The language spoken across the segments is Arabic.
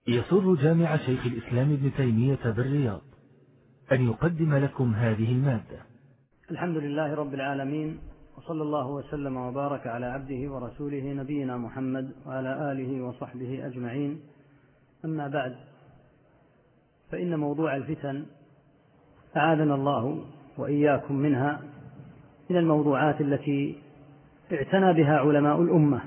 يسر جامع شيخ الإسلام ابن تيمية بالرياض أن يقدم لكم هذه المادة. الحمد لله رب العالمين، وصلى الله وسلم وبارك على عبده ورسوله نبينا محمد وعلى آله وصحبه أجمعين. أما بعد، فإن موضوع الفتن أعاذنا الله وإياكم منها من الموضوعات التي اعتنى بها علماء الأمة،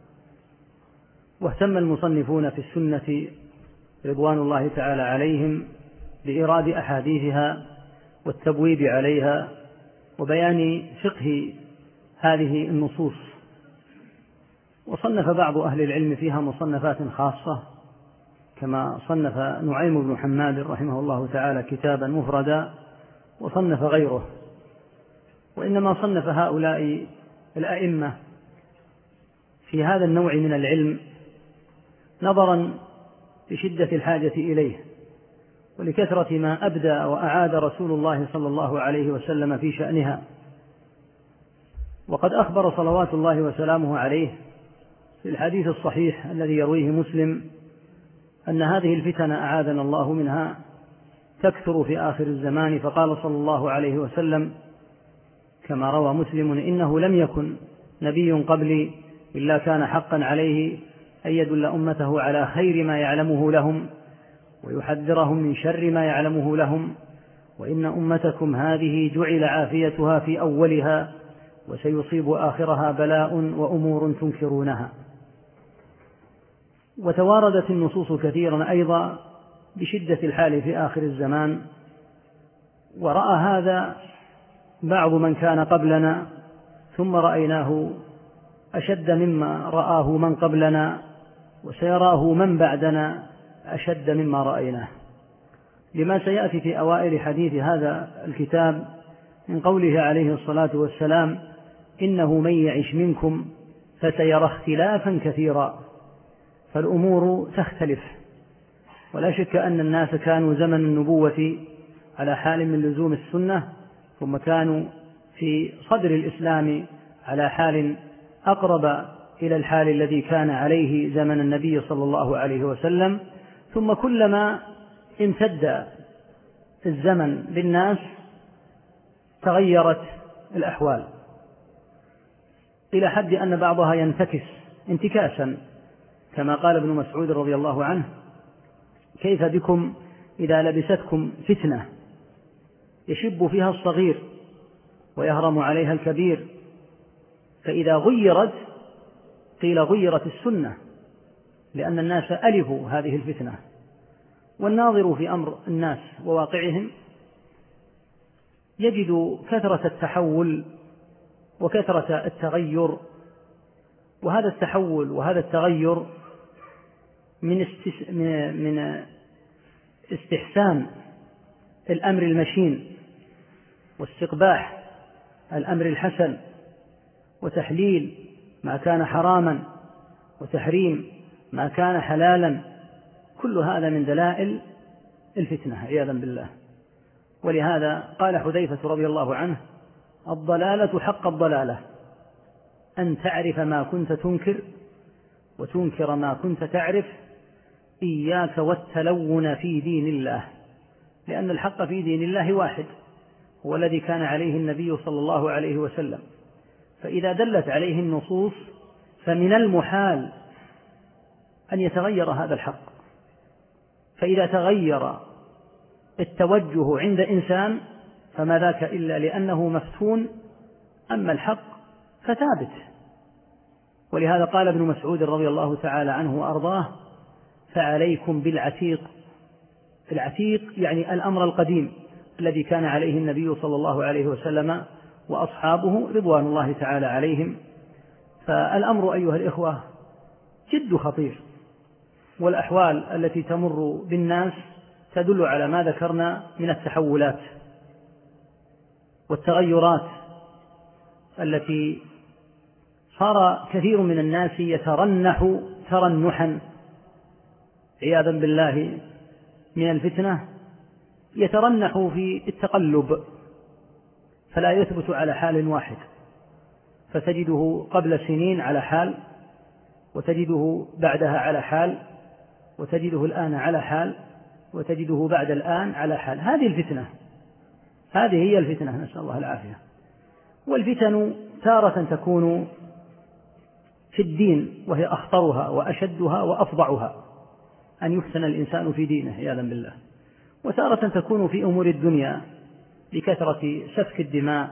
واهتم المصنفون في السنة رضوان الله تعالى عليهم بإيراد أحاديثها والتبويب عليها وبيان فقه هذه النصوص. وصنف بعض أهل العلم فيها مصنفات خاصة، كما صنف نعيم بن حماد رحمه الله تعالى كتابا مفردا، وصنف غيره. وإنما صنف هؤلاء الأئمة في هذا النوع من العلم نظرا لشدة الحاجة إليه، ولكثرة ما أبدى وأعاد رسول الله صلى الله عليه وسلم في شأنها. وقد أخبر صلوات الله وسلامه عليه في الحديث الصحيح الذي يرويه مسلم أن هذه الفتن أعاذنا الله منها تكثر في آخر الزمان، فقال صلى الله عليه وسلم كما روى مسلم: إنه لم يكن نبي قبلي إلا كان حقا عليه أن يدل أمته على خير ما يعلمه لهم ويحذرهم من شر ما يعلمه لهم، وإن أمتكم هذه جعل عافيتها في أولها وسيصيب آخرها بلاء وأمور تنكرونها. وتواردت النصوص كثيرا أيضا بشدة الحال في آخر الزمان، ورأى هذا بعض من كان قبلنا، ثم رأيناه أشد مما رآه من قبلنا، وسيراه من بعدنا أشد مما رأيناه، لما سيأتي في أوائل حديث هذا الكتاب من قوله عليه الصلاة والسلام: إنه من يعش منكم فسيرى اختلافا كثيرا. فالأمور تختلف، ولا شك أن الناس كانوا زمن النبوة على حال من لزوم السنة، ثم كانوا في صدر الإسلام على حال أقرب إلى الحال الذي كان عليه زمن النبي صلى الله عليه وسلم. ثم كلما امتد الزمن بالناس تغيرت الأحوال، إلى حد أن بعضها ينتكس انتكاسا، كما قال ابن مسعود رضي الله عنه: كيف بكم إذا لبستكم فتنة يشب فيها الصغير ويهرم عليها الكبير، فإذا غيرت قيل غيرت السنة، لأن الناس ألفوا هذه الفتنة. والناظر في أمر الناس وواقعهم يجد كثرة التحول وكثرة التغير، وهذا التحول وهذا التغير من استحسان الأمر المشين واستقباح الأمر الحسن، وتحليل ما كان حراما وتحريم ما كان حلالا. كل هذا من دلائل الفتنة عياذا بالله. ولهذا قال حذيفة رضي الله عنه: الضلالة حق الضلالة أن تعرف ما كنت تنكر وتنكر ما كنت تعرف، إياك والتلون في دين الله. لأن الحق في دين الله واحد، هو الذي كان عليه النبي صلى الله عليه وسلم. فإذا دلت عليه النصوص فمن المحال أن يتغير هذا الحق. فإذا تغير التوجه عند إنسان فما ذاك إلا لأنه مفتون، أما الحق فثابت. ولهذا قال ابن مسعود رضي الله تعالى عنه وأرضاه: فعليكم بالعتيق. العتيق يعني الأمر القديم الذي كان عليه النبي صلى الله عليه وسلم وأصحابه رضوان الله تعالى عليهم. فالأمر أيها الإخوة جد خطير، والأحوال التي تمر بالناس تدل على ما ذكرنا من التحولات والتغيرات التي صار كثير من الناس يترنح ترنحا عياذا بالله من الفتنة، يترنح في التقلب، فلا يثبت على حال واحد، فتجده قبل سنين على حال وتجده بعدها على حال، وتجده الآن على حال وتجده بعد الآن على حال. هذه الفتنة، هذه هي الفتنة، نسأل الله العافية. والفتن تارة تكون في الدين وهي أخطرها وأشدها وأفظعها، أن يفتن الإنسان في دينه عياذا بالله. وتارة تكون في أمور الدنيا بكثرة سفك الدماء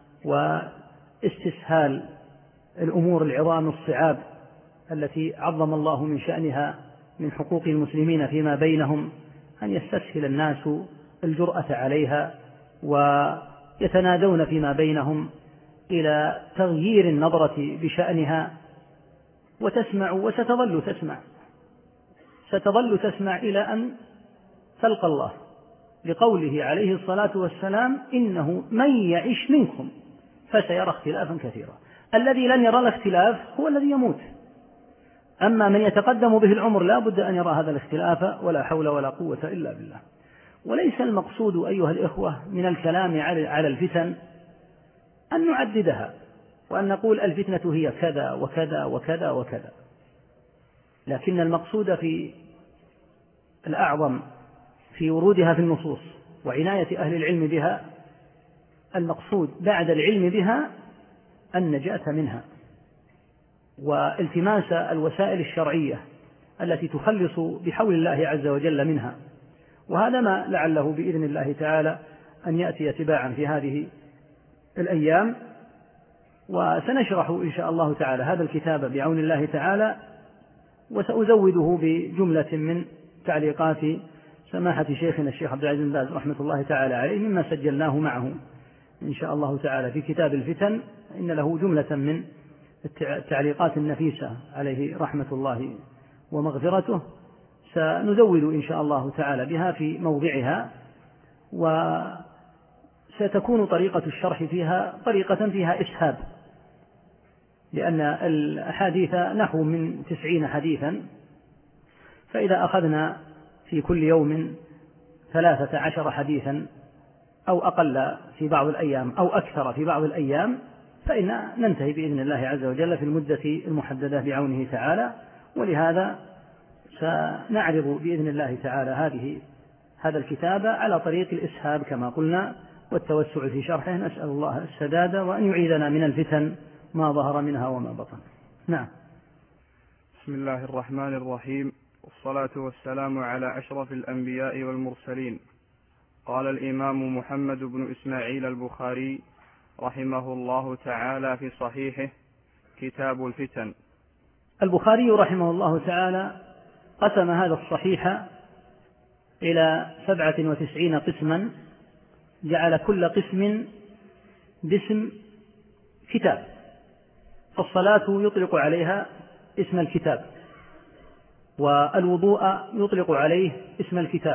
واستسهال الأمور العظام الصعاب التي عظم الله من شأنها من حقوق المسلمين فيما بينهم، أن يستسهل الناس الجرأة عليها ويتنادون فيما بينهم إلى تغيير النظرة بشأنها. وتسمع ستظل تسمع إلى أن تلقى الله، لقوله عليه الصلاة والسلام: إنه من يعش منكم فسيرى اختلافا كثيرا. الذي لن يرى الاختلاف هو الذي يموت، أما من يتقدم به العمر لا بد أن يرى هذا الاختلاف، ولا حول ولا قوة إلا بالله. وليس المقصود أيها الإخوة من الكلام على الفتن أن نعددها وأن نقول الفتنة هي كذا وكذا وكذا وكذا، لكن المقصود في الأعظم في ورودها في النصوص وعناية أهل العلم بها، المقصود بعد العلم بها النجاة منها والتماس الوسائل الشرعية التي تخلص بحول الله عز وجل منها. وهذا ما لعله بإذن الله تعالى أن يأتي تباعا في هذه الأيام. وسنشرح إن شاء الله تعالى هذا الكتاب بعون الله تعالى، وسأزوده بجملة من تعليقات سماحة شيخنا الشيخ عبد العزيز بن باز رحمة الله تعالى عليه مما سجلناه معه إن شاء الله تعالى في كتاب الفتن. إن له جملة من التعليقات النفيسة عليه رحمة الله ومغفرته، سنزود إن شاء الله تعالى بها في موضعها، وستكون طريقة الشرح فيها طريقة فيها إسهاب، لأن الحديث نحو من 90 حديثا، فإذا أخذنا في كل يوم 13 حديثا أو أقل في بعض الأيام أو أكثر في بعض الأيام، فإن ننتهي بإذن الله عز وجل في المدة المحددة بعونه تعالى. ولهذا سنعرض بإذن الله تعالى هذا الكتاب على طريق الإسهاب كما قلنا والتوسع في شرحه. نسأل الله السداد وأن يعيذنا من الفتن ما ظهر منها وما بطن. نعم. بسم الله الرحمن الرحيم، والصلاة والسلام على أشرف الأنبياء والمرسلين. قال الإمام محمد بن إسماعيل البخاري رحمه الله تعالى في صحيحه: كتاب الفتن. البخاري رحمه الله تعالى قسم هذا الصحيح إلى 97 قسما، جعل كل قسم باسم كتاب. فالصلاة يطلق عليها اسم الكتاب، والوضوء يطلق عليه اسم الكتاب،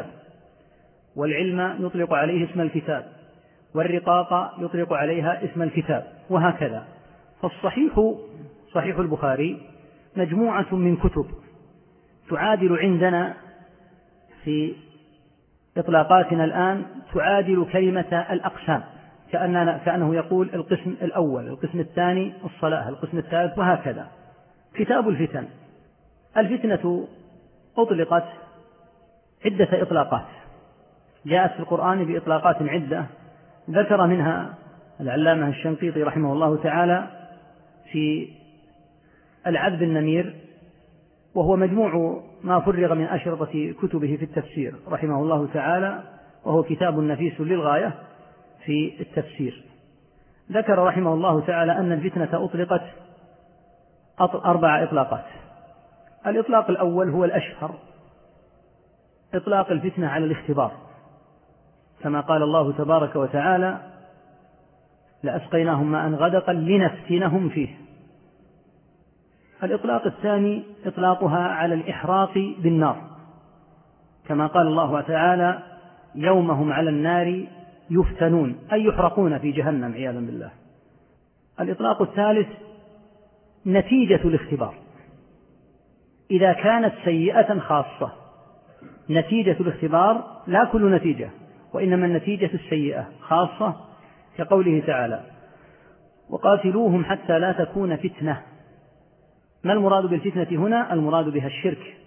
والعلم يطلق عليه اسم الكتاب، والرقاق يطلق عليها اسم الكتاب، وهكذا. فالصحيح صحيح البخاري مجموعة من كتب تعادل عندنا في إطلاقاتنا الآن تعادل كلمة الأقسام، كأنه يقول القسم الأول، القسم الثاني الصلاة، القسم الثالث، وهكذا. كتاب الفتن. الفتنة أطلقت عدة إطلاقات، جاءت في القرآن بإطلاقات عدة، ذكر منها العلامة الشنقيطي رحمه الله تعالى في العذب النمير، وهو مجموع ما فرغ من أشرطة كتبه في التفسير رحمه الله تعالى، وهو كتاب نفيس للغاية في التفسير. ذكر رحمه الله تعالى أن الفتنة أطلقت 4 إطلاقات. الإطلاق الأول هو الأشهر، إطلاق الفتنة على الاختبار، كما قال الله تبارك وتعالى: لأسقيناهم ماء غدقا لنفتنهم فيه. الإطلاق الثاني إطلاقها على الإحراق بالنار، كما قال الله تعالى: يوم هم على النار يفتنون، أي يحرقون في جهنم عياذا بالله. الإطلاق الثالث نتيجة الاختبار، إذا كانت سيئة خاصة. نتيجة الاختبار لا كل نتيجة، وإنما النتيجة السيئة خاصة، كقوله تعالى: وقاتلوهم حتى لا تكون فتنة. ما المراد بالفتنة هنا؟ المراد بها الشرك،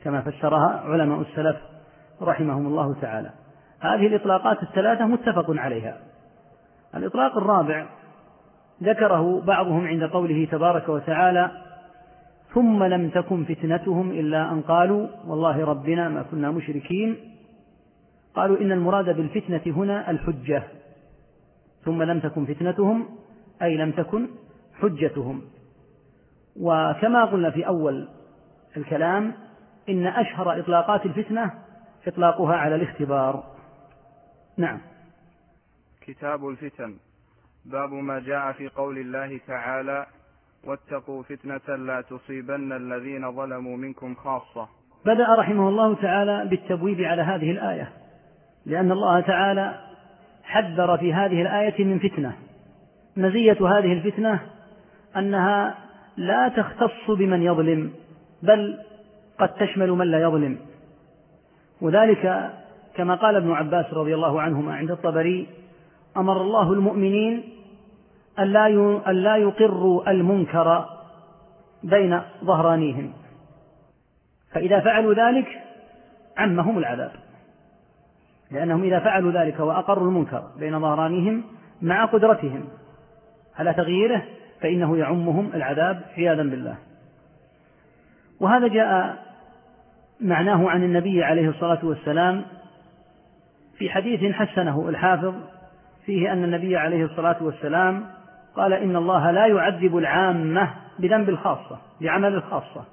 كما فسرها علماء السلف رحمهم الله تعالى. هذه الإطلاقات الثلاثة متفق عليها. الإطلاق الرابع ذكره بعضهم عند قوله تبارك وتعالى: ثم لم تكن فتنتهم إلا أن قالوا والله ربنا ما كنا مشركين. قالوا إن المراد بالفتنة هنا الحجة، ثم لم تكن فتنتهم أي لم تكن حجتهم. وكما قلنا في أول الكلام إن أشهر إطلاقات الفتنة إطلاقها على الاختبار. نعم. كتاب الفتن. باب ما جاء في قول الله تعالى: واتقوا فتنة لا تصيبن الذين ظلموا منكم خاصة. بدأ رحمه الله تعالى بالتبويب على هذه الآية، لأن الله تعالى حذر في هذه الآية من فتنة. مزية هذه الفتنة أنها لا تختص بمن يظلم، بل قد تشمل من لا يظلم. وذلك كما قال ابن عباس رضي الله عنهما عند الطبري: أمر الله المؤمنين أن لا يقروا المنكر بين ظهرانيهم، فإذا فعلوا ذلك عمهم العذاب، لأنهم إذا فعلوا ذلك وأقروا المنكر بين ظهرانيهم مع قدرتهم على تغييره فإنه يعمهم العذاب عياذا بالله. وهذا جاء معناه عن النبي عليه الصلاة والسلام في حديث حسنه الحافظ، فيه أن النبي عليه الصلاة والسلام قال: إن الله لا يعذب العامة بذنب الخاصة، بعمل الخاصة،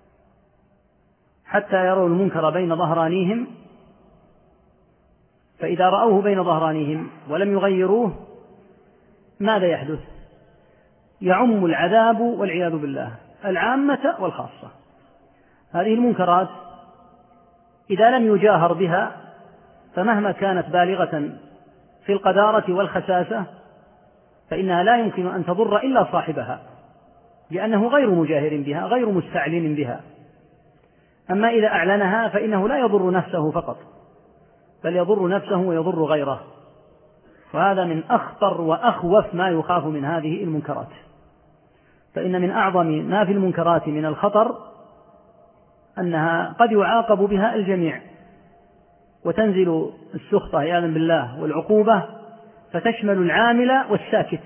حتى يروا المنكر بين ظهرانيهم، فإذا رأوه بين ظهرانيهم ولم يغيروه ماذا يحدث؟ يعم العذاب والعياذ بالله العامة والخاصة. هذه المنكرات إذا لم يجاهر بها فمهما كانت بالغة في القذارة والخساسة فإنها لا يمكن أن تضر إلا صاحبها، لأنه غير مجاهر بها، غير مستعلن بها. أما إذا أعلنها فإنه لا يضر نفسه فقط، بل يضر نفسه ويضر غيره. وهذا من أخطر وأخوف ما يخاف من هذه المنكرات، فإن من أعظم ما في المنكرات من الخطر أنها قد يعاقب بها الجميع، وتنزل السخطة عياذا بالله والعقوبة فتشمل العامل والساكت.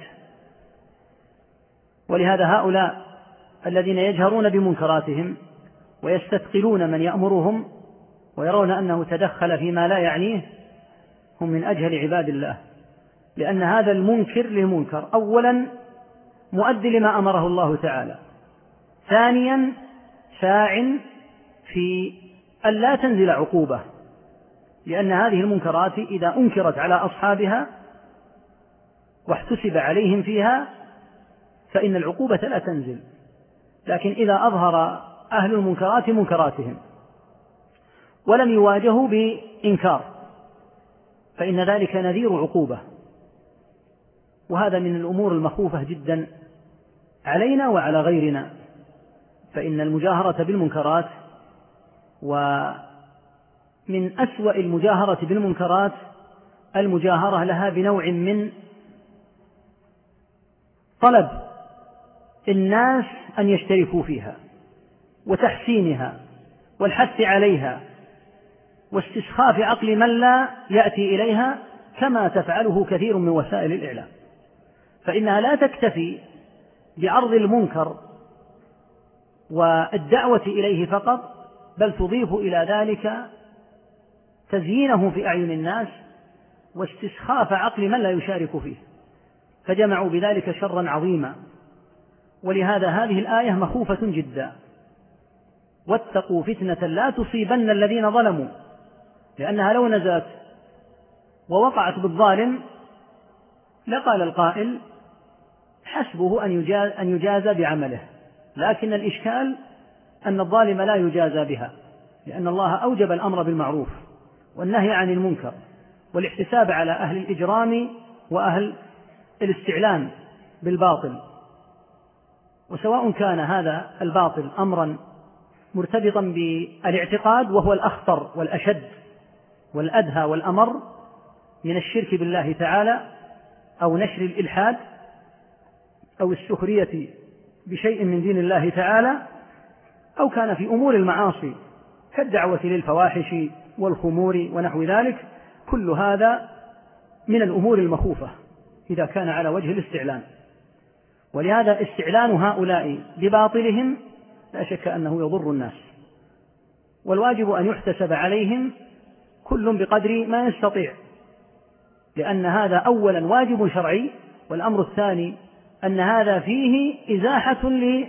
ولهذا هؤلاء الذين يجهرون بمنكراتهم ويستثقلون من يأمرهم ويرون أنه تدخل فيما لا يعنيه هم من أجهل عباد الله، لأن هذا المنكر للمنكر أولا مؤدي لما أمره الله تعالى، ثانيا ساع في أن لا تنزل عقوبة، لأن هذه المنكرات إذا أنكرت على أصحابها واحتسب عليهم فيها فإن العقوبة لا تنزل. لكن إذا أظهر أهل المنكرات منكراتهم ولم يواجهوا بإنكار فإن ذلك نذير عقوبة، وهذا من الأمور المخوفة جدا علينا وعلى غيرنا. فإن المجاهرة بالمنكرات، ومن أسوأ المجاهرة بالمنكرات المجاهرة لها بنوع من طلب الناس أن يشتركوا فيها وتحسينها والحث عليها واستسخاف عقل من لا يأتي إليها، كما تفعله كثير من وسائل الإعلام. فإنها لا تكتفي بعرض المنكر والدعوة إليه فقط، بل تضيف إلى ذلك تزيينه في أعين الناس واستسخاف عقل من لا يشارك فيه، فجمعوا بذلك شرا عظيما. ولهذا هذه الآية مخوفة جدا: واتقوا فتنة لا تصيبن الذين ظلموا، لأنها لو نزلت ووقعت بالظالم لقال القائل حسبه أن يجازى بعمله، لكن الإشكال أن الظالم لا يجازى بها، لأن الله أوجب الأمر بالمعروف والنهي عن المنكر والاحتساب على أهل الإجرام وأهل الاستعلام بالباطل. وسواء كان هذا الباطل أمرا مرتبطا بالاعتقاد وهو الأخطر والأشد والأدهى والأمر من الشرك بالله تعالى، أو نشر الإلحاد، أو السخرية بشيء من دين الله تعالى، أو كان في أمور المعاصي كالدعوة للفواحش والخمور ونحو ذلك، كل هذا من الأمور المخوفة إذا كان على وجه الاستعلان. ولهذا استعلان هؤلاء بباطلهم لا شك أنه يضر الناس، والواجب أن يحتسب عليهم كل بقدر ما يستطيع، لأن هذا أولا واجب شرعي، والأمر الثاني أن هذا فيه إزاحة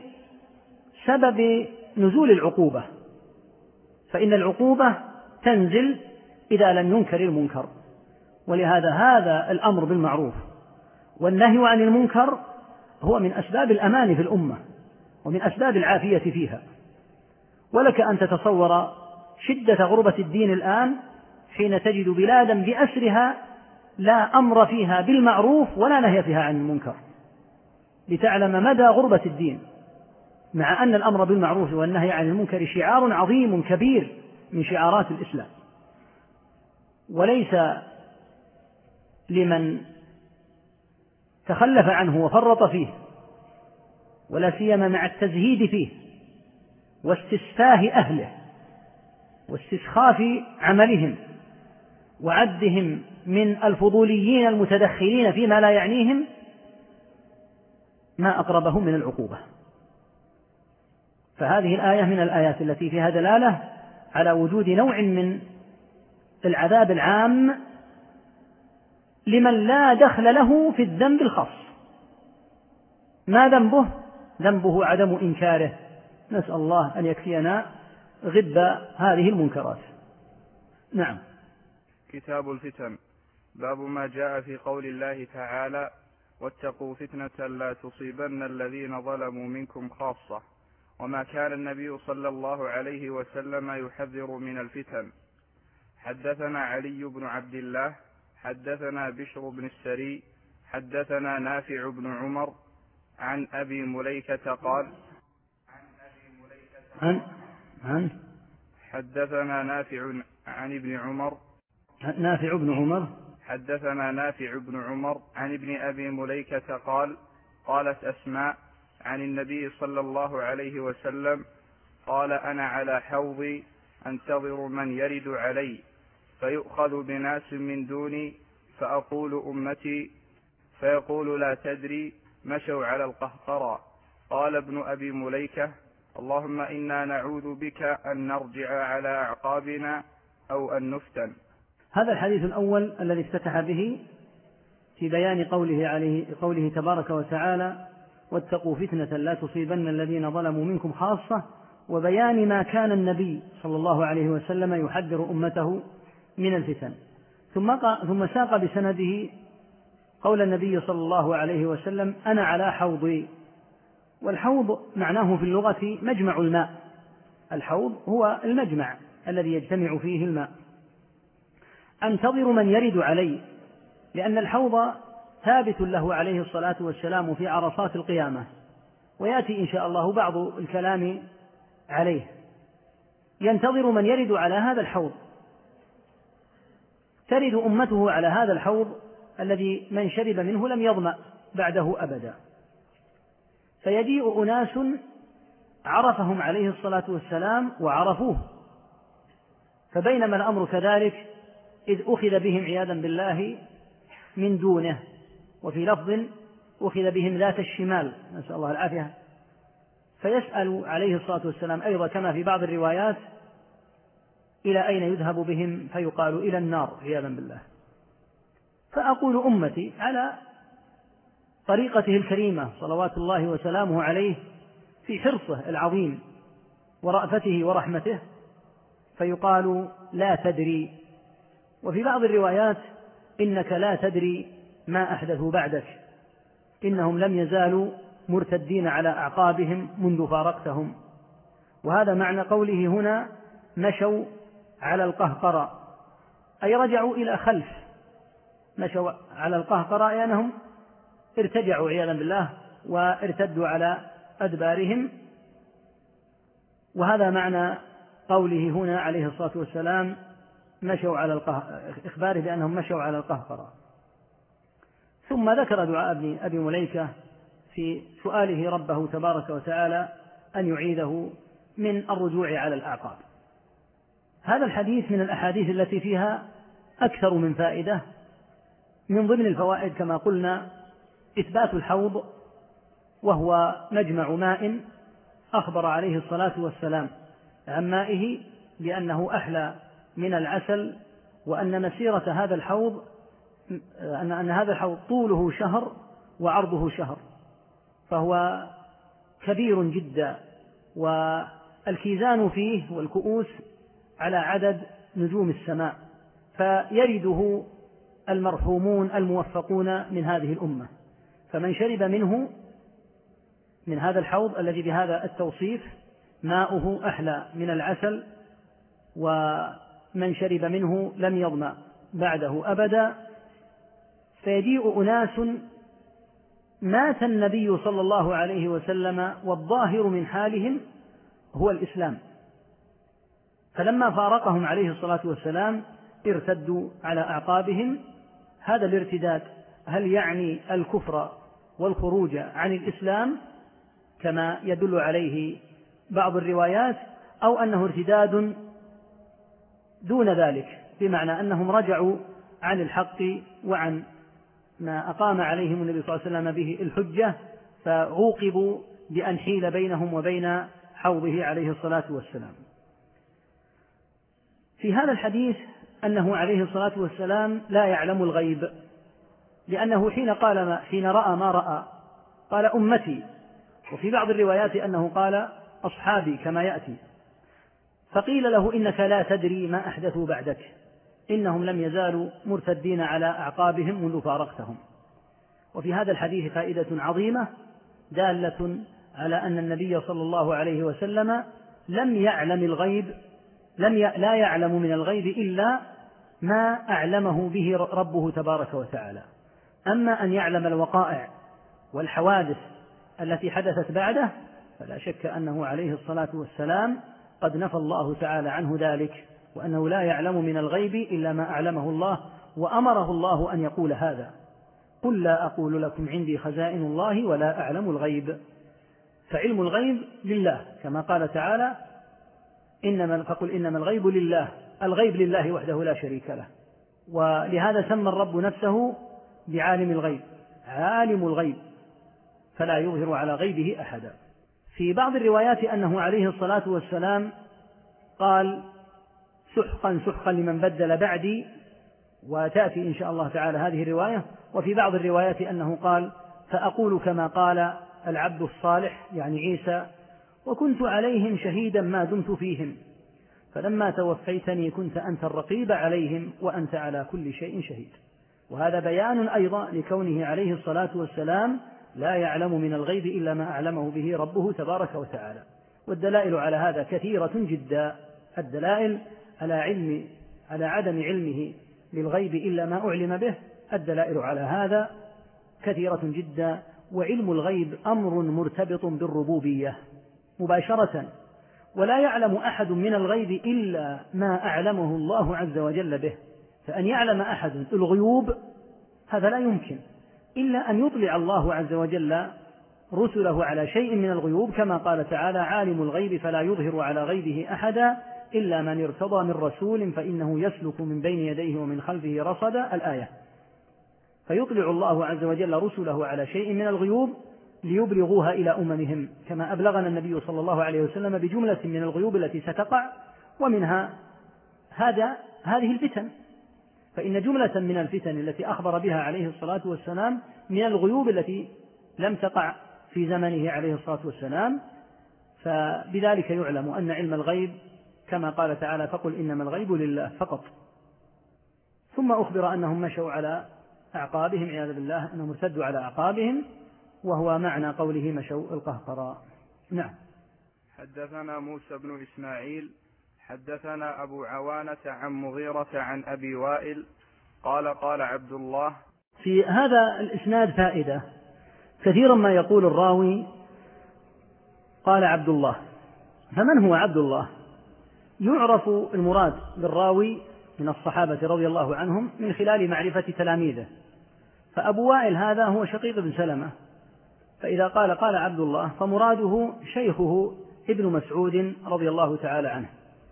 لسبب نزول العقوبة، فإن العقوبة تنزل إذا لم ينكر المنكر. ولهذا هذا الأمر بالمعروف والنهي عن المنكر هو من أسباب الأمان في الأمة ومن أسباب العافية فيها. ولك أن تتصور شدة غربة الدين الآن حين تجد بلادا بأسرها لا أمر فيها بالمعروف ولا نهي فيها عن المنكر، لتعلم مدى غربة الدين، مع أن الأمر بالمعروف والنهي عن المنكر شعار عظيم كبير من شعارات الإسلام. وليس لمن تخلف عنه وفرط فيه، ولا سيما مع التزهيد فيه واستسفاه أهله واستسخاف عملهم وعدهم من الفضوليين المتدخلين فيما لا يعنيهم، ما أقربهم من العقوبة. فهذه الآية من الآيات التي فيها دلالة على وجود نوع من العذاب العام لمن لا دخل له في الذنب الخاص. ما ذنبه؟ ذنبه عدم إنكاره. نسأل الله أن يكفينا غب هذه المنكرات. نعم. كتاب الفتن. باب ما جاء في قول الله تعالى: واتقوا فتنة لا تصيبن الذين ظلموا منكم خاصة، وما كان النبي صلى الله عليه وسلم يحذر من الفتن. حدثنا علي بن عبد الله حدثنا بشر بن السري حدثنا نافع بن عمر عن أبي مليكة قال: حدثنا نافع عن ابن عمر حدثنا نافع بن عمر عن ابن أبي مليكة قال: قالت أسماء عن النبي صلى الله عليه وسلم قال: أنا على حوضي أنتظر من يرد علي فيؤخذ بناس من دوني فأقول أمتي فيقول لا تدري مشوا على القهقرى. قال ابن أبي مليكة: اللهم إنا نعوذ بك أن نرجع على أعقابنا أو أن نفتن. هذا الحديث الأول الذي افتتح به في بيان قوله تبارك وتعالى: واتقوا فتنة لا تصيبن الذين ظلموا منكم خاصة، وبيان ما كان النبي صلى الله عليه وسلم يحذر أمته من الفتن. ثم ساق بسنده قول النبي صلى الله عليه وسلم: أنا على حوضي. والحوض معناه في اللغة مجمع الماء. الحوض هو المجمع الذي يجتمع فيه الماء. أنتظر من يرد علي، لأن الحوض ثابت له عليه الصلاة والسلام في عرصات القيامة، ويأتي إن شاء الله بعض الكلام عليه. ينتظر من يرد على هذا الحوض، ترد أمته على هذا الحوض الذي من شرب منه لم يظمأ بعده أبدا. فيجيء أناس عرفهم عليه الصلاة والسلام وعرفوه، فبينما الأمر كذلك إذ أخذ بهم عياذا بالله من دونه، وفي لفظ أخذ بهم ذات الشمال، نسأل الله العافية. فيسأل عليه الصلاة والسلام أيضا كما في بعض الروايات: إلى أين يذهب بهم؟ فيقال: إلى النار عياذا بالله. فأقول أمتي على طريقته الكريمة صلوات الله وسلامه عليه في حرصه العظيم ورأفته ورحمته، فيقال: لا تدري. وفي بعض الروايات: إنك لا تدري ما أحدثوا بعدك، إنهم لم يزالوا مرتدين على أعقابهم منذ فارقتهم. وهذا معنى قوله هنا: مشوا على القهقرى، أي رجعوا إلى خلف. مشوا على القهقرى أي أنهم ارتجعوا عياذا بالله وارتدوا على أدبارهم. وهذا معنى قوله هنا عليه الصلاة والسلام: مشوا على إخباره بأنهم مشوا على القهقرى. ثم ذكر دعاء ابن أبي مليكة في سؤاله ربه تبارك وتعالى أن يعيذه من الرجوع على الأعقاب. هذا الحديث من الأحاديث التي فيها أكثر من فائدة. من ضمن الفوائد كما قلنا إثبات الحوض، وهو مجمع ماء أخبر عليه الصلاة والسلام عن مائه بأنه أحلى من العسل، وأن مسيرة هذا الحوض أن هذا الحوض طوله شهر وعرضه شهر، فهو كبير جدا، والكيزان فيه والكؤوس على عدد نجوم السماء، فيرده المرحومون الموفقون من هذه الأمة. فمن شرب منه من هذا الحوض الذي بهذا التوصيف ماؤه أحلى من العسل، ومن شرب منه لم يظمأ بعده أبدا. فيجيء أناس مات النبي صلى الله عليه وسلم والظاهر من حالهم هو الإسلام، فلما فارقهم عليه الصلاة والسلام ارتدوا على أعقابهم. هذا الارتداد هل يعني الكفر والخروج عن الإسلام كما يدل عليه بعض الروايات، أو أنه ارتداد دون ذلك، بمعنى أنهم رجعوا عن الحق وعن ما أقام عليهم النبي صلى الله عليه وسلم به الحجة، فعوقبوا بأن حيل بينهم وبين حوضه عليه الصلاة والسلام. في هذا الحديث أنه عليه الصلاة والسلام لا يعلم الغيب، لأنه حين رأى ما رأى قال أمتي، وفي بعض الروايات أنه قال أصحابي كما يأتي. فقيل له إنك لا تدري ما أحدثوا بعدك، إنهم لم يزالوا مرتدين على أعقابهم منذ فارقتهم. وفي هذا الحديث فائدة عظيمة دالة على أن النبي صلى الله عليه وسلم لم يعلم الغيب، لا يعلم من الغيب إلا ما أعلمه به ربه تبارك وتعالى. أما أن يعلم الوقائع والحوادث التي حدثت بعده فلا شك أنه عليه الصلاة والسلام قد نفى الله تعالى عنه ذلك، وأنه لا يعلم من الغيب إلا ما أعلمه الله، وأمره الله أن يقول هذا: قل لا أقول لكم عندي خزائن الله ولا أعلم الغيب. فعلم الغيب لله كما قال تعالى: فقل إنما الغيب لله، الغيب لله وحده لا شريك له. ولهذا سمى الرب نفسه بعالم الغيب، عالم الغيب، فلا يظهر على غيبه أحدا. في بعض الروايات أنه عليه الصلاة والسلام قال: سحقا سحقا لمن بدل بعدي، وتأتي إن شاء الله تعالى هذه الرواية. وفي بعض الروايات أنه قال: فأقول كما قال العبد الصالح يعني عيسى، وكنت عليهم شهيدا ما دمت فيهم، فلما توفيتني كنت أنت الرقيب عليهم وأنت على كل شيء شهيد. وهذا بيان أيضا لكونه عليه الصلاة والسلام لا يعلم من الغيب إلا ما أعلمه به ربه تبارك وتعالى. والدلائل على هذا كثيرة جدا، الدلائل على عدم علمه للغيب إلا ما أعلم به، الدلائل على هذا كثيرة جدا. وعلم الغيب أمر مرتبط بالربوبية مباشرة، ولا يعلم أحد من الغيب إلا ما أعلمه الله عز وجل به. فأن يعلم أحد الغيوب هذا لا يمكن إلا أن يطلع الله عز وجل رسله على شيء من الغيوب، كما قال تعالى: عالم الغيب فلا يظهر على غيبه أحدا إلا من ارتضى من رسول فإنه يسلك من بين يديه ومن خلفه رصدا، الآية. فيطلع الله عز وجل رسله على شيء من الغيوب ليبلغوها إلى أممهم، كما أبلغنا النبي صلى الله عليه وسلم بجملة من الغيوب التي ستقع، ومنها هذه الفتن. فإن جملة من الفتن التي أخبر بها عليه الصلاة والسلام من الغيوب التي لم تقع في زمنه عليه الصلاة والسلام، فبذلك يعلم أن علم الغيب كما قال تعالى: فقل إنما الغيب لله فقط. ثم أخبر أنهم مشوا على أعقابهم عياذا بالله، أنهم ارتدوا على أعقابهم، وهو معنى قوله مشوا القهقرى. نعم. حدثنا موسى بن إسماعيل حدثنا أبو عوانة عن مغيرة عن أبي وائل قال: قال عبد الله. في هذا الإسناد فائدة. كثيرا ما يقول الراوي قال عبد الله، فمن هو عبد الله؟ يعرف المراد بالراوي من الصحابة رضي الله عنهم من خلال معرفة تلاميذه. فأبو وائل هذا هو شقيق بن سلمة، فإذا قال عبد الله فمراده شيخه ابن مسعود رضي الله تعالى عنه.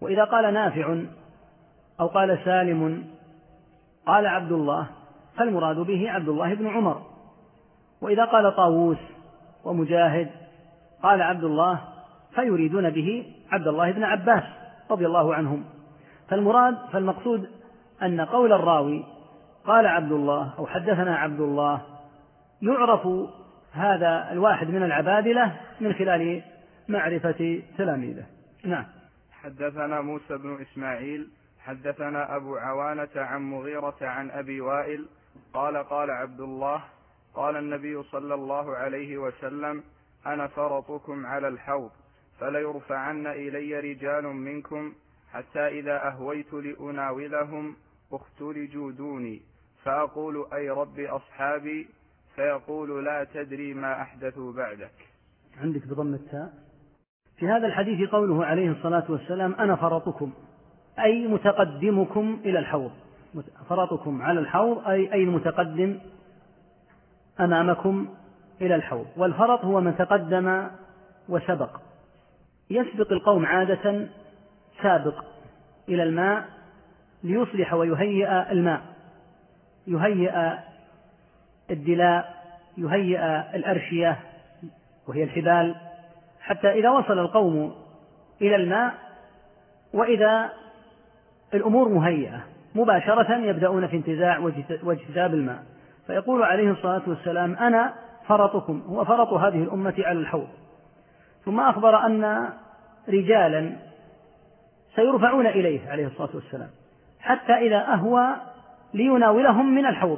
وإذا قال نافع أو قال سالم قال عبد الله فالمراد به عبد الله بن عمر، وإذا قال طاووس ومجاهد قال عبد الله فيريدون به عبد الله بن عباس رضي الله عنهم. فالمقصود أن قول الراوي قال عبد الله أو حدثنا عبد الله يعرف هذا الواحد من العبادلة من خلال معرفة تلاميذه. نعم. حدثنا موسى بن إسماعيل حدثنا أبو عوانة عن مغيرة عن أبي وائل قال قال عبد الله قال النبي صلى الله عليه وسلم أنا فرطكم على الحوض فليرفعن إلي رجال منكم حتى إذا أهويت لأناولهم اختلجوا دوني فأقول أي رب أصحابي فيقول لا تدري ما أحدثوا بعدك. عندك بضم التاء. في هذا الحديث قوله عليه الصلاة والسلام أنا فرطكم أي متقدمكم إلى الحوض، فرطكم على الحوض أي المتقدم أمامكم إلى الحوض. والفرط هو من تقدم وسبق، يسبق القوم عادة سابق إلى الماء ليصلح ويهيئ الماء، يهيئ الدلاء، يهيئ الأرشية وهي الحبال، حتى إذا وصل القوم إلى الماء وإذا الأمور مهيئة مباشرة يبدأون في انتزاع واجتذاب الماء. فيقول عليه الصلاة والسلام أنا فرطكم، هو فرط هذه الأمة على الحوض. ثم أخبر أن رجالا سيرفعون إليه عليه الصلاة والسلام حتى إذا أهوى ليناولهم من الحوض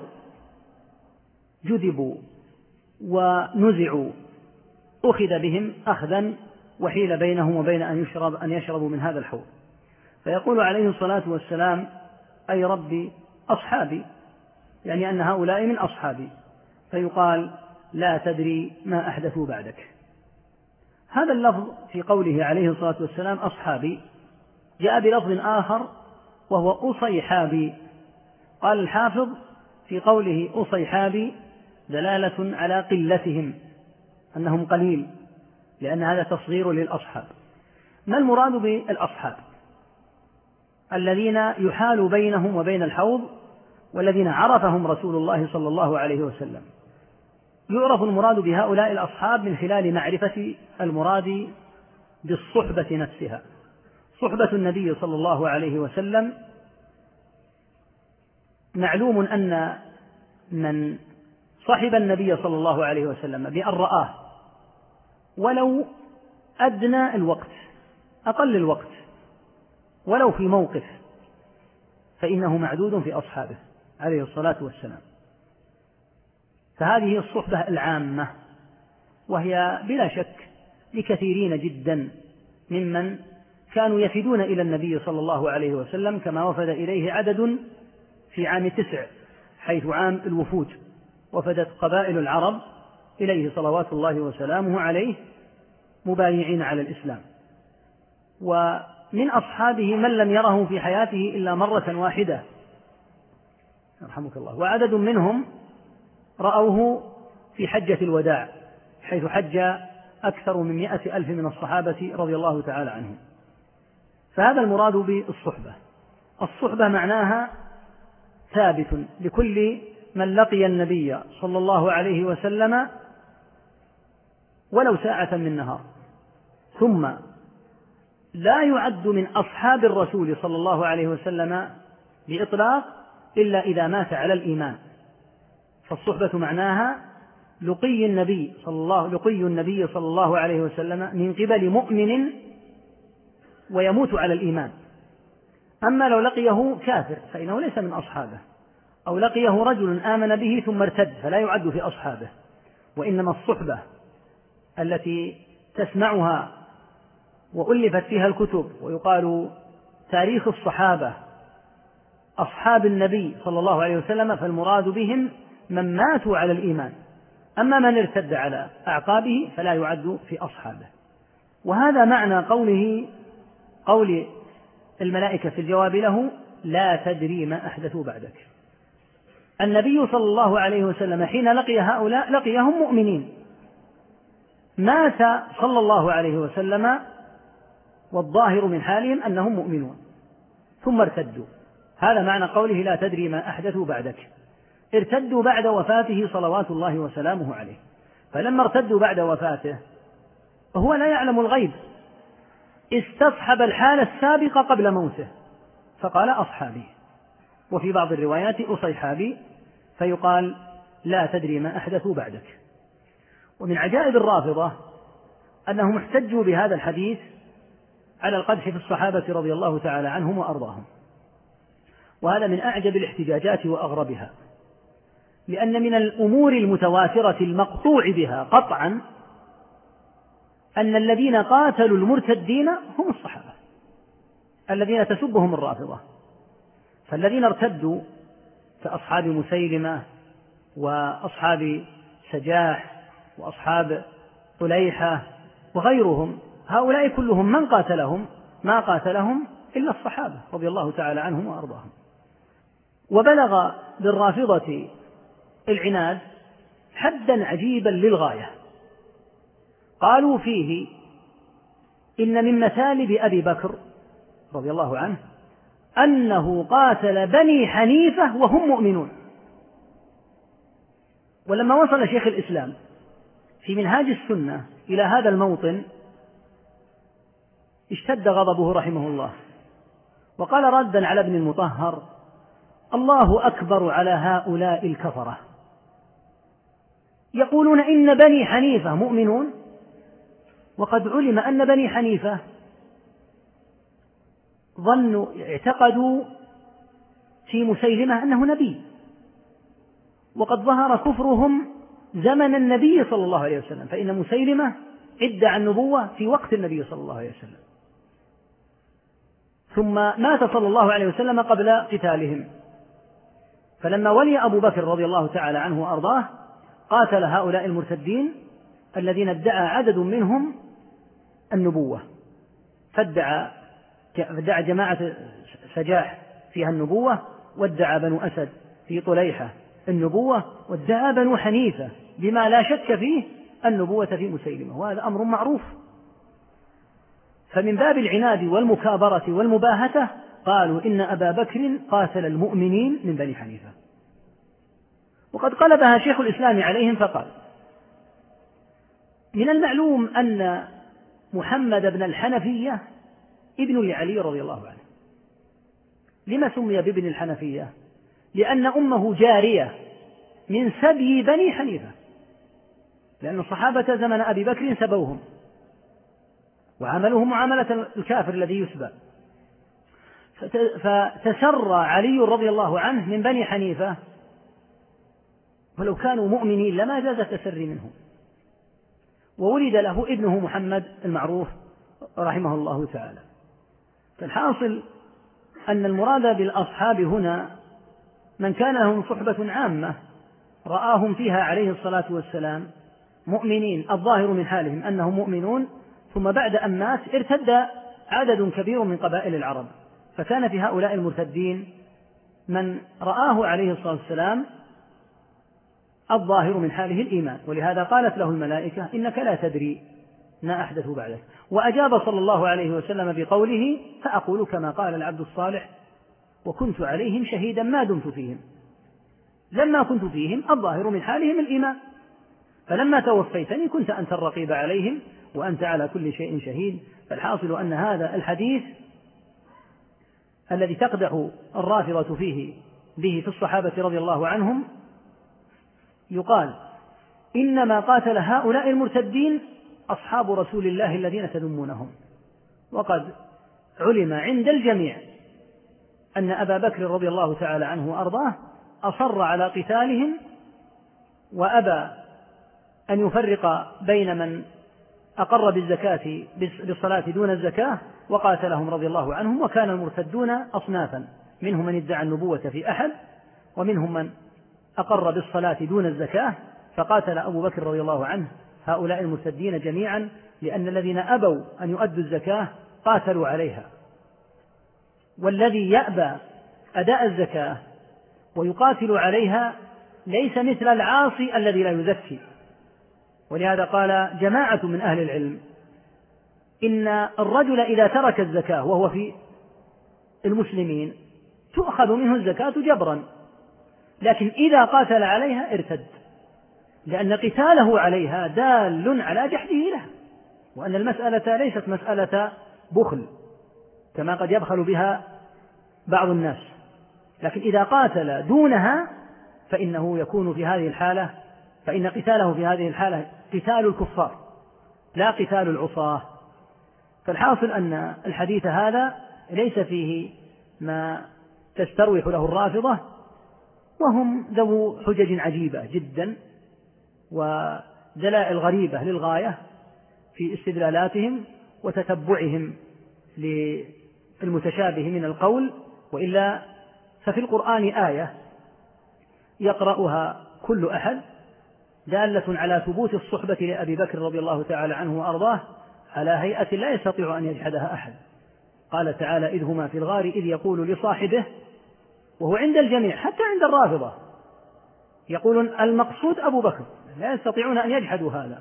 جذبوا ونزعوا، أخذ بهم أخذا وحيل بينهم وبين أن يشربوا من هذا الحوض. فيقول عليه الصلاة والسلام أي ربي أصحابي، يعني أن هؤلاء من أصحابي، فيقال لا تدري ما أحدثوا بعدك. هذا اللفظ في قوله عليه الصلاة والسلام أصحابي جاء بلفظ آخر وهو أصيحابي. قال الحافظ في قوله أصيحابي دلالة على قلتهم، أنهم قليل، لأن هذا تصغير للأصحاب. ما المراد بالأصحاب؟ الذين يحال بينهم وبين الحوض والذين عرفهم رسول الله صلى الله عليه وسلم. يعرف المراد بهؤلاء الأصحاب من خلال معرفة المراد بالصحبة نفسها. صحبة النبي صلى الله عليه وسلم معلوم أن من صحب النبي صلى الله عليه وسلم بأن رآه ولو أدنى الوقت، أقل الوقت، ولو في موقف، فإنه معدود في أصحابه عليه الصلاة والسلام. فهذه الصحبة العامة، وهي بلا شك لكثيرين جدا ممن كانوا يفدون إلى النبي صلى الله عليه وسلم، كما وفد إليه عدد في عام 9 حيث عام الوفود، وفدت قبائل العرب إليه صلوات الله وسلامه عليه مبايعين على الإسلام. ومن أصحابه من لم يره في حياته إلا مرة واحدة يرحمك الله، وعدد منهم رأوه في حجة الوداع حيث حج أكثر من 100,000 من الصحابة رضي الله تعالى عنهم. فهذا المراد بالصحبة. الصحبة معناها ثابت لكل من لقي النبي صلى الله عليه وسلم ولو ساعة من نهار، ثم لا يعد من أصحاب الرسول صلى الله عليه وسلم بإطلاق إلا إذا مات على الإيمان. فالصحبة معناها لقي النبي صلى الله عليه وسلم من قبل مؤمن ويموت على الإيمان. أما لو لقيه كافر فإنه ليس من أصحابه، أو لقيه رجل آمن به ثم ارتد فلا يعد في أصحابه. وإنما الصحبة التي تسمعها وألفت فيها الكتب ويقال تاريخ الصحابة أصحاب النبي صلى الله عليه وسلم، فالمراد بهم من ماتوا على الإيمان. أما من ارتد على أعقابه فلا يعد في أصحابه. وهذا معنى قول الملائكة في الجواب له لا تدري ما أحدثوا بعدك. النبي صلى الله عليه وسلم حين لقي هؤلاء لقيهم مؤمنين، مات صلى الله عليه وسلم والظاهر من حالهم أنهم مؤمنون ثم ارتدوا. هذا معنى قوله لا تدري ما أحدثوا بعدك. ارتدوا بعد وفاته صلوات الله وسلامه عليه. فلما ارتدوا بعد وفاته هو لا يعلم الغيب، استصحب الحالة السابقة قبل موته فقال أصحابي، وفي بعض الروايات أصيحابي، فيقال لا تدري ما أحدثوا بعدك. ومن عجائب الرافضة أنهم احتجوا بهذا الحديث على القدح في الصحابة رضي الله تعالى عنهم وأرضاهم، وهذا من أعجب الاحتجاجات وأغربها، لأن من الأمور المتواترة المقطوع بها قطعا أن الذين قاتلوا المرتدين هم الصحابة الذين تسبهم الرافضة. فالذين ارتدوا كأصحاب مسيلمة وأصحاب سجاح وأصحاب طليحة وغيرهم، هؤلاء كلهم من قاتلهم ما قاتلهم إلا الصحابة رضي الله تعالى عنهم وأرضاهم. وبلغ بالرافضة العناد حدا عجيبا للغاية، قالوا فيه إن من مثالب أبي بكر رضي الله عنه أنه قاتل بني حنيفة وهم مؤمنون. ولما وصل شيخ الإسلام في منهاج السنة إلى هذا الموطن اشتد غضبه رحمه الله، وقال ردا على ابن المطهر: الله أكبر على هؤلاء الكفرة، يقولون إن بني حنيفة مؤمنون، وقد علم أن بني حنيفة اعتقدوا في مسيلمة أنه نبي، وقد ظهر كفرهم زمن النبي صلى الله عليه وسلم، فإن مسيلمة ادعى النبوة في وقت النبي صلى الله عليه وسلم، ثم مات صلى الله عليه وسلم قبل قتالهم. فلما ولي أبو بكر رضي الله تعالى عنه وأرضاه قاتل هؤلاء المرتدين الذين ادعى عدد منهم النبوة، فادعى جماعة سجاح فيها النبوة، وادعى بنو أسد في طليحة النبوة، وادعى بنو حنيفة بما لا شك فيه النبوة في مسيلمة، وهذا أمر معروف. فمن باب العناد والمكابرة والمباهتة قالوا إن أبا بكر قاتل المؤمنين من بني حنيفة. وقد قلبها شيخ الإسلام عليهم فقال: من المعلوم أن محمد بن الحنفية ابن لعلي رضي الله عنه. لما سمي بابن الحنفية؟ لأن أمه جارية من سبي بني حنيفة، لأن الصحابة زمن أبي بكر سبوهم وعملوه معاملة الكافر الذي يسبى، فتسرى علي رضي الله عنه من بني حنيفة، ولو كانوا مؤمنين لما جاز التسري منهم. وولد له ابنه محمد المعروف رحمه الله تعالى. فالحاصل أن المراد بالأصحاب هنا من كان لهم صحبة عامة رآهم فيها عليه الصلاة والسلام مؤمنين، الظاهر من حالهم أنهم مؤمنون، ثم بعد أن مات ارتد عدد كبير من قبائل العرب، فكان في هؤلاء المرتدين من رآه عليه الصلاة والسلام الظاهر من حاله الإيمان، ولهذا قالت له الملائكة: إنك لا تدري ما أحدث بعدك. وأجاب صلى الله عليه وسلم بقوله: فأقول كما قال العبد الصالح وكنت عليهم شهيدا ما دمت فيهم. لما كنت فيهم الظاهر من حالهم الإيمان، فلما توفيتني كنت أنت الرقيب عليهم وأنت على كل شيء شهيد. فالحاصل أن هذا الحديث الذي تقدح الرافضة به في الصحابة رضي الله عنهم يقال إنما قاتل هؤلاء المرتدين أصحاب رسول الله الذين تذمونهم. وقد علم عند الجميع أن أبا بكر رضي الله تعالى عنه وأرضاه أصر على قتالهم، وأبى أن يفرق بين من أقر بالزكاة بالصلاة دون الزكاة وقاتلهم رضي الله عنهم. وكان المرتدون أصنافا، منهم من ادعى النبوة في أحد، ومنهم من أقر بالصلاة دون الزكاة، فقاتل أبو بكر رضي الله عنه هؤلاء المرتدين جميعا، لأن الذين أبوا أن يؤدوا الزكاة قاتلوا عليها، والذي يأبى أداء الزكاة ويقاتل عليها ليس مثل العاصي الذي لا يزكي. ولهذا قال جماعة من أهل العلم إن الرجل إذا ترك الزكاة وهو في المسلمين تؤخذ منه الزكاة جبرا، لكن إذا قاتل عليها ارتد، لأن قتاله عليها دال على جحده لها، وأن المسألة ليست مسألة بخل كما قد يبخل بها بعض الناس، لكن إذا قاتل دونها فإنه يكون في هذه الحالة، فإن قتاله في هذه الحالة قتال الكفار لا قتال العصاة. فالحاصل أن الحديث هذا ليس فيه ما تستروح له الرافضة، وهم ذو حجج عجيبة جدا ودلائل غريبة للغاية في استدلالاتهم وتتبعهم للمتشابه من القول، وإلا ففي القرآن آية يقرأها كل أحد دالة على ثبوت الصحبة لأبي بكر رضي الله تعالى عنه وأرضاه على هيئة لا يستطيع أن يجحدها أحد. قال تعالى: إذ هما في الغار إذ يقول لصاحبه، وهو عند الجميع حتى عند الرافضة يقولون المقصود أبو بكر، لا يستطيعون أن يجحدوا هذا.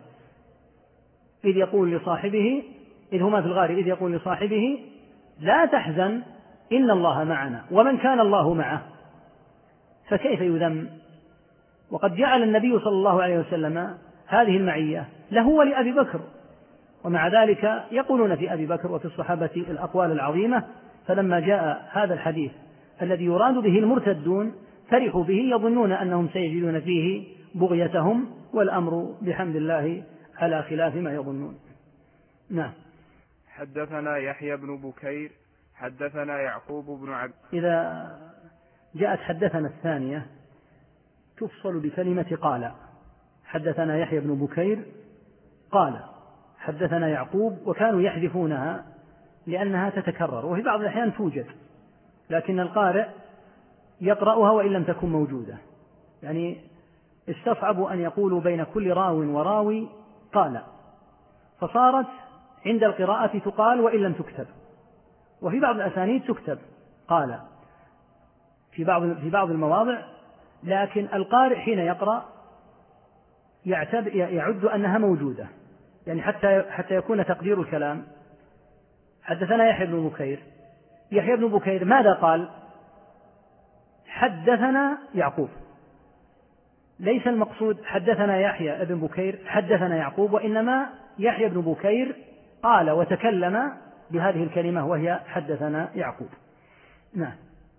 إذ يقول لصاحبه، إذ هما في الغار إذ يقول لصاحبه لا تحزن إن الله معنا، ومن كان الله معه فكيف يذم؟ وقد جعل النبي صلى الله عليه وسلم هذه المعية له ولأبي بكر، ومع ذلك يقولون في أبي بكر وفي الصحابة الأقوال العظيمة. فلما جاء هذا الحديث الذي يراد به المرتدون فرحوا به، يظنون أنهم سيجدون فيه بغيتهم، والأمر بحمد الله على خلاف ما يظنون. نعم. حدثنا يحيى بن بكير حدثنا يعقوب بن عبد. إذا جاءت حدثنا الثانية تفصل بكلمة قال. حدثنا يحيى بن بكير قال حدثنا يعقوب، وكانوا يحذفونها لأنها تتكرر، وفي بعض الأحيان توجد لكن القارئ يقرأها وإن لم تكن موجودة، يعني استصعبوا أن يقولوا بين كل راو وراوي قال، فصارت عند القراءة تقال وإن لم تكتب، وفي بعض الأسانيد تكتب قال في بعض المواضع، لكن القارئ حين يقرأ يعد أنها موجودة، يعني حتى يكون تقدير الكلام. حدثنا يحيى بن بكير. يحيى بن بكير ماذا قال؟ حدثنا يعقوب، ليس المقصود حدثنا يحيى بن بكير حدثنا يعقوب، وإنما يحيى بن بكير قال وتكلم بهذه الكلمة وهي حدثنا يعقوب. نعم.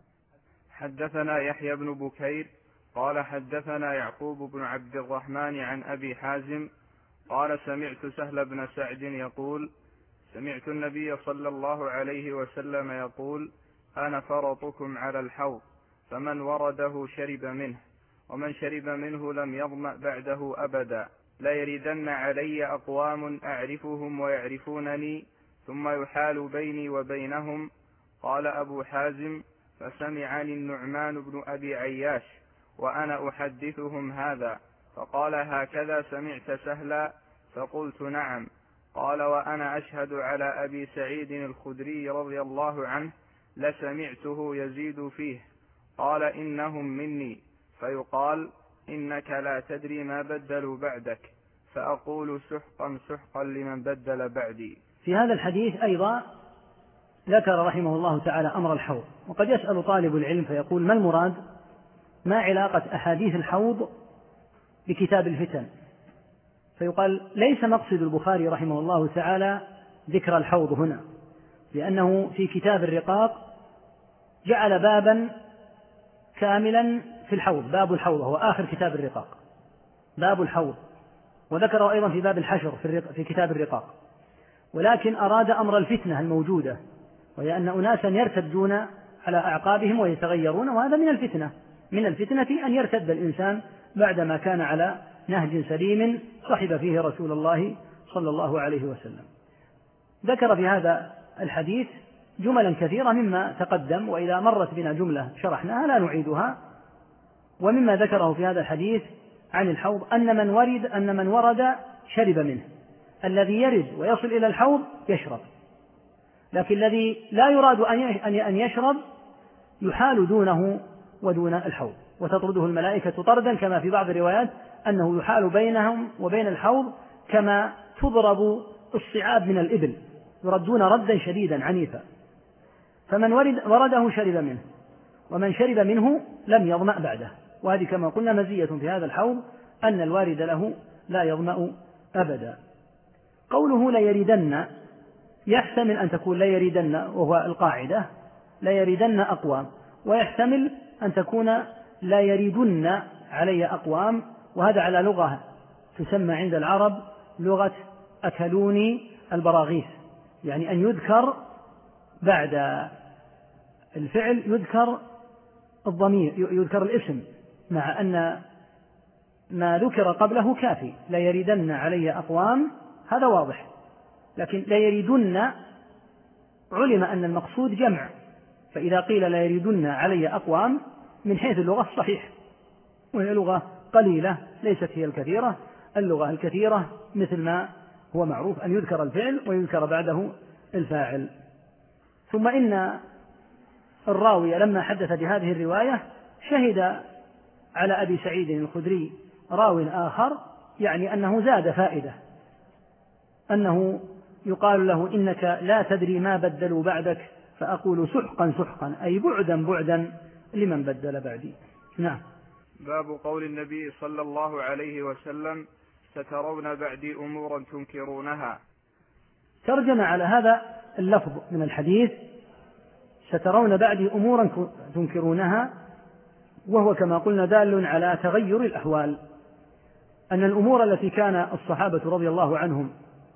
حدثنا يحيى بن بكير قال حدثنا يعقوب بن عبد الرحمن عن أبي حازم قال سمعت سهل بن سعد يقول سمعت النبي صلى الله عليه وسلم يقول أنا فرطكم على الحوض، فمن ورده شرب منه، ومن شرب منه لم يظمأ بعده أبدا، لا يردن علي أقوام أعرفهم ويعرفونني ثم يحال بيني وبينهم. قال أبو حازم فسمعني النعمان بن أبي عياش وأنا أحدثهم هذا، فقال هكذا سمعت سهلا؟ فقلت نعم. قال وأنا أشهد على أبي سعيد الخدري رضي الله عنه لسمعته يزيد فيه. قال إنهم مني، فيقال إنك لا تدري ما بدلوا بعدك، فأقول سحقا سحقا لمن بدل بعدي. في هذا الحديث أيضا ذكر رحمه الله تعالى أمر الحوض، وقد يسأل طالب العلم فيقول ما المراد؟ ما علاقة أحاديث الحوض بكتاب الفتن؟ فيقال ليس مقصد البخاري رحمه الله تعالى ذكر الحوض هنا، لأنه في كتاب الرقاق جعل بابا كاملا في الحوض، باب الحوض هو آخر كتاب الرقاق، باب الحوض، وذكره أيضا في باب الحشر في كتاب الرقاق، ولكن أراد أمر الفتنة الموجودة، وهي أن أناسا يرتدون على أعقابهم ويتغيرون، وهذا من الفتنة أن يرتد الإنسان بعدما كان على نهج سليم صحب فيه رسول الله صلى الله عليه وسلم. ذكر في هذا الحديث جملا كثيرة مما تقدم، وإذا مرت بنا جملة شرحناها لا نعيدها. ومما ذكره في هذا الحديث عن الحوض أن من ورد شرب منه، الذي يرد ويصل إلى الحوض يشرب، لكن الذي لا يراد أن يشرب يحال دونه ودون الحوض، وتطرده الملائكة طردا، كما في بعض الروايات أنه يحال بينهم وبين الحوض كما تضرب الصعاب من الإبل، يردون ردا شديدا عنيفا، فمن ورده شرب منه، ومن شرب منه لم يظمأ بعده. وهذه كما قلنا مزية في هذا الحوض أن الوارد له لا يظمأ أبدا. قوله لا يردن يحتمل أن تكون لا يردن وهو القاعدة لا يردن أقوام، ويحتمل أن تكون لا يردن علي أقوام، وهذا على لغة تسمى عند العرب لغة أكلوني البراغيث، يعني أن يذكر بعد الفعل يذكر الضمير، يذكر الاسم، مع أن ما ذكر قبله كافي. لا يردن علي أقوام هذا واضح، لكن لا يردن علم أن المقصود جمع، فإذا قيل لا يردن علي أقوام من حيث اللغة صحيح، وهي لغة قليلة ليست هي الكثيرة. اللغة الكثيرة مثل ما هو معروف أن يذكر الفعل ويذكر بعده الفاعل. ثم إن الراوي لما حدث بهذه الرواية شهد على أبي سعيد الخدري راو آخر، يعني أنه زاد فائدة، أنه يقال له إنك لا تدري ما بدلوا بعدك فأقول سحقا سحقا، أي بعدا بعدا لمن بدل بعدي. نعم. باب قول النبي صلى الله عليه وسلم سترون بعدي أمورا تنكرونها. ترجم على هذا اللفظ من الحديث سترون بعدي أمورا تنكرونها، وهو كما قلنا دال على تغير الأحوال، أن الأمور التي كان الصحابة رضي الله عنهم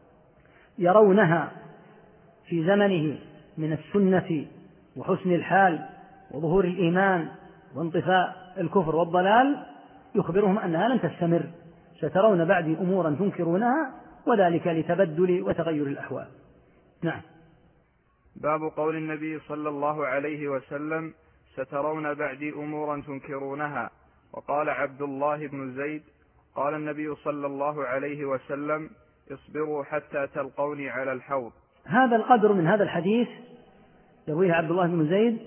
يرونها في زمنه من السنة وحسن الحال وظهور الإيمان وانطفاء الكفر والضلال يخبرهم أنها لن تستمر. سترون بعدي أمورا تنكرونها، وذلك لتبدل وتغير الأحوال. نعم. باب قول النبي صلى الله عليه وسلم سترون بعدي أمورا تنكرونها. وقال عبد الله بن زيد قال النبي صلى الله عليه وسلم اصبروا حتى تلقوني على الحوض. هذا القدر من هذا الحديث يرويه عبد الله بن زيد،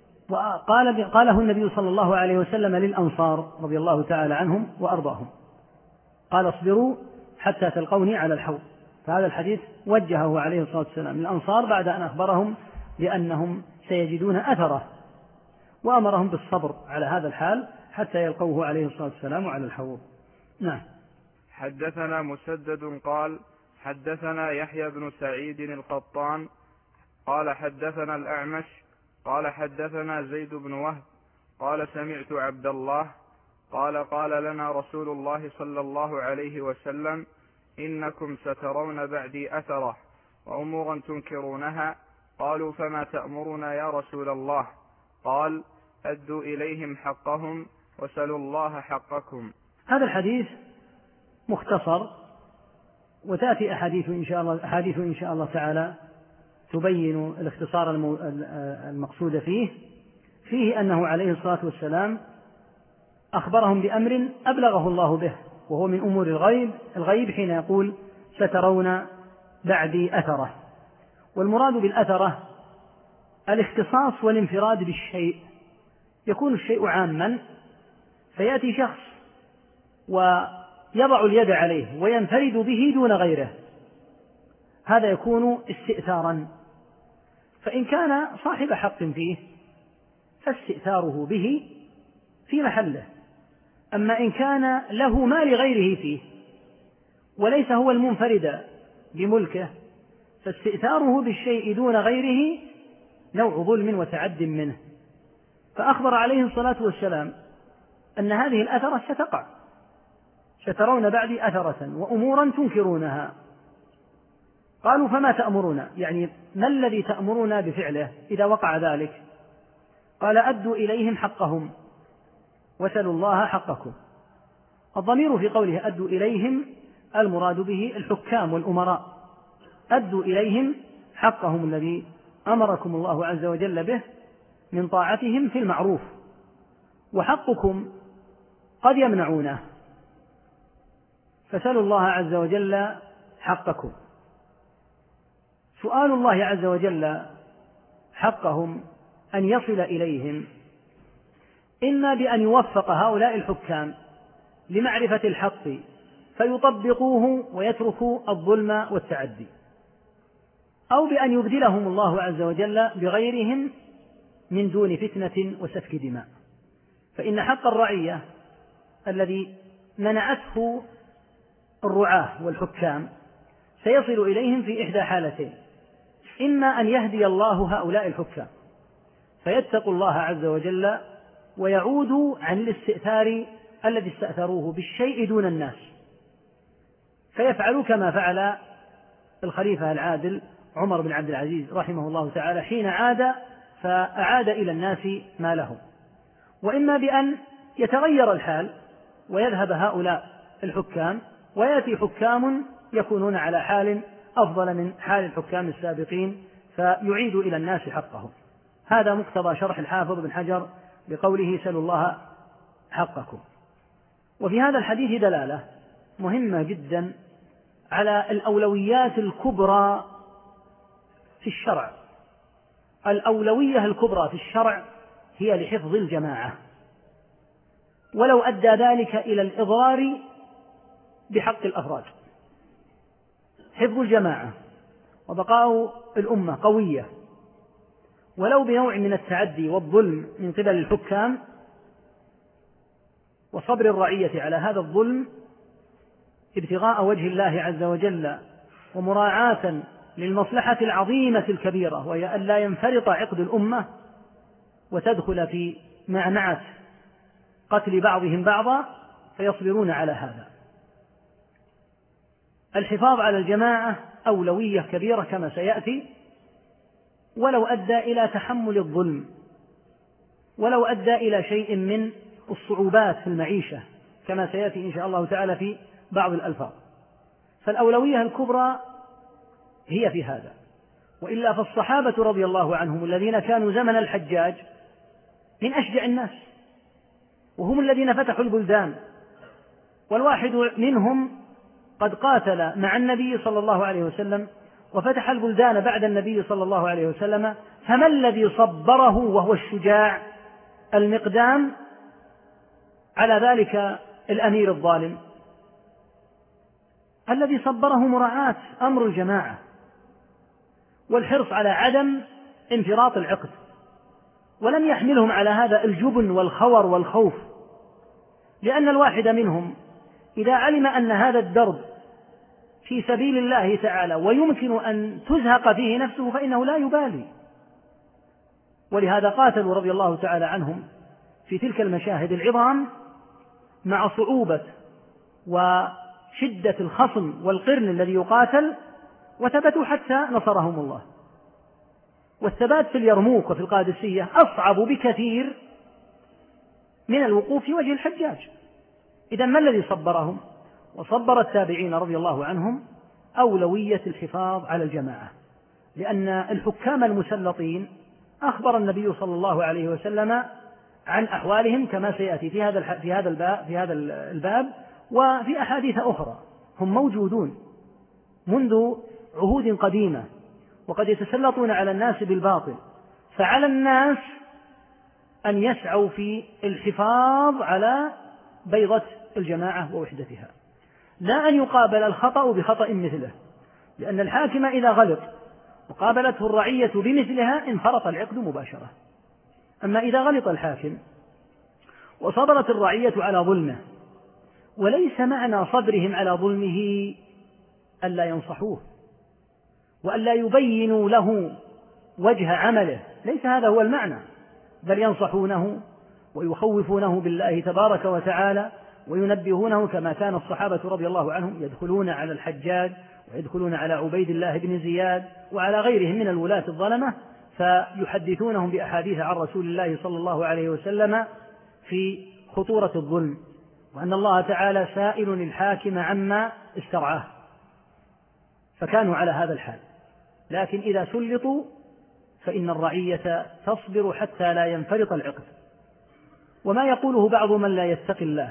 وقاله النبي صلى الله عليه وسلم للأنصار رضي الله تعالى عنهم وأرضاهم، قال اصبروا حتى تلقوني على الحوض. فهذا الحديث وجهه عليه الصلاة والسلام للأنصار بعد أن أخبرهم بأنهم سيجدون أثره، وأمرهم بالصبر على هذا الحال حتى يلقوه عليه الصلاة والسلام على الحوض. نعم. حدثنا مسدد قال حدثنا يحيى بن سعيد القطان قال حدثنا الأعمش قال حدثنا زيد بن وهب قال سمعت عبد الله قال لنا رسول الله صلى الله عليه وسلم إنكم سترون بعدي أثرة وأمورا تنكرونها. قالوا فما تأمرنا يا رسول الله؟ قال أدوا إليهم حقهم وسلوا الله حقكم. هذا الحديث مختصر، وتأتي أحاديث إن شاء الله تعالى تبين الاختصار المقصود فيه أنه عليه الصلاة والسلام أخبرهم بأمر أبلغه الله به، وهو من أمور الغيب حين يقول سترون بعدي أثرة. والمراد بالأثرة الاختصاص والانفراد بالشيء، يكون الشيء عاما فيأتي شخص ويضع اليد عليه وينفرد به دون غيره، هذا يكون استئثارا. فإن كان صاحب حق فيه فاستئثاره به في محله، أما إن كان له ما لغيره فيه وليس هو المنفرد بملكه فاستئثاره بالشيء دون غيره نوع ظلم وتعد منه. فأخبر عليه الصلاة والسلام أن هذه الأثرة ستقع، سترون بعدي أثرة وأمورا تنكرونها. قالوا فما تأمرون، يعني ما الذي تأمرون بفعله إذا وقع ذلك؟ قال أدوا إليهم حقهم وسلوا الله حقكم. الضمير في قوله أدوا إليهم المراد به الحكام والأمراء، أدوا إليهم حقهم الذي أمركم الله عز وجل به من طاعتهم في المعروف، وحقكم قد يمنعونه، فسلوا الله عز وجل حقكم. سؤال الله عز وجل حقهم أن يصل إليهم إما بأن يوفق هؤلاء الحكام لمعرفة الحق فيطبقوه ويتركوا الظلم والتعدي، أو بأن يبدلهم الله عز وجل بغيرهم من دون فتنة وسفك دماء. فإن حق الرعية الذي منعته الرعاة والحكام سيصل إليهم في إحدى حالتين: إما أن يهدي الله هؤلاء الحكام فيتقوا الله عز وجل ويعودوا عن الاستئثار الذي استأثروه بالشيء دون الناس، فيفعلوا كما فعل الخليفة العادل عمر بن عبد العزيز رحمه الله تعالى حين عاد فأعاد إلى الناس ما لهم. وإما بأن يتغير الحال ويذهب هؤلاء الحكام ويأتي حكام يكونون على حال أفضل من حال الحكام السابقين فيعيدوا إلى الناس حقهم. هذا مقتضى شرح الحافظ بن حجر بقوله سلوا الله حقكم. وفي هذا الحديث دلالة مهمة جدا على الأولويات الكبرى في الشرع. الأولوية الكبرى في الشرع هي لحفظ الجماعة، ولو أدى ذلك إلى الإضرار بحق الأفراد. حفظ الجماعة وبقاء الأمة قوية ولو بنوع من التعدي والظلم من قبل الحكام، وصبر الرعية على هذا الظلم ابتغاء وجه الله عز وجل ومراعاة للمصلحة العظيمة الكبيرة، وهي أن لا ينفرط عقد الأمة وتدخل في معمعة قتل بعضهم بعضا، فيصبرون على هذا. الحفاظ على الجماعة أولوية كبيرة كما سيأتي، ولو أدى إلى تحمل الظلم، ولو أدى إلى شيء من الصعوبات في المعيشة كما سيأتي إن شاء الله تعالى في بعض الألفاظ. فالأولوية الكبرى هي في هذا. وإلا فالصحابة رضي الله عنهم الذين كانوا زمن الحجاج من أشجع الناس، وهم الذين فتحوا البلدان، والواحد منهم قد قاتل مع النبي صلى الله عليه وسلم وفتح البلدان بعد النبي صلى الله عليه وسلم، فما الذي صبره وهو الشجاع المقدام على ذلك الأمير الظالم؟ الذي صبره مراعاة أمر الجماعة والحرص على عدم انفراط العقد، ولم يحملهم على هذا الجبن والخور والخوف، لأن الواحد منهم إذا علم أن هذا الدرب في سبيل الله تعالى ويمكن أن تزهق فيه نفسه فإنه لا يبالي. ولهذا قاتلوا رضي الله تعالى عنهم في تلك المشاهد العظام مع صعوبة وشدة الخصم والقرن الذي يقاتل، وثبتوا حتى نصرهم الله. والثبات في اليرموك وفي القادسية أصعب بكثير من الوقوف في وجه الحجاج. إذن ما الذي صبرهم وصبر التابعين رضي الله عنهم؟ أولوية الحفاظ على الجماعة، لأن الحكام المسلطين أخبر النبي صلى الله عليه وسلم عن أحوالهم كما سيأتي في هذا الباب وفي أحاديث أخرى. هم موجودون منذ عهود قديمة وقد يتسلطون على الناس بالباطل، فعلى الناس أن يسعوا في الحفاظ على بيضة الجماعة ووحدتها، لا أن يقابل الخطأ بخطأ مثله، لأن الحاكم إذا غلط وقابلته الرعية بمثلها انفرط العقد مباشرة. أما إذا غلط الحاكم وصبرت الرعية على ظلمه، وليس معنى صبرهم على ظلمه ألا ينصحوه وألا يبينوا له وجه عمله، ليس هذا هو المعنى، بل ينصحونه ويخوفونه بالله تبارك وتعالى وينبهونه كما كان الصحابة رضي الله عنهم يدخلون على الحجاج ويدخلون على عبيد الله بن زياد وعلى غيرهم من الولاة الظلمة فيحدثونهم بأحاديث عن رسول الله صلى الله عليه وسلم في خطورة الظلم، وأن الله تعالى سائل الحاكم عما استرعاه، فكانوا على هذا الحال. لكن إذا سلطوا فإن الرعية تصبر حتى لا ينفرط العقد. وما يقوله بعض من لا يتقي الله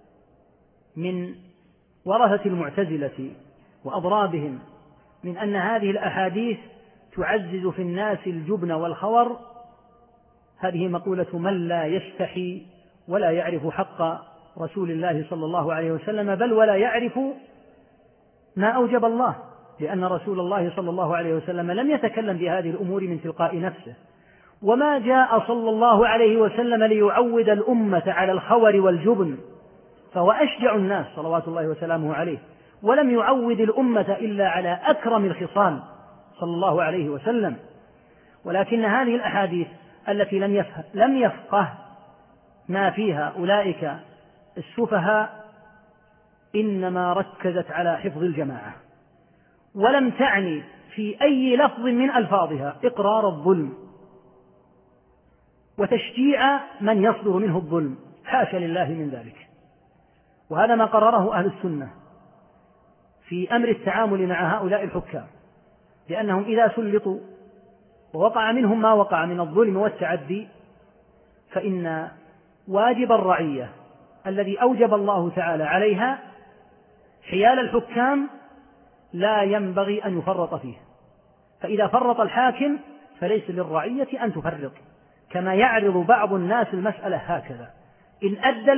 من ورثة المعتزلة وأضرابهم من أن هذه الأحاديث تعزز في الناس الجبن والخور، هذه مقولة من لا يستحي ولا يعرف حق رسول الله صلى الله عليه وسلم، بل ولا يعرف ما أوجب الله، لأن رسول الله صلى الله عليه وسلم لم يتكلم بهذه الأمور من تلقاء نفسه، وما جاء صلى الله عليه وسلم ليعود الأمة على الخور والجبن، فهو أشجع الناس صلوات الله وسلامه عليه، ولم يعود الأمة إلا على أكرم الخصال صلى الله عليه وسلم. ولكن هذه الأحاديث التي لم يفقه ما فيها أولئك السفهاء إنما ركزت على حفظ الجماعة، ولم تعني في أي لفظ من ألفاظها إقرار الظلم وتشجيع من يصدر منه الظلم، حاشا لله من ذلك. وهذا ما قرره أهل السنة في أمر التعامل مع هؤلاء الحكام، لأنهم إذا سلطوا ووقع منهم ما وقع من الظلم والتعدي، فإن واجب الرعية الذي أوجب الله تعالى عليها حيال الحكام لا ينبغي أن يفرط فيه. فإذا فرط الحاكم فليس للرعية أن تفرط، كما يعرض بعض الناس المسألة هكذا: إن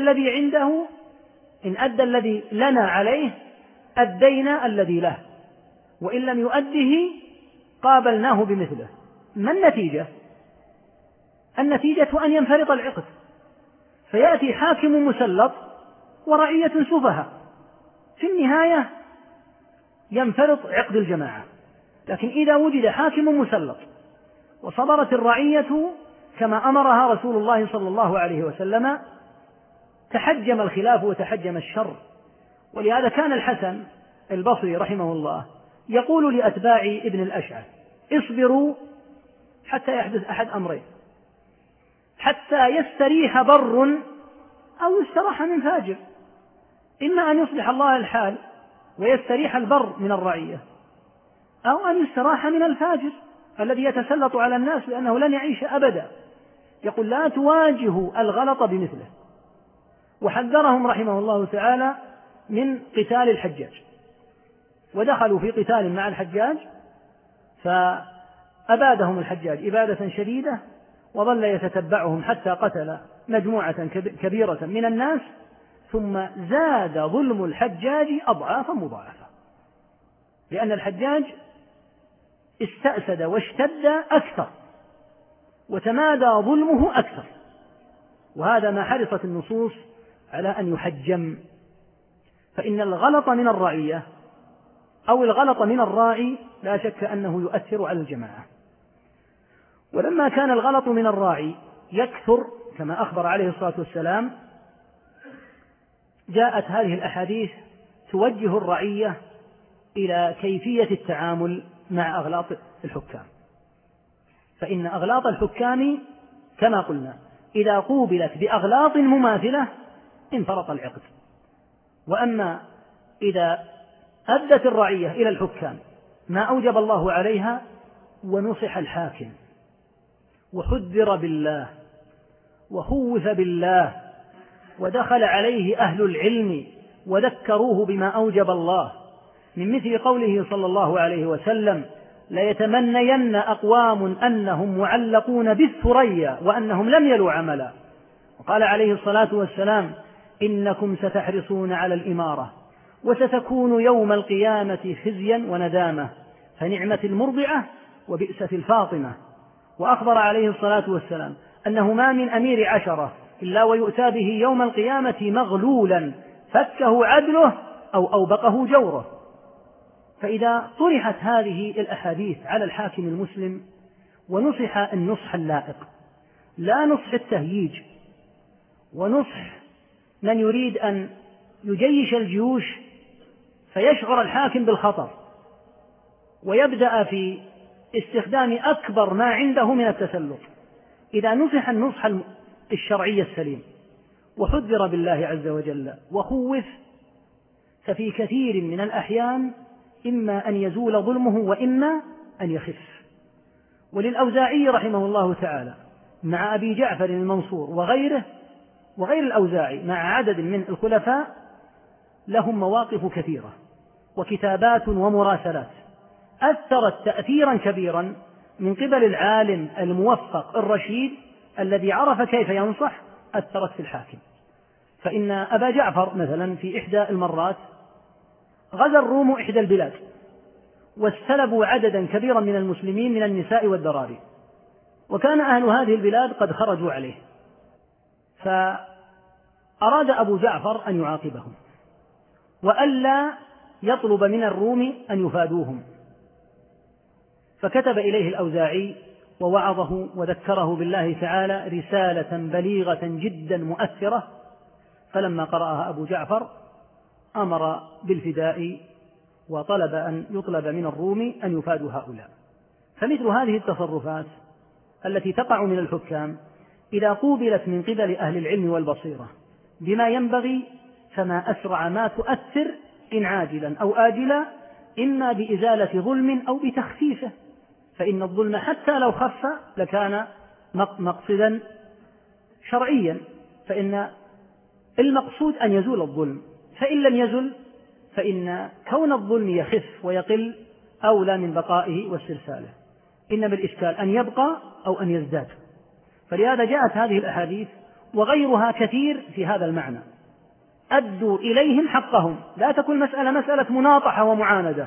أدى الذي لنا عليه أدينا الذي له، وإن لم يؤده قابلناه بمثله. ما النتيجة؟ النتيجة أن ينفرط العقد، فيأتي حاكم مسلط ورعية سفهاء، في النهاية ينفرط عقد الجماعة. لكن إذا وجد حاكم مسلط وصبرت الرعية كما أمرها رسول الله صلى الله عليه وسلم، تحجم الخلاف وتحجم الشر. ولهذا كان الحسن البصري رحمه الله يقول لأتباع ابن الأشعث: اصبروا حتى يحدث أحد أمرين: حتى يستريح بر أو يستراح من فاجر. إما أن يصلح الله الحال ويستريح البر من الرعية، أو أن يستراح من الفاجر الذي يتسلط على الناس لأنه لن يعيش أبدا. يقول: لا تواجهوا الغلط بمثله. وحذرهم رحمه الله تعالى من قتال الحجاج، ودخلوا في قتال مع الحجاج فأبادهم الحجاج إبادة شديدة، وظل يتتبعهم حتى قتل مجموعة كبيرة من الناس، ثم زاد ظلم الحجاج أضعافا مضاعفة، لأن الحجاج استأسد واشتد أكثر وتمادى ظلمه أكثر. وهذا ما حرصت النصوص على أن يحجم. فإن الغلط من الرعية أو الغلط من الراعي لا شك أنه يؤثر على الجماعة. ولما كان الغلط من الراعي يكثر كما أخبر عليه الصلاة والسلام، جاءت هذه الأحاديث توجه الرعية إلى كيفية التعامل مع أغلاط الحكام. فإن أغلاط الحكام كما قلنا إذا قوبلت بأغلاط مماثلة انفرط العقد. وأما إذا أدت الرعية إلى الحكام ما أوجب الله عليها ونصح الحاكم وحذر بالله وخوف بالله ودخل عليه أهل العلم وذكروه بما أوجب الله، من مثل قوله صلى الله عليه وسلم: ليتمنين أقوام أنهم معلقون بالثريا وأنهم لم يلوا عملا. وقال عليه الصلاة والسلام: إنكم ستحرصون على الإمارة وستكون يوم القيامة خزيا وندامة، فنعمة المرضعة وبئسة الفاطمة. وأخبر عليه الصلاة والسلام أنه ما من أمير 10 إلا ويؤتى به يوم القيامة مغلولا فكه عدله أو أوبقه جوره. فإذا طرحت هذه الأحاديث على الحاكم المسلم ونصح النصح اللائق، لا نصح التهييج ونصح من يريد أن يجيش الجيوش فيشعر الحاكم بالخطر ويبدأ في استخدام أكبر ما عنده من التسلط، إذا نصح النصح الشرعي السليم وحذر بالله عز وجل وخوف، ففي كثير من الأحيان إما أن يزول ظلمه وإما أن يخف. وللأوزاعي رحمه الله تعالى مع أبي جعفر المنصور وغير الأوزاعي مع عدد من الخلفاء لهم مواقف كثيرة وكتابات ومراسلات أثرت تأثيرا كبيرا من قبل العالم الموفق الرشيد الذي عرف كيف ينصح، أثرت في الحاكم. فإن أبا جعفر مثلا في إحدى المرات غزا الروم إحدى البلاد واستلبوا عددا كبيرا من المسلمين من النساء والذراري، وكان أهل هذه البلاد قد خرجوا عليه، فأراد أبو جعفر أن يعاقبهم وألا يطلب من الروم أن يفادوهم، فكتب إليه الأوزاعي ووعظه وذكره بالله تعالى رسالة بليغة جدا مؤثرة، فلما قرأها أبو جعفر أمر بالفداء وطلب أن يطلب من الروم أن يفادوا هؤلاء. فمثل هذه التصرفات التي تقع من الحكام إذا قوبلت من قبل أهل العلم والبصيرة بما ينبغي فما أسرع ما تؤثر إن عاجلا أو آجلا، إما بإزالة ظلم أو بتخفيفه، فإن الظلم حتى لو خف لكان مقصدا شرعيا، فإن المقصود أن يزول الظلم، فإن لم يزل فإن كون الظلم يخف ويقل أولى من بقائه واسترساله، إنما الإشكال أن يبقى أو أن يزداد. فلهذا جاءت هذه الأحاديث وغيرها كثير في هذا المعنى: أدوا إليهم حقهم. لا تكون مسألة مناطحة ومعاندة،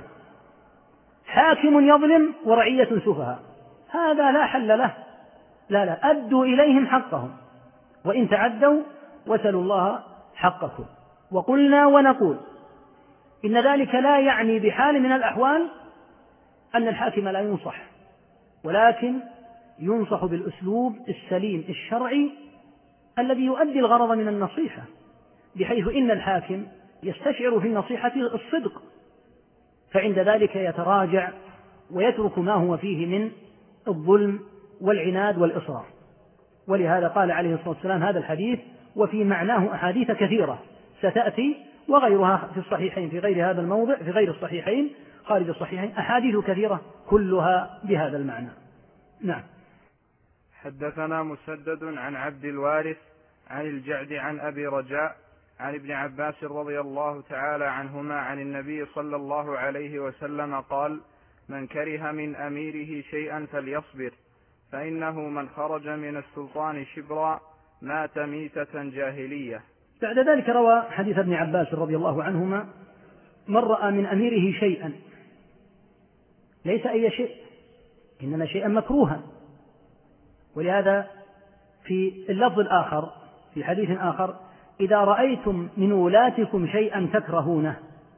حاكم يظلم ورعية سفهاء، هذا لا حل له. لا، أدوا إليهم حقهم، وإن تعدوا وسلوا الله حقكم. وقلنا ونقول إن ذلك لا يعني بحال من الأحوال أن الحاكم لا ينصح، ولكن ينصح بالأسلوب السليم الشرعي الذي يؤدي الغرض من النصيحة، بحيث إن الحاكم يستشعر في النصيحة الصدق، فعند ذلك يتراجع ويترك ما هو فيه من الظلم والعناد والإصرار. ولهذا قال عليه الصلاة والسلام هذا الحديث، وفي معناه أحاديث كثيرة ستأتي، وغيرها في الصحيحين في غير هذا الموضع، في غير الصحيحين خارج الصحيحين أحاديث كثيرة كلها بهذا المعنى. نعم. حدثنا مسدد عن عبد الوارث عن الجعد عن أبي رجاء عن ابن عباس رضي الله تعالى عنهما عن النبي صلى الله عليه وسلم قال: من كره من أميره شيئا فليصبر، فإنه من خرج من السلطان شبرا مات ميتة جاهلية. بعد ذلك روى حديث ابن عباس رضي الله عنهما: من رأى من أميره شيئا، ليس أي شيء، إنما شيئا مكروها. ولهذا في اللفظ الآخر في حديث آخر: إذا رأيتم من ولاتكم شيئا تكرهونه.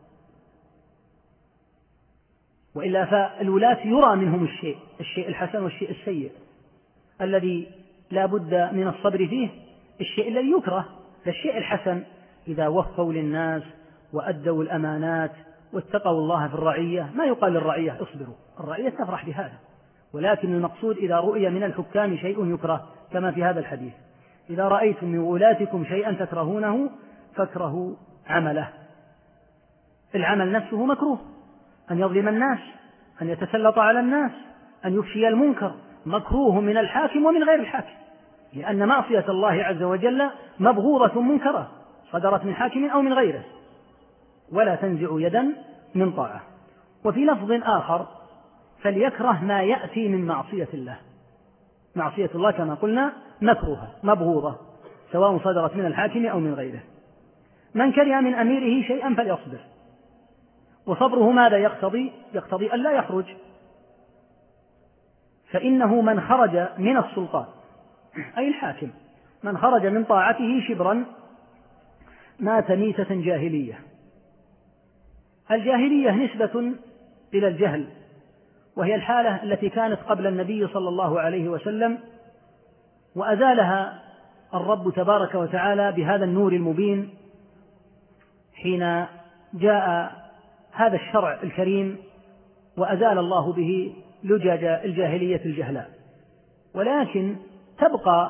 وإلا فالولاة يرى منهم الشيء الحسن والشيء السيء الذي لا بد من الصبر فيه، الشيء الذي يكره. فالشيء الحسن إذا وفوا للناس وأدوا الأمانات واتقوا الله في الرعية، ما يقال للرعية اصبروا، الرعية تفرح بهذا، ولكن المقصود إذا رؤي من الحكام شيء يكره، كما في هذا الحديث: إذا رأيتم من ولاتكم شيئا تكرهونه فاكرهوا عمله. العمل نفسه مكروه، أن يظلم الناس، أن يتسلط على الناس، أن يفشي المنكر، مكروه من الحاكم ومن غير الحاكم، لأن معصية الله عز وجل مبغوضة منكرة صدرت من حاكم أو من غيره، ولا تنزع يدا من طاعة. وفي لفظ آخر: فليكره ما يأتي من معصية الله. معصية الله كما قلنا مكروهة مبغوضة، سواء صدرت من الحاكم أو من غيره. من كره من أميره شيئا فليصبر. وصبره ماذا يقتضي؟ يقتضي أن لا يخرج، فإنه من خرج من السلطان أي الحاكم، من خرج من طاعته شبرا مات ميتة جاهلية. الجاهلية نسبة إلى الجهل، وهي الحالة التي كانت قبل النبي صلى الله عليه وسلم، وأزالها الرب تبارك وتعالى بهذا النور المبين حين جاء هذا الشرع الكريم، وأزال الله به لجج الجاهلية الجهلاء. ولكن تبقى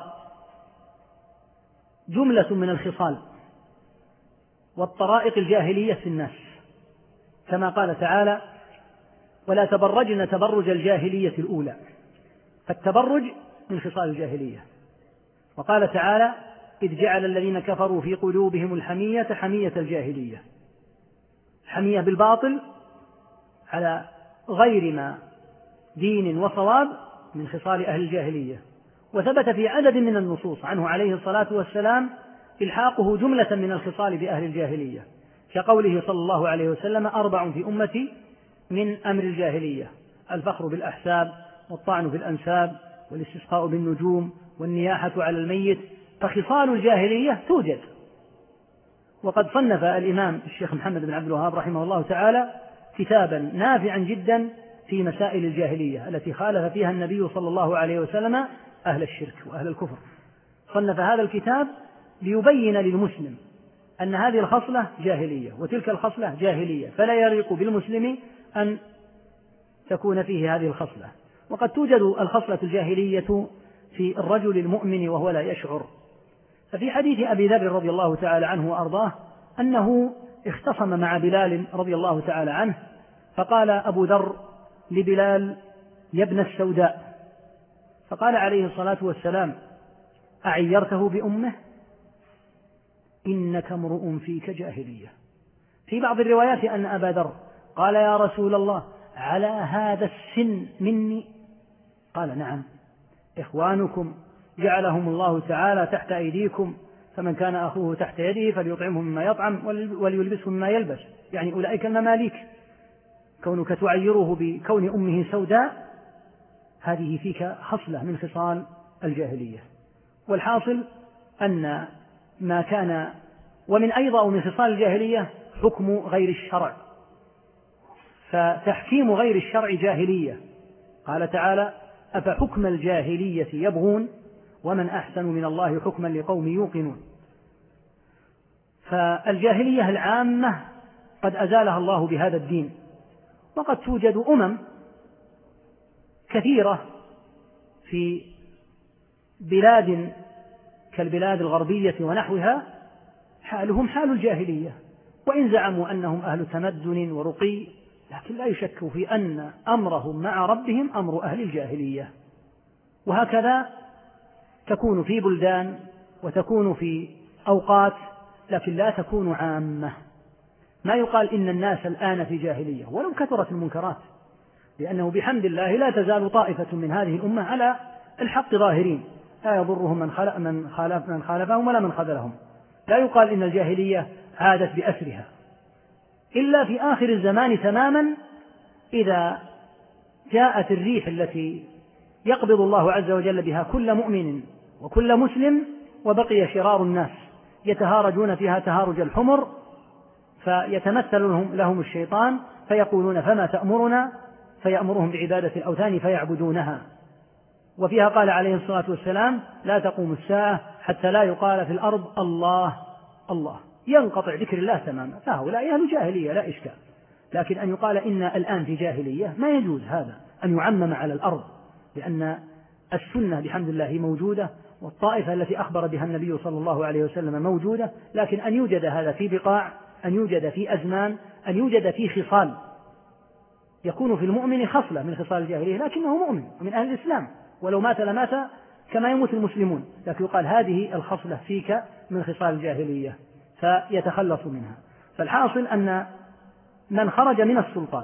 جملة من الخصال والطرائق الجاهلية في الناس، كما قال تعالى: ولا تبرجن تبرج الجاهلية الأولى، فالتبرج من خصال الجاهلية. وقال تعالى: إذ جعل الذين كفروا في قلوبهم الحمية حمية الجاهلية، حمية بالباطل على غير ما دين وصواب من خصال أهل الجاهلية. وثبت في عدد من النصوص عنه عليه الصلاة والسلام إلحاقه جملة من الخصال بأهل الجاهلية، كقوله صلى الله عليه وسلم: 4 في أمتي من أمر الجاهلية: الفخر بالأحساب، والطعن في الأنساب، والاستسقاء بالنجوم، والنياحة على الميت. فخصال الجاهلية توجد. وقد صنف الإمام الشيخ محمد بن عبد الوهاب رحمه الله تعالى كتابا نافعا جدا في مسائل الجاهلية التي خالف فيها النبي صلى الله عليه وسلم أهل الشرك وأهل الكفر. صنف هذا الكتاب ليبين للمسلم أن هذه الخصلة جاهلية وتلك الخصلة جاهلية، فلا يليق بالمسلم أن تكون فيه هذه الخصلة. وقد توجد الخصلة الجاهلية في الرجل المؤمن وهو لا يشعر. ففي حديث أبي ذر رضي الله تعالى عنه وأرضاه أنه اختصم مع بلال رضي الله تعالى عنه، فقال أبو ذر لبلال: يا ابن السوداء. فقال عليه الصلاة والسلام: أعيرته بأمه؟ إنك امرؤ فيك جاهلية. في بعض الروايات أن أبا ذر قال: يا رسول الله، على هذا السن مني؟ قال: نعم، إخوانكم جعلهم الله تعالى تحت أيديكم، فمن كان أخوه تحت يده فليطعمه مما يطعم وليلبسه مما يلبس، يعني أولئك المماليك. كونك تعيره بكون أمه سوداء هذه فيك خصلة من خصال الجاهلية. والحاصل أن ما كان ومن أيضا من خصال الجاهلية حكم غير الشرع، فتحكيم غير الشرع جاهلية. قال تعالى: أفحكم الجاهلية يبغون ومن أحسن من الله حكما لقوم يوقنون. فالجاهلية العامة قد أزالها الله بهذا الدين. وقد توجد كثيرة في بلاد كالبلاد الغربية ونحوها حالهم حال الجاهلية، وإن زعموا أنهم أهل تمدن ورقي، لكن لا يشك في أن أمرهم مع ربهم أمر أهل الجاهلية. وهكذا تكون في بلدان وتكون في أوقات، لكن لا تكون عامة. ما يقال إن الناس الآن في جاهلية ولو كثرت المنكرات، لأنه بحمد الله لا تزال طائفة من هذه الأمة على الحق ظاهرين، لا يضرهم من خالفهم ولا من خذلهم. لا يقال إن الجاهلية عادت بأسرها إلا في آخر الزمان تماما، إذا جاءت الريح التي يقبض الله عز وجل بها كل مؤمن وكل مسلم، وبقي شرار الناس يتهارجون فيها تهارج الحمر، فيتمثل لهم الشيطان فيقولون: فما تأمرنا؟ فيأمرهم بعبادة الأوثان فيعبدونها. وفيها قال عليه الصلاة والسلام: لا تقوم الساعة حتى لا يقال في الأرض الله الله، ينقطع ذكر الله تماما. فهؤلاء أهل جاهلية لا إشكال، لكن أن يقال إن الآن في جاهلية ما يجوز هذا، أن يعمم على الأرض، لأن السنة بحمد الله موجودة، والطائفة التي أخبر بها النبي صلى الله عليه وسلم موجودة، لكن أن يوجد هذا في بقاع، أن يوجد في أزمان، أن يوجد في خصال، يكون في المؤمن خصلة من خصال الجاهلية لكنه مؤمن ومن أهل الإسلام، ولو مات لمات كما يموت المسلمون، لكن يقال هذه الخصلة فيك من خصال الجاهلية فيتخلص منها. فالحاصل أن من خرج من السلطان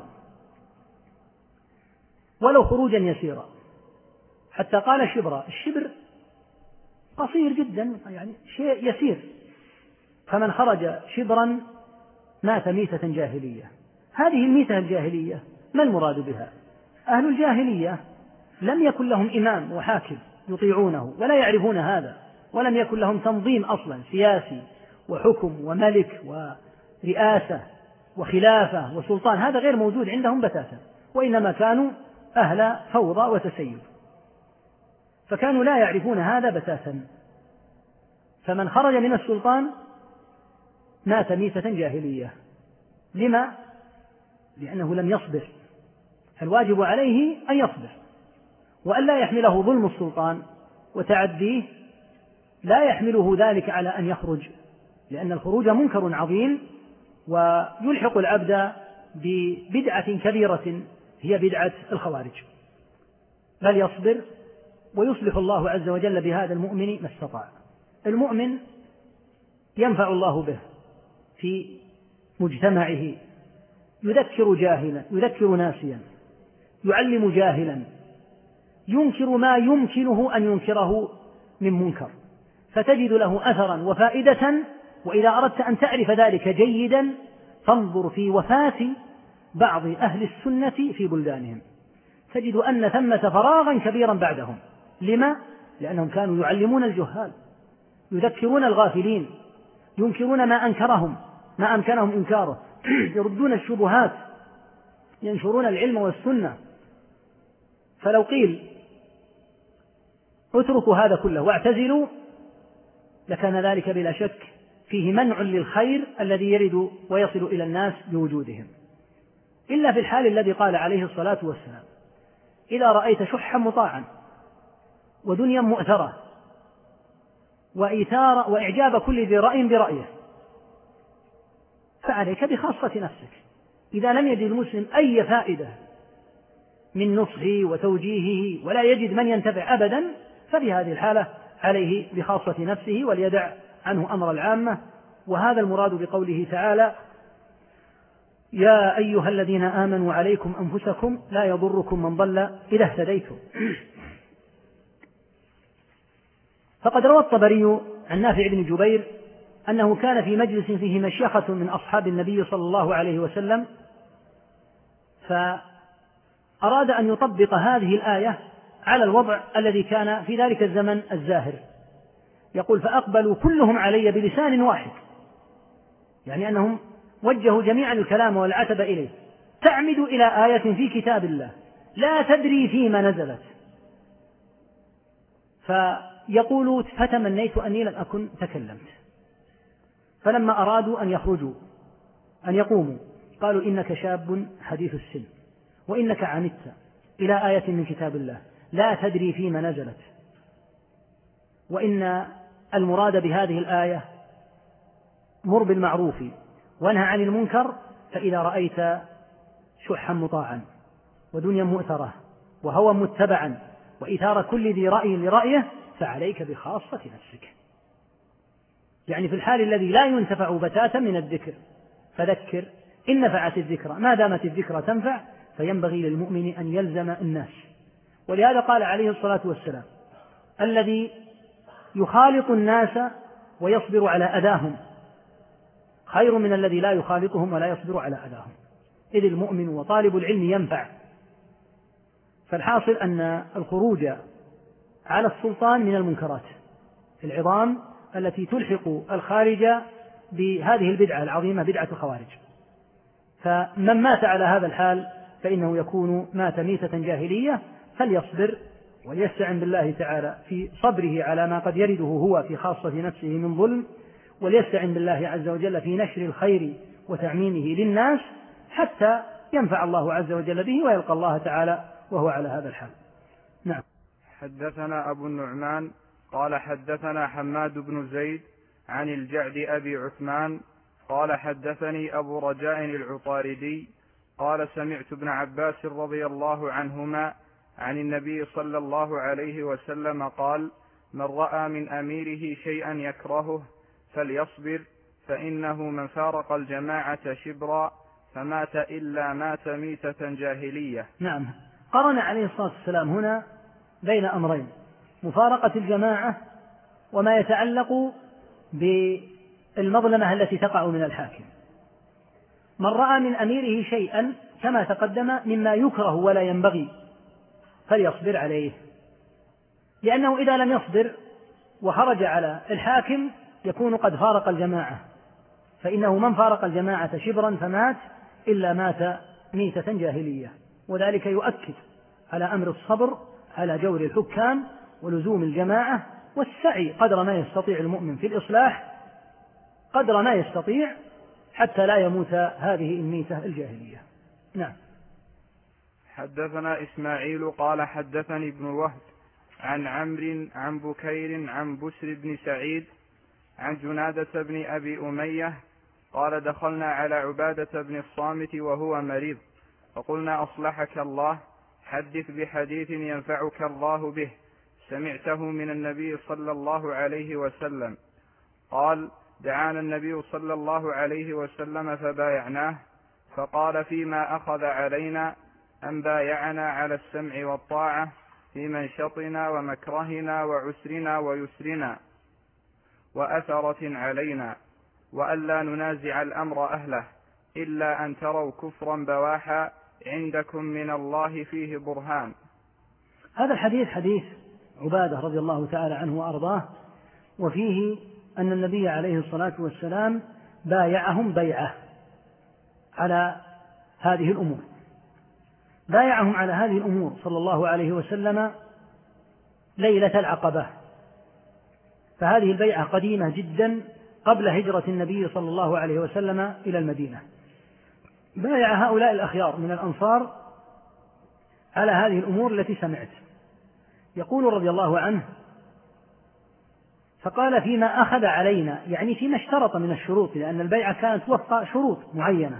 ولو خروجا يسيرا، حتى قال شبرا، الشبر قصير جدا، يعني شيء يسير، فمن خرج شبرا مات ميتة جاهلية. هذه الميتة الجاهلية ما المراد بها؟ أهل الجاهلية لم يكن لهم إمام وحاكم يطيعونه ولا يعرفون هذا، ولم يكن لهم تنظيم أصلا سياسي وحكم وملك ورئاسة وخلافة وسلطان، هذا غير موجود عندهم بتاتا، وإنما كانوا أهل فوضى وتسيب، فكانوا لا يعرفون هذا بتاتا. فمن خرج من السلطان مات ميتة جاهلية. لما؟ لأنه لم يصبر، فالواجب عليه أن يصبر وأن لا يحمله ظلم السلطان وتعديه، لا يحمله ذلك على أن يخرج، لأن الخروج منكر عظيم ويلحق العبد ببدعة كبيرة هي بدعة الخوارج، بل يصبر ويصلح الله عز وجل بهذا المؤمن ما استطاع. المؤمن ينفع الله به في مجتمعه، يذكر جاهلا، يذكر ناسيا، يعلم جاهلا، ينكر ما يمكنه أن ينكره من منكر، فتجد له أثرا وفائدة. وإذا أردت أن تعرف ذلك جيدا فانظر في وفاة بعض أهل السنة في بلدانهم، تجد أن ثمة فراغا كبيرا بعدهم. لما؟ لأنهم كانوا يعلمون الجهال، يذكرون الغافلين، ينكرون ما أمكنهم إنكاره، يردون الشبهات، ينشرون العلم والسنة. فلو قيل اتركوا هذا كله واعتزلوا لكان ذلك بلا شك فيه منع للخير الذي يرد ويصل إلى الناس بوجودهم، إلا في الحال الذي قال عليه الصلاة والسلام: إذا رأيت شحا مطاعا ودنيا مؤثرة وإعجاب كل ذي رأي برأيه فعليك بخاصة نفسك. إذا لم يجد المسلم أي فائدة من نصحه وتوجيهه ولا يجد من ينتفع أبدا ففي هذه الحالة عليه بخاصة نفسه وليدع عنه أمر العامة. وهذا المراد بقوله تعالى: يا أيها الذين آمنوا عليكم أنفسكم لا يضركم من ضل إذا اهتديتم. فقد روى الطبري عن نافع بن جبير أنه كان في مجلس فيه مشيخة من أصحاب النبي صلى الله عليه وسلم، فأراد أن يطبق هذه الآية على الوضع الذي كان في ذلك الزمن الزاهر. يقول: فأقبلوا كلهم علي بلسان واحد، يعني أنهم وجهوا جميعا الكلام والعتب إليه: تعمد إلى آية في كتاب الله لا تدري فيما نزلت. فيقول: فتمنيت أني لم أكن تكلمت. فلما أرادوا أن يقوموا قالوا: إنك شاب حديث السن، وإنك عمدت إلى آية من كتاب الله لا تدري فيما نزلت، وإن المراد بهذه الآية مر بالمعروف وانهى عن المنكر، فإذا رأيت شحا مطاعا ودنيا مؤثرة وهوى متبعا وإثار كل ذي رأي لرأيه فعليك بخاصة نفسك. يعني في الحال الذي لا ينتفع بتاتا من الذكر فذكر إن نفعت الذكرى، ما دامت الذكرى تنفع فينبغي للمؤمن أن يلزم الناس. ولهذا قال عليه الصلاة والسلام: الذي يخالط الناس ويصبر على أذاهم خير من الذي لا يخالطهم ولا يصبر على أذاهم، إذ المؤمن وطالب العلم ينفع. فالحاصل أن الخروج على السلطان من المنكرات العظام التي تلحق الخارج بهذه البدعة العظيمة، بدعة الخوارج. فمن مات على هذا الحال فإنه يكون مات ميتة جاهلية، فليصبر وليستعن بالله تعالى في صبره على ما قد يرده هو في خاصة نفسه من ظلم، وليستعن بالله عز وجل في نشر الخير وتعميمه للناس حتى ينفع الله عز وجل به ويلقى الله تعالى وهو على هذا الحال. نعم. حدثنا أبو النعمان قال حدثنا حماد بن زيد عن الجعد أبي عثمان قال حدثني أبو رجاء العطاردي قال سمعت ابن عباس رضي الله عنهما عن النبي صلى الله عليه وسلم قال: من رأى من أميره شيئا يكرهه فليصبر، فإنه من فارق الجماعة شبرا فمات إلا مات ميتة جاهلية. نعم. قرن عليه الصلاة والسلام هنا بين أمرين: مفارقة الجماعة وما يتعلق بالمظلمة التي تقع من الحاكم. من رأى من أميره شيئا كما تقدم مما يكره ولا ينبغي فليصبر عليه، لأنه إذا لم يصبر وخرج على الحاكم يكون قد فارق الجماعة، فإنه من فارق الجماعة شبرا فمات إلا مات ميتة جاهلية. وذلك يؤكد على أمر الصبر على جور الحكام ولزوم الجماعة والسعي قدر ما يستطيع المؤمن في الإصلاح قدر ما يستطيع حتى لا يموت هذه الميتة الجاهلية. نعم. حدثنا إسماعيل قال حدثني ابن وهب عن عمرو عن بكير عن بسر بن سعيد عن جنادة بن أبي أمية قال: دخلنا على عبادة بن الصامت وهو مريض، فقلنا: أصلحك الله، حدث بحديث ينفعك الله به سمعته من النبي صلى الله عليه وسلم. قال: دعانا النبي صلى الله عليه وسلم فبايعناه، فقال: فيما أخذ علينا أن بايعنا على السمع والطاعة في منشطنا ومكرهنا وعسرنا ويسرنا وأثرة علينا، وألا ننازع الأمر أهله، إلا أن تروا كفرا بواحا عندكم من الله فيه برهان. هذا الحديث حديث عبادة رضي الله تعالى عنه وأرضاه، وفيه أن النبي عليه الصلاة والسلام بايعهم بيعة على هذه الأمور، بايعهم على هذه الأمور صلى الله عليه وسلم ليلة العقبة. فهذه البيعة قديمة جدا قبل هجرة النبي صلى الله عليه وسلم إلى المدينة. بايع هؤلاء الأخيار من الأنصار على هذه الأمور التي سمعت. يقول رضي الله عنه: فقال فيما أخذ علينا، يعني فيما اشترط من الشروط، لأن البيعة كانت وفق شروط معينة،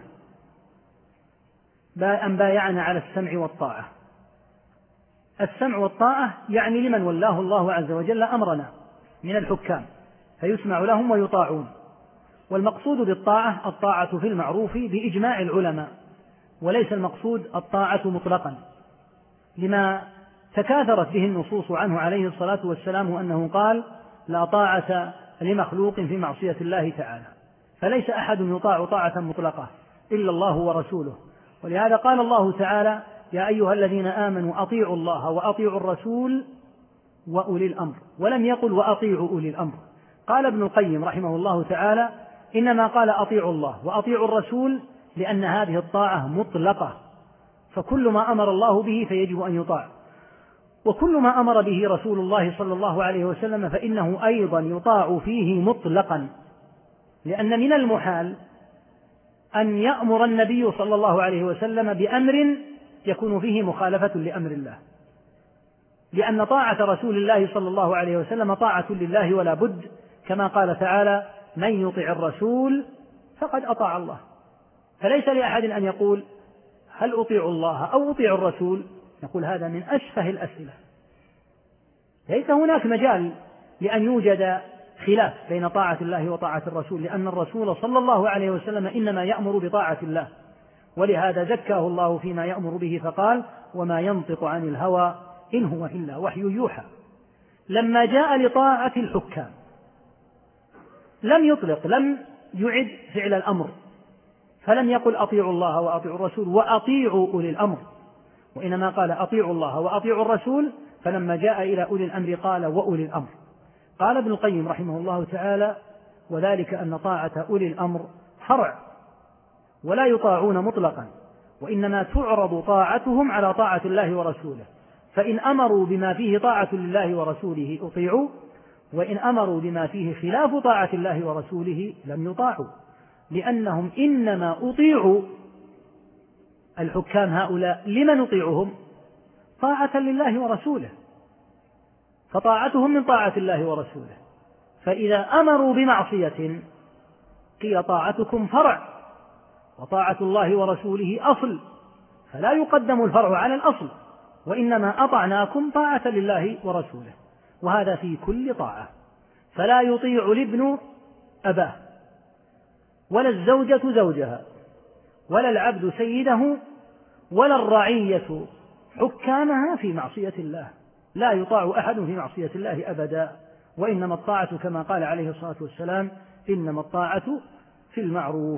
أن بايعنا على السمع والطاعة. السمع والطاعة يعني لمن ولاه الله عز وجل أمرنا من الحكام، فيسمع لهم ويطاعون. والمقصود بالطاعة الطاعة في المعروف بإجماع العلماء، وليس المقصود الطاعة مطلقا، لما تكاثرت به النصوص عنه عليه الصلاة والسلام أنه قال: لا طاعة لمخلوق في معصية الله تعالى. فليس أحد يطاع طاعة مطلقة إلا الله ورسوله. ولهذا قال الله تعالى: يا أيها الذين آمنوا أطيعوا الله وأطيعوا الرسول وأولي الأمر، ولم يقل وأطيعوا أولي الأمر. قال ابن القيم رحمه الله تعالى: إنما قال أطيعوا الله وأطيعوا الرسول لأن هذه الطاعة مطلقة، فكل ما أمر الله به فيجب أن يطاع، وكل ما أمر به رسول الله صلى الله عليه وسلم فإنه أيضا يطاع فيه مطلقا، لأن من المحال أن يأمر النبي صلى الله عليه وسلم بأمر يكون فيه مخالفة لأمر الله، لأن طاعة رسول الله صلى الله عليه وسلم طاعة لله ولا بد، كما قال تعالى: من يطع الرسول فقد أطاع الله. فليس لأحد أن يقول: هل أطيع الله أو أطيع الرسول؟ نقول هذا من أسفه الأسئلة. ليس هناك مجال لأن يوجد خلاف بين طاعة الله وطاعة الرسول، لأن الرسول صلى الله عليه وسلم إنما يأمر بطاعة الله، ولهذا زكاه الله فيما يأمر به فقال: وما ينطق عن الهوى إن هو إلا وحي يوحى. لما جاء لطاعة الحكام لم يطلق، لم يعد فعل الأمر، فلم يقل أطيعوا الله وأطيعوا الرسول وأطيعوا أولي الأمر، وإنما قال أطيعوا الله وأطيعوا الرسول. فلما جاء إلى أولي الأمر قال وأولي الأمر. قال ابن القيم رحمه الله تعالى: وذلك أن طاعة أولي الأمر فرع، ولا يطاعون مطلقا، وإنما تعرض طاعتهم على طاعة الله ورسوله، فإن أمروا بما فيه طاعة لله ورسوله أطيعوا، وإن أمروا بما فيه خلاف طاعة الله ورسوله لم يطاعوا، لأنهم إنما أطيعوا الحكام هؤلاء لمن نطيعهم؟ طاعة لله ورسوله، فطاعتهم من طاعة الله ورسوله. فإذا أمروا بمعصية قيل طاعتكم فرع، وطاعة الله ورسوله أصل، فلا يقدم الفرع على الأصل، وإنما أطعناكم طاعة لله ورسوله، وهذا في كل طاعة. فلا يطيع الابن أباه، ولا الزوجة زوجها، ولا العبد سيده، ولا الرعية حكامها في معصية الله. لا يطاع أحد في معصية الله أبدا، وإنما الطاعة كما قال عليه الصلاة والسلام: إنما الطاعة في المعروف.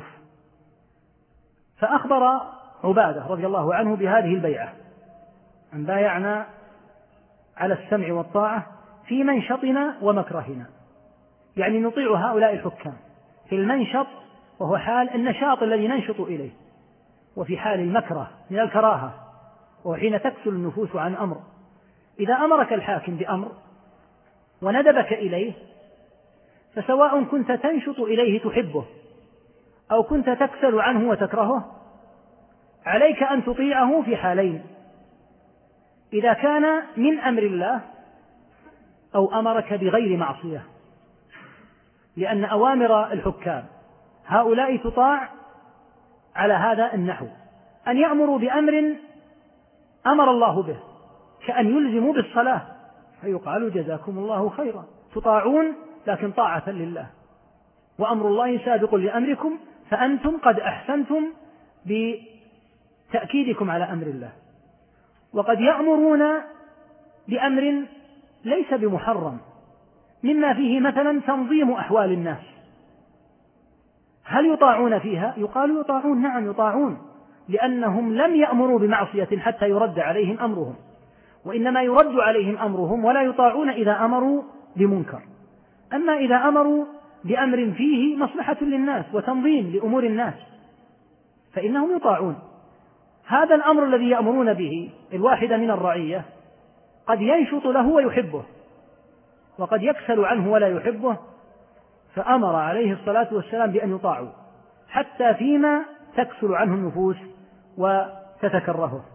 فأخبر عبادة رضي الله عنه بهذه البيعة، أن بايعنا على السمع والطاعة في منشطنا ومكرهنا، يعني نطيع هؤلاء الحكام في المنشط وهو حال النشاط الذي ننشط إليه، وفي حال المكره من الكراهة وحين تكسل النفوس عن أمر. إذا أمرك الحاكم بأمر وندبك إليه، فسواء كنت تنشط إليه تحبه أو كنت تكسل عنه وتكرهه، عليك أن تطيعه في حالين: إذا كان من أمر الله أو أمرك بغير معصية، لأن أوامر الحكام هؤلاء تطاع على هذا النحو: أن يأمروا بأمر أمر الله به، كأن يلزموا بالصلاة فيقال جزاكم الله خيرا، تطاعون لكن طاعة لله، وأمر الله سابق لأمركم، فأنتم قد أحسنتم بتأكيدكم على أمر الله. وقد يأمرون بأمر ليس بمحرم، مما فيه مثلا تنظيم أحوال الناس، هل يطاعون فيها؟ يقال يطاعون، نعم يطاعون، لأنهم لم يأمروا بمعصية حتى يرد عليهم أمرهم، وإنما يرد عليهم أمرهم ولا يطاعون إذا أمروا بمنكر. أما إذا أمروا بأمر فيه مصلحة للناس وتنظيم لأمور الناس فإنهم يطاعون. هذا الأمر الذي يأمرون به الواحد من الرعية قد ينشط له ويحبه، وقد يكسل عنه ولا يحبه، فأمر عليه الصلاة والسلام بأن يطاعوا حتى فيما تكسل عنه النفوس وتتكرهه،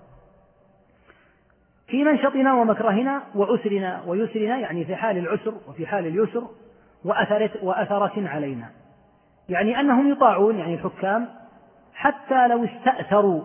في منشطنا ومكرهنا وعسرنا ويسرنا، يعني في حال العسر وفي حال اليسر، وأثرة علينا، يعني أنهم يطاعون، يعني الحكام، حتى لو استأثروا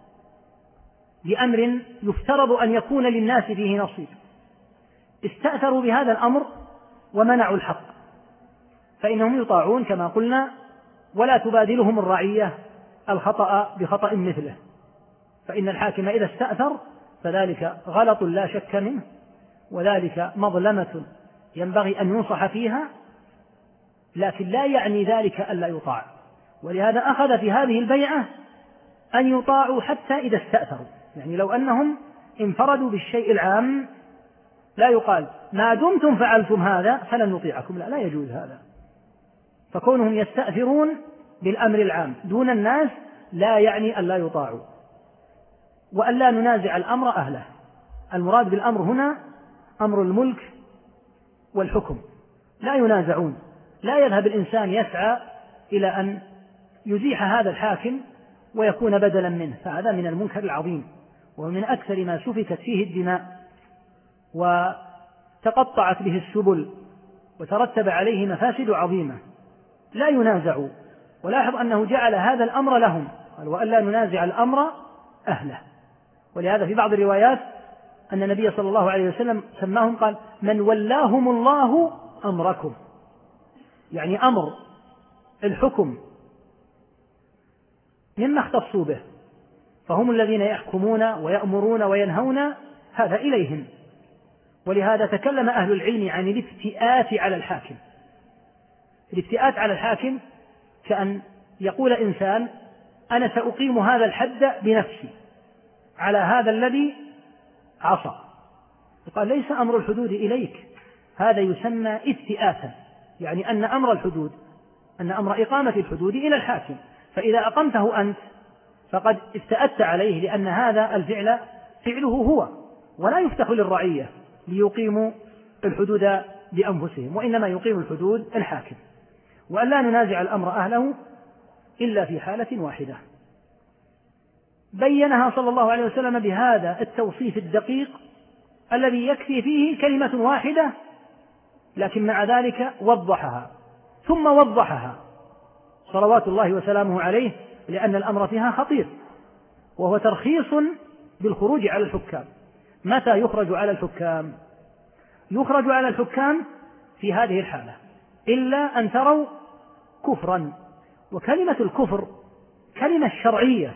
بأمر يفترض أن يكون للناس فيه نصيب، استأثروا بهذا الأمر ومنعوا الحق، فإنهم يطاعون كما قلنا، ولا تبادلهم الرعية الخطأ بخطأ مثله، فإن الحاكم إذا استأثر فذلك غلط لا شك منه، وذلك مظلمة ينبغي أن ينصح فيها، لكن لا يعني ذلك ألا يطاع. ولهذا أخذ في هذه البيعة أن يطاعوا حتى إذا استأثروا، يعني لو أنهم انفردوا بالشيء العام لا يقال ما دمتم فعلتم هذا فلن نطيعكم، لا يجوز هذا. فكونهم يستأثرون بالأمر العام دون الناس لا يعني ألا يطاعوا، وألا ننازع الأمر أهله. المراد بالأمر هنا أمر الملك والحكم، لا ينازعون، لا يذهب الإنسان يسعى إلى أن يزيح هذا الحاكم ويكون بدلا منه، فهذا من المنكر العظيم، ومن أكثر ما سفكت فيه الدماء وتقطعت به السبل وترتب عليه مفاسد عظيمة. لا ينازعوا، ولاحظ أنه جعل هذا الأمر لهم، قال وألا ننازع الأمر أهله. ولهذا في بعض الروايات أن النبي صلى الله عليه وسلم سماهم، قال من ولاهم الله أمركم، يعني أمر الحكم مما اختصوا به، فهم الذين يحكمون ويأمرون وينهون، هذا إليهم. ولهذا تكلم أهل العلم عن الافتئات على الحاكم. الافتئات على الحاكم كأن يقول إنسان أنا سأقيم هذا الحد بنفسي على هذا الذي عصى، قال ليس أمر الحدود إليك، هذا يسمى افتئاتا، يعني أن أمر الحدود، أن أمر إقامة الحدود إلى الحاكم، فإذا أقمته أنت فقد افتأت عليه، لأن هذا الفعل فعله هو، ولا يفتح للرعية ليقيموا الحدود بأنفسهم، وإنما يقيم الحدود الحاكم. وأن لا ننازع الأمر أهله إلا في حالة واحدة بينها صلى الله عليه وسلم بهذا التوصيف الدقيق الذي يكفي فيه كلمة واحدة، لكن مع ذلك وضحها ثم وضحها صلوات الله وسلامه عليه، لأن الأمر فيها خطير، وهو ترخيص بالخروج على الحكام. متى يخرج على الحكام؟ يخرج على الحكام في هذه الحالة إلا أن تروا كفرا. وكلمة الكفر كلمة شرعية،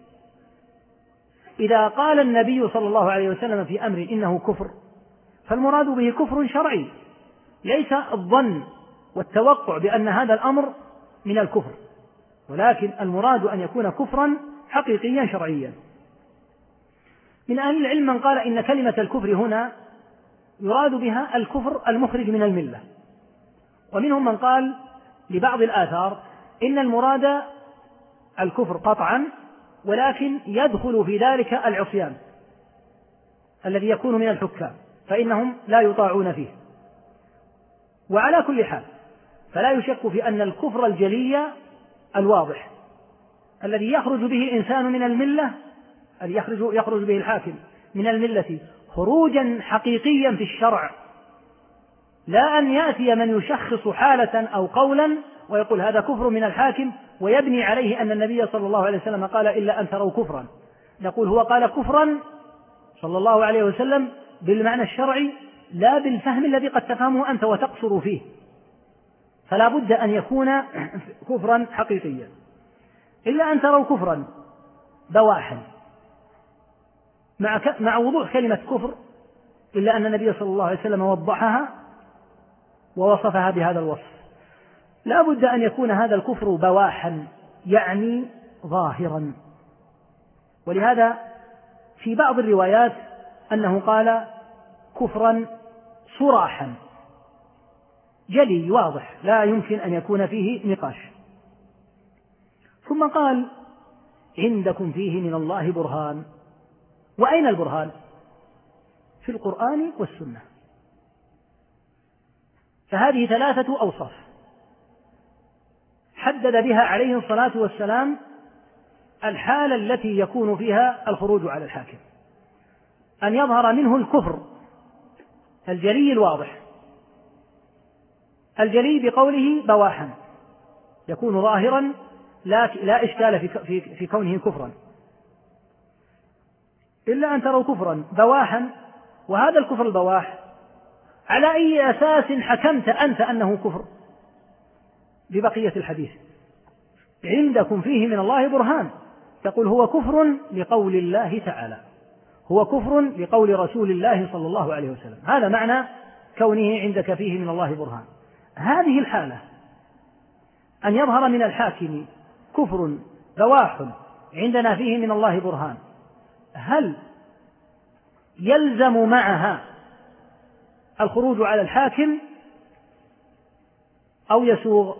إذا قال النبي صلى الله عليه وسلم في أمر إنه كفر فالمراد به كفر شرعي، ليس الظن والتوقع بأن هذا الأمر من الكفر، ولكن المراد أن يكون كفرا حقيقيا شرعيا. من أهل العلم من قال إن كلمة الكفر هنا يراد بها الكفر المخرج من الملة، ومنهم من قال لبعض الآثار إن المراد الكفر قطعا، ولكن يدخل في ذلك العصيان الذي يكون من الحكام، فإنهم لا يطاعون فيه. وعلى كل حال فلا يشك في أن الكفر الجلي الواضح الذي يخرج به الإنسان من الملة، يخرج به الحاكم من الملة خروجا حقيقيا في الشرع، لا أن يأتي من يشخص حالة أو قولا ويقول هذا كفر من الحاكم ويبني عليه أن النبي صلى الله عليه وسلم قال إلا أن تروا كفرا. نقول هو قال كفرا صلى الله عليه وسلم بالمعنى الشرعي، لا بالفهم الذي قد تفهمه أنت وتقصر فيه، فلا بد أن يكون كفرا حقيقيا. إلا أن تروا كفرا بواحا مع وضوح كلمة كفر، إلا أن النبي صلى الله عليه وسلم وضحها ووصفها بهذا الوصف. لا بد أن يكون هذا الكفر بواحا، يعني ظاهرا. ولهذا في بعض الروايات أنه قال كفرا صراحا جلي واضح لا يمكن أن يكون فيه نقاش. ثم قال عندكم فيه من الله برهان. وأين البرهان؟ في القرآن والسنة. فهذه 3 أوصاف حدد بها عليه الصلاة والسلام الحالة التي يكون فيها الخروج على الحاكم: أن يظهر منه الكفر الجلي الواضح، الجلي بقوله بواحا، يكون ظاهرا لا إشكال في كونه كفرا، إلا أن تروا كفرا بواحا. وهذا الكفر البواح على أي أساس حكمت أنت أنه كفر؟ ببقية الحديث عندكم فيه من الله برهان، تقول هو كفر لقول الله تعالى، هو كفر لقول رسول الله صلى الله عليه وسلم. هذا معنى كونه عندك فيه من الله برهان. هذه الحالة أن يظهر من الحاكم كفر بواح عندنا فيه من الله برهان، هل يلزم معها الخروج على الحاكم أو يسوغ؟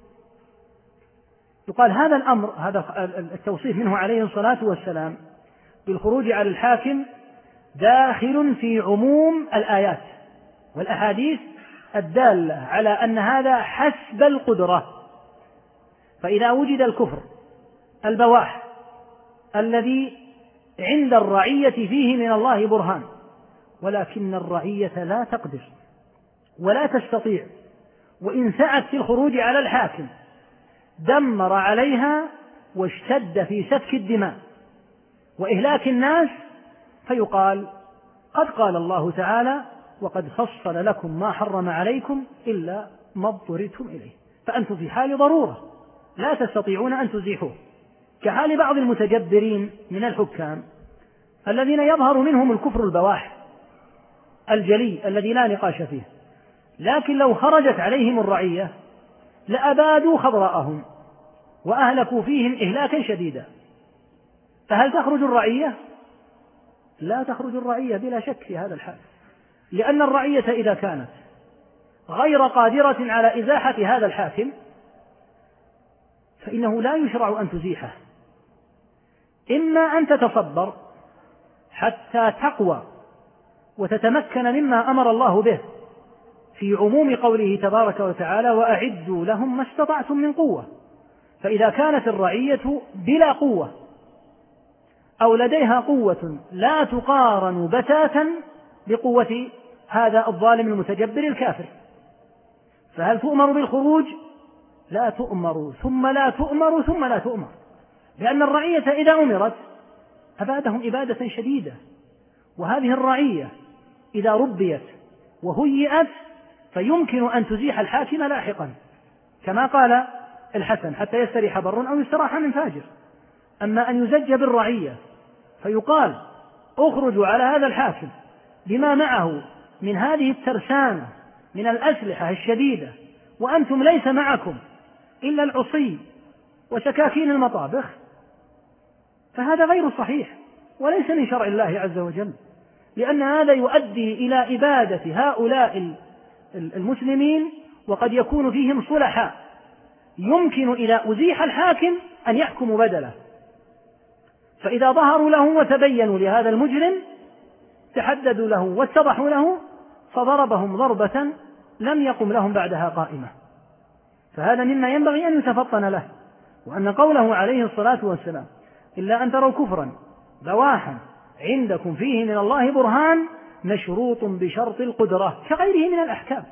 يقال هذا الأمر، هذا التوصيف منه عليه الصلاة والسلام بالخروج على الحاكم داخل في عموم الآيات والأحاديث الدالة على أن هذا حسب القدرة. فإذا وجد الكفر البواح الذي عند الرعية فيه من الله برهان، ولكن الرعية لا تقدر ولا تستطيع، وإن سعت في الخروج على الحاكم دمر عليها واشتد في سفك الدماء وإهلاك الناس، فيقال قد قال الله تعالى وقد فصل لكم ما حرم عليكم إلا ما اضطررتم إليه، فأنتم في حال ضرورة لا تستطيعون أن تزيحوه، كحال بعض المتجبرين من الحكام الذين يظهر منهم الكفر البواح الجلي الذي لا نقاش فيه، لكن لو خرجت عليهم الرعية لأبادوا خضراءهم وأهلكوا فيهم إهلاكا شديدا. فهل تخرج الرعية؟ لا تخرج الرعية بلا شك في هذا الحال، لأن الرعية إذا كانت غير قادرة على إزاحة هذا الحاكم فإنه لا يشرع أن تزيحه، إما أن تتصبر حتى تقوى وتتمكن مما أمر الله به في عموم قوله تبارك وتعالى وأعدوا لهم ما استطعتم من قوة. فإذا كانت الرعية بلا قوة أو لديها قوة لا تقارن بتاتا بقوة هذا الظالم المتجبر الكافر، فهل تؤمر بالخروج؟ لا تؤمر، ثم لا تؤمر، ثم لا تؤمر، لأن الرعية إذا أمرت أبادهم إبادة شديدة. وهذه الرعية إذا ربيت وهيئت فيمكن أن تزيح الحاكم لاحقا، كما قال الحسن حتى يستريح بر أو يستراح من فاجر. أما أن يزج بالرعية فيقال اخرجوا على هذا الحاكم بما معه من هذه الترسانة من الأسلحة الشديدة وأنتم ليس معكم إلا العصي وسكاكين المطابخ، فهذا غير صحيح وليس من شرع الله عز وجل، لأن هذا يؤدي إلى إبادة هؤلاء المسلمين وقد يكون فيهم صلحاء يمكن إذا أزيح الحاكم أن يحكم بدله. فإذا ظهروا له وتبينوا لهذا المجرم تحددوا له واتضحوا له فضربهم ضربة لم يقم لهم بعدها قائمة. فهذا مما ينبغي أن يتفطن له، وأن قوله عليه الصلاة والسلام إلا أن تروا كفرا بواحا عندكم فيه من الله برهان مشروط بشرط القدرة كغيره من الأحكام.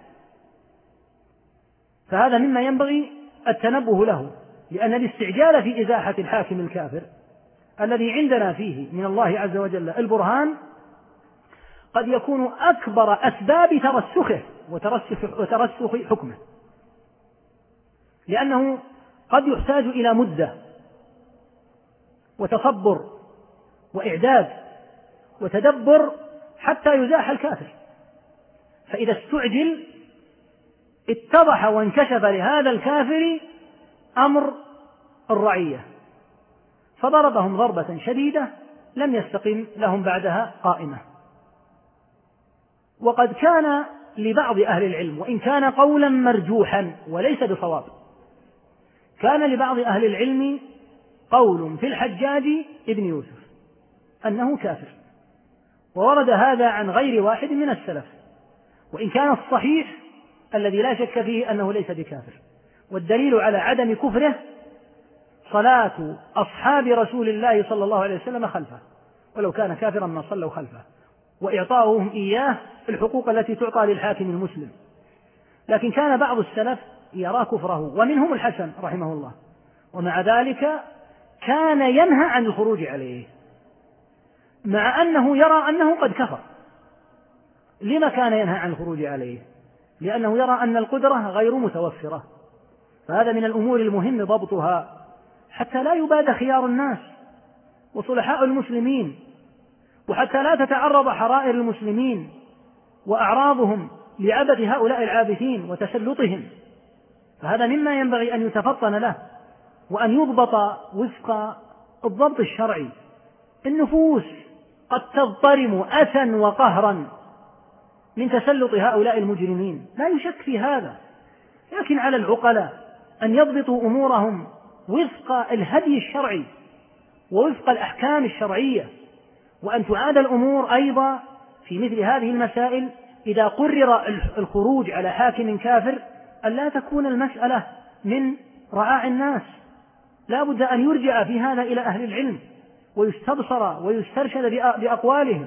فهذا مما ينبغي التنبه له، لأن الاستعجال في إزاحة الحاكم الكافر الذي عندنا فيه من الله عز وجل البرهان قد يكون أكبر أسباب ترسخه وترسخ حكمه، لأنه قد يحتاج إلى مدة وتصبر وإعداد وتدبر حتى يزاح الكافر. فإذا استعجل اتضح وانكشف لهذا الكافر أمر الرعية فضربهم ضربة شديدة لم يستقم لهم بعدها قائمة. وقد كان لبعض أهل العلم، وإن كان قولا مرجوحا وليس بصواب، كان لبعض أهل العلم قول في الحجاج ابن يوسف أنه كافر، وورد هذا عن غير واحد من السلف، وإن كان الصحيح الذي لا شك فيه أنه ليس بكافر. والدليل على عدم كفره صلاة أصحاب رسول الله صلى الله عليه وسلم خلفه، ولو كان كافرا ما صلوا خلفه، وإعطاؤهم إياه الحقوق التي تعطى للحاكم المسلم. لكن كان بعض السلف يرى كفره، ومنهم الحسن رحمه الله، ومع ذلك كان ينهى عن الخروج عليه مع أنه يرى أنه قد كفر. لما كان ينهى عن الخروج عليه؟ لأنه يرى أن القدرة غير متوفرة، فهذا من الأمور المهم ضبطها حتى لا يباد خيار الناس وصلحاء المسلمين، وحتى لا تتعرض حرائر المسلمين وأعراضهم لعبث هؤلاء العابثين وتسلطهم. فهذا مما ينبغي أن يتفطن له وأن يضبط وفق الضبط الشرعي. النفوس قد تضطرم أسا وقهرا من تسلط هؤلاء المجرمين، لا يشك في هذا، لكن على العقلاء أن يضبطوا أمورهم وفق الهدي الشرعي ووفق الأحكام الشرعية، وأن تعاد الأمور أيضا في مثل هذه المسائل إذا قرر الخروج على حاكم كافر أن لا تكون المسألة من رعاع الناس، لا بد أن يرجع في هذا إلى أهل العلم ويستبصر ويسترشد بأقوالهم،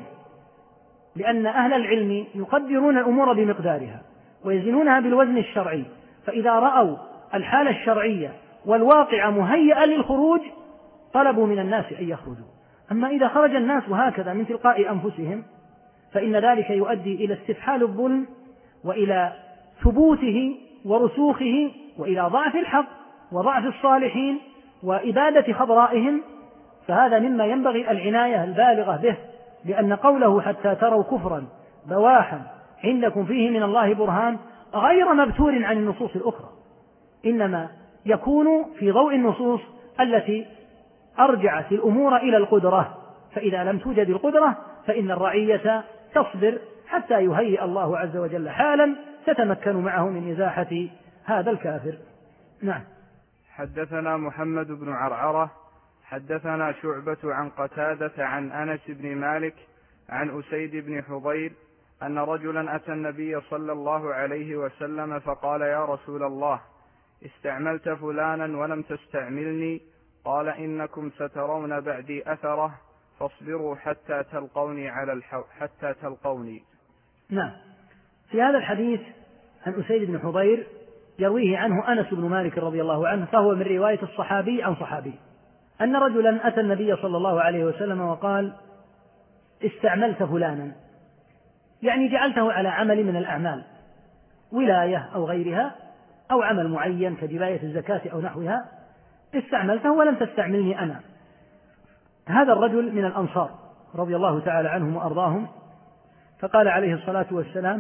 لأن أهل العلم يقدرون الأمور بمقدارها ويزنونها بالوزن الشرعي، فإذا رأوا الحالة الشرعية والواقع مهيئا للخروج طلبوا من الناس أن يخرجوا. أما إذا خرج الناس هكذا من تلقاء أنفسهم فإن ذلك يؤدي إلى استفحال الظلم وإلى ثبوته ورسوخه وإلى ضعف الحق وضعف الصالحين وإبادة خضرائهم، فهذا مما ينبغي العناية البالغة به، لأن قوله حتى تروا كفرا بواحا عندكم فيه من الله برهان غير مبتور عن النصوص الأخرى، إنما يكون في ضوء النصوص التي أرجعت الأمور إلى القدرة، فإذا لم توجد القدرة فإن الرعية تصبر حتى يهيئ الله عز وجل حالا تتمكن معه من إزاحة هذا الكافر. نعم. حدثنا محمد بن عرعرة حدثنا شعبة عن قتادة عن أنس بن مالك عن أسيد بن حضير أن رجلا أتى النبي صلى الله عليه وسلم فقال: يا رسول الله، استعملت فلانا ولم تستعملني، قال: إنكم سترون بعدي أثره فاصبروا حتى تلقوني حتى تلقوني. نعم. في هذا الحديث عن أسيد بن حضير يرويه عنه أنس بن مالك رضي الله عنه، فهو من رواية الصحابي عن صحابي، أن رجلا أتى النبي صلى الله عليه وسلم وقال: استعملت فلانا، يعني جعلته على عمل من الأعمال، ولاية أو غيرها أو عمل معين كجباية الزكاة أو نحوها، استعملته ولم تستعملني أنا. هذا الرجل من الأنصار رضي الله تعالى عنهم وأرضاهم، فقال عليه الصلاة والسلام: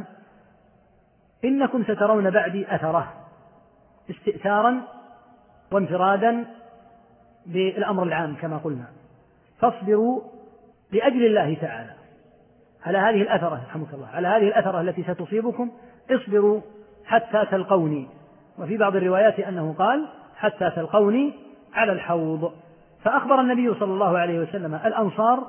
إنكم سترون بعدي أثره، استئثارا وانفرادا بالأمر العام كما قلنا، فاصبروا لأجل الله تعالى على هذه الأثرة، رحمك الله، على هذه الأثرة التي ستصيبكم، اصبروا حتى تلقوني. وفي بعض الروايات أنه قال: حتى تلقوني على الحوض. فأخبر النبي صلى الله عليه وسلم الأنصار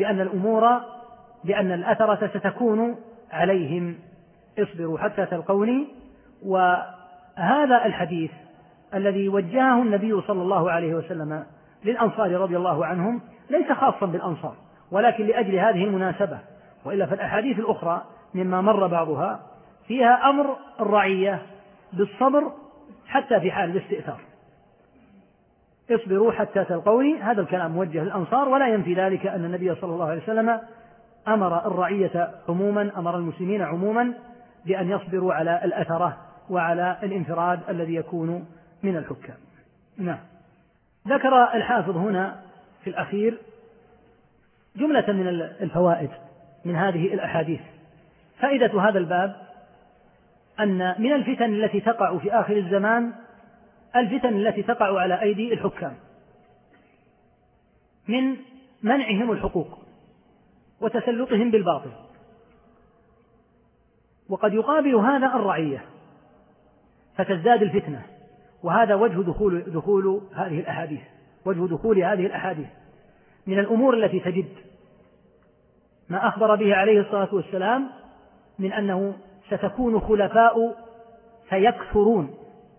بأن الأثرة ستكون عليهم، اصبروا حتى تلقوني. وهذا الحديث الذي وجهه النبي صلى الله عليه وسلم للأنصار رضي الله عنهم ليس خاصا بالأنصار، ولكن لأجل هذه المناسبة، وإلا فالأحاديث الأخرى مما مر بعضها فيها أمر الرعية بالصبر حتى في حال الاستئثار. اصبروا حتى تلقوني، هذا الكلام موجه للأنصار، ولا ينفي ذلك أن النبي صلى الله عليه وسلم أمر الرعية عموما، أمر المسلمين عموما بأن يصبروا على الأثرة وعلى الانفراد الذي يكون من الحكام. نعم. ذكر الحافظ هنا في الأخير جملة من الفوائد من هذه الأحاديث. فائدة هذا الباب أن من الفتن التي تقع في آخر الزمان الفتن التي تقع على أيدي الحكام من منعهم الحقوق وتسلطهم بالباطل، وقد يقابل هذا الرعية فتزداد الفتنة. وهذا وجه دخول هذه الأحاديث، وجه دخول هذه الأحاديث من الأمور التي تجد ما أخبر به عليه الصلاة والسلام من أنه ستكون خلفاء فيكثرون،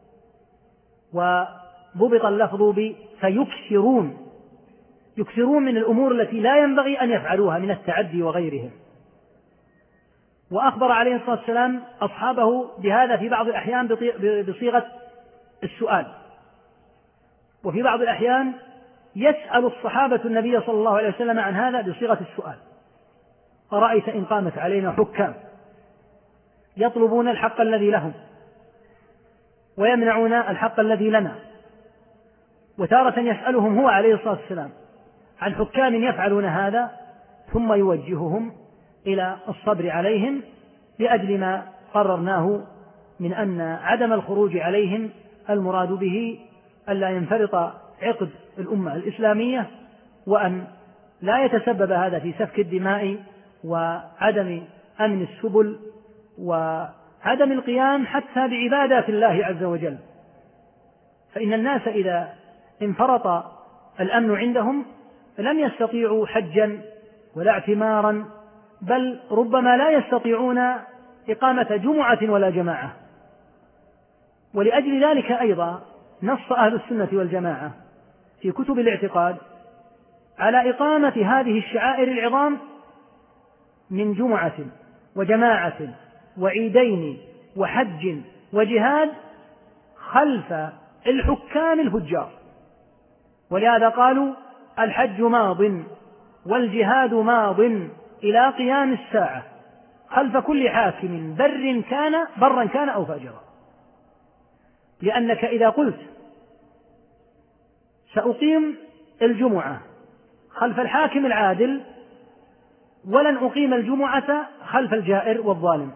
وضبط اللفظ فيكثرون، يكثرون من الأمور التي لا ينبغي أن يفعلوها من التعدي وغيرهم. وأخبر عليه الصلاة والسلام أصحابه بهذا في بعض الأحيان بصيغة السؤال، وفي بعض الأحيان يسأل الصحابة النبي صلى الله عليه وسلم عن هذا بصيغة السؤال: أرأيت إن قامت علينا حكام يطلبون الحق الذي لهم ويمنعون الحق الذي لنا؟ وتارة يسألهم هو عليه الصلاة والسلام عن حكام يفعلون هذا، ثم يوجههم إلى الصبر عليهم لأجل ما قررناه من أن عدم الخروج عليهم المراد به ألا ينفرط عقد الأمة الإسلامية، وأن لا يتسبب هذا في سفك الدماء وعدم أمن السبل وعدم القيام حتى بعبادات الله عز وجل. فإن الناس إذا انفرط الأمن عندهم لم يستطيعوا حجا ولا اعتمارا، بل ربما لا يستطيعون إقامة جمعة ولا جماعة. ولأجل ذلك أيضا نص أهل السنة والجماعة في كتب الاعتقاد على إقامة هذه الشعائر العظام من جمعة وجماعة وعيدين وحج وجهاد خلف الحكام الفجار. ولهذا قالوا: الحج ماض والجهاد ماض إلى قيام الساعة خلف كل حاكم برا كان أو فاجرا. لأنك إذا قلت سأقيم الجمعة خلف الحاكم العادل ولن أقيم الجمعة خلف الجائر والظالم،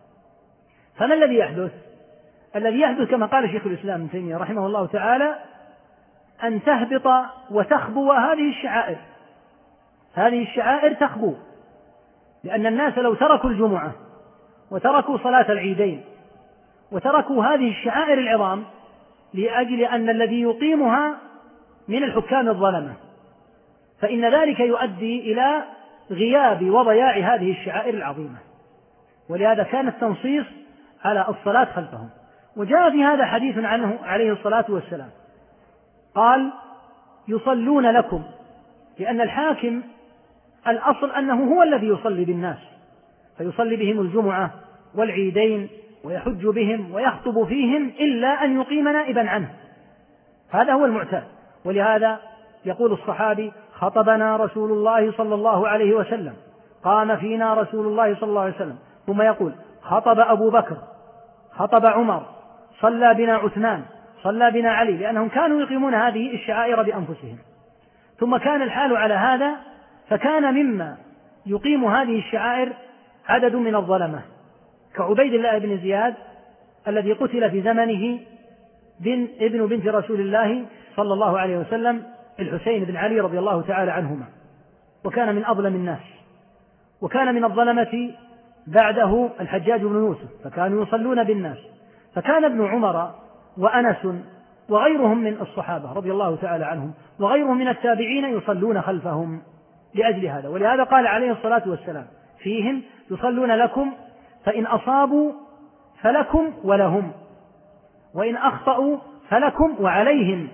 فما الذي يحدث؟ الذي يحدث كما قال شيخ الإسلام ابن تيمية رحمه الله تعالى أن تهبط وتخبو هذه الشعائر. هذه الشعائر تخبو، لأن الناس لو تركوا الجمعة وتركوا صلاة العيدين وتركوا هذه الشعائر العظام لأجل أن الذي يقيمها من الحكام الظلمة، فإن ذلك يؤدي إلى غياب وضياع هذه الشعائر العظيمة. ولهذا كان التنصيص على الصلاة خلفهم. وجاء في هذا حديث عنه عليه الصلاة والسلام قال: يصلون لكم، لأن الحاكم الأصل أنه هو الذي يصلي بالناس، فيصلي بهم الجمعة والعيدين ويحج بهم ويخطب فيهم إلا أن يقيم نائبا عنه، هذا هو المعتاد. ولهذا يقول الصحابي: خطبنا رسول الله صلى الله عليه وسلم، قام فينا رسول الله صلى الله عليه وسلم. ثم يقول: خطب أبو بكر، خطب عمر، صلى بنا عثمان، صلى بنا علي، لأنهم كانوا يقيمون هذه الشعائر بأنفسهم. ثم كان الحال على هذا، فكان مما يقيم هذه الشعائر عدد من الظلمة كعبيد الله بن زياد الذي قتل في زمنه ابن بنت رسول الله صلى الله عليه وسلم الحسين بن علي رضي الله تعالى عنهما، وكان من أظلم الناس. وكان من الظلمة بعده الحجاج بن يوسف، فكانوا يصلون بالناس. فكان ابن عمر وأنس وغيرهم من الصحابة رضي الله تعالى عنهم وغيرهم من التابعين يصلون خلفهم لأجل هذا. ولهذا قال عليه الصلاة والسلام فيهم: يصلون لكم فإن أصابوا فلكم ولهم، وإن أخطأوا فلكم وعليهم.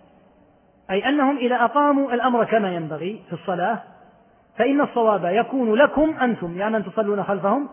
أي أنهم إذا أقاموا الأمر كما ينبغي في الصلاة فإن الصواب يكون لكم أنتم، يعني أن تصلون خلفهم،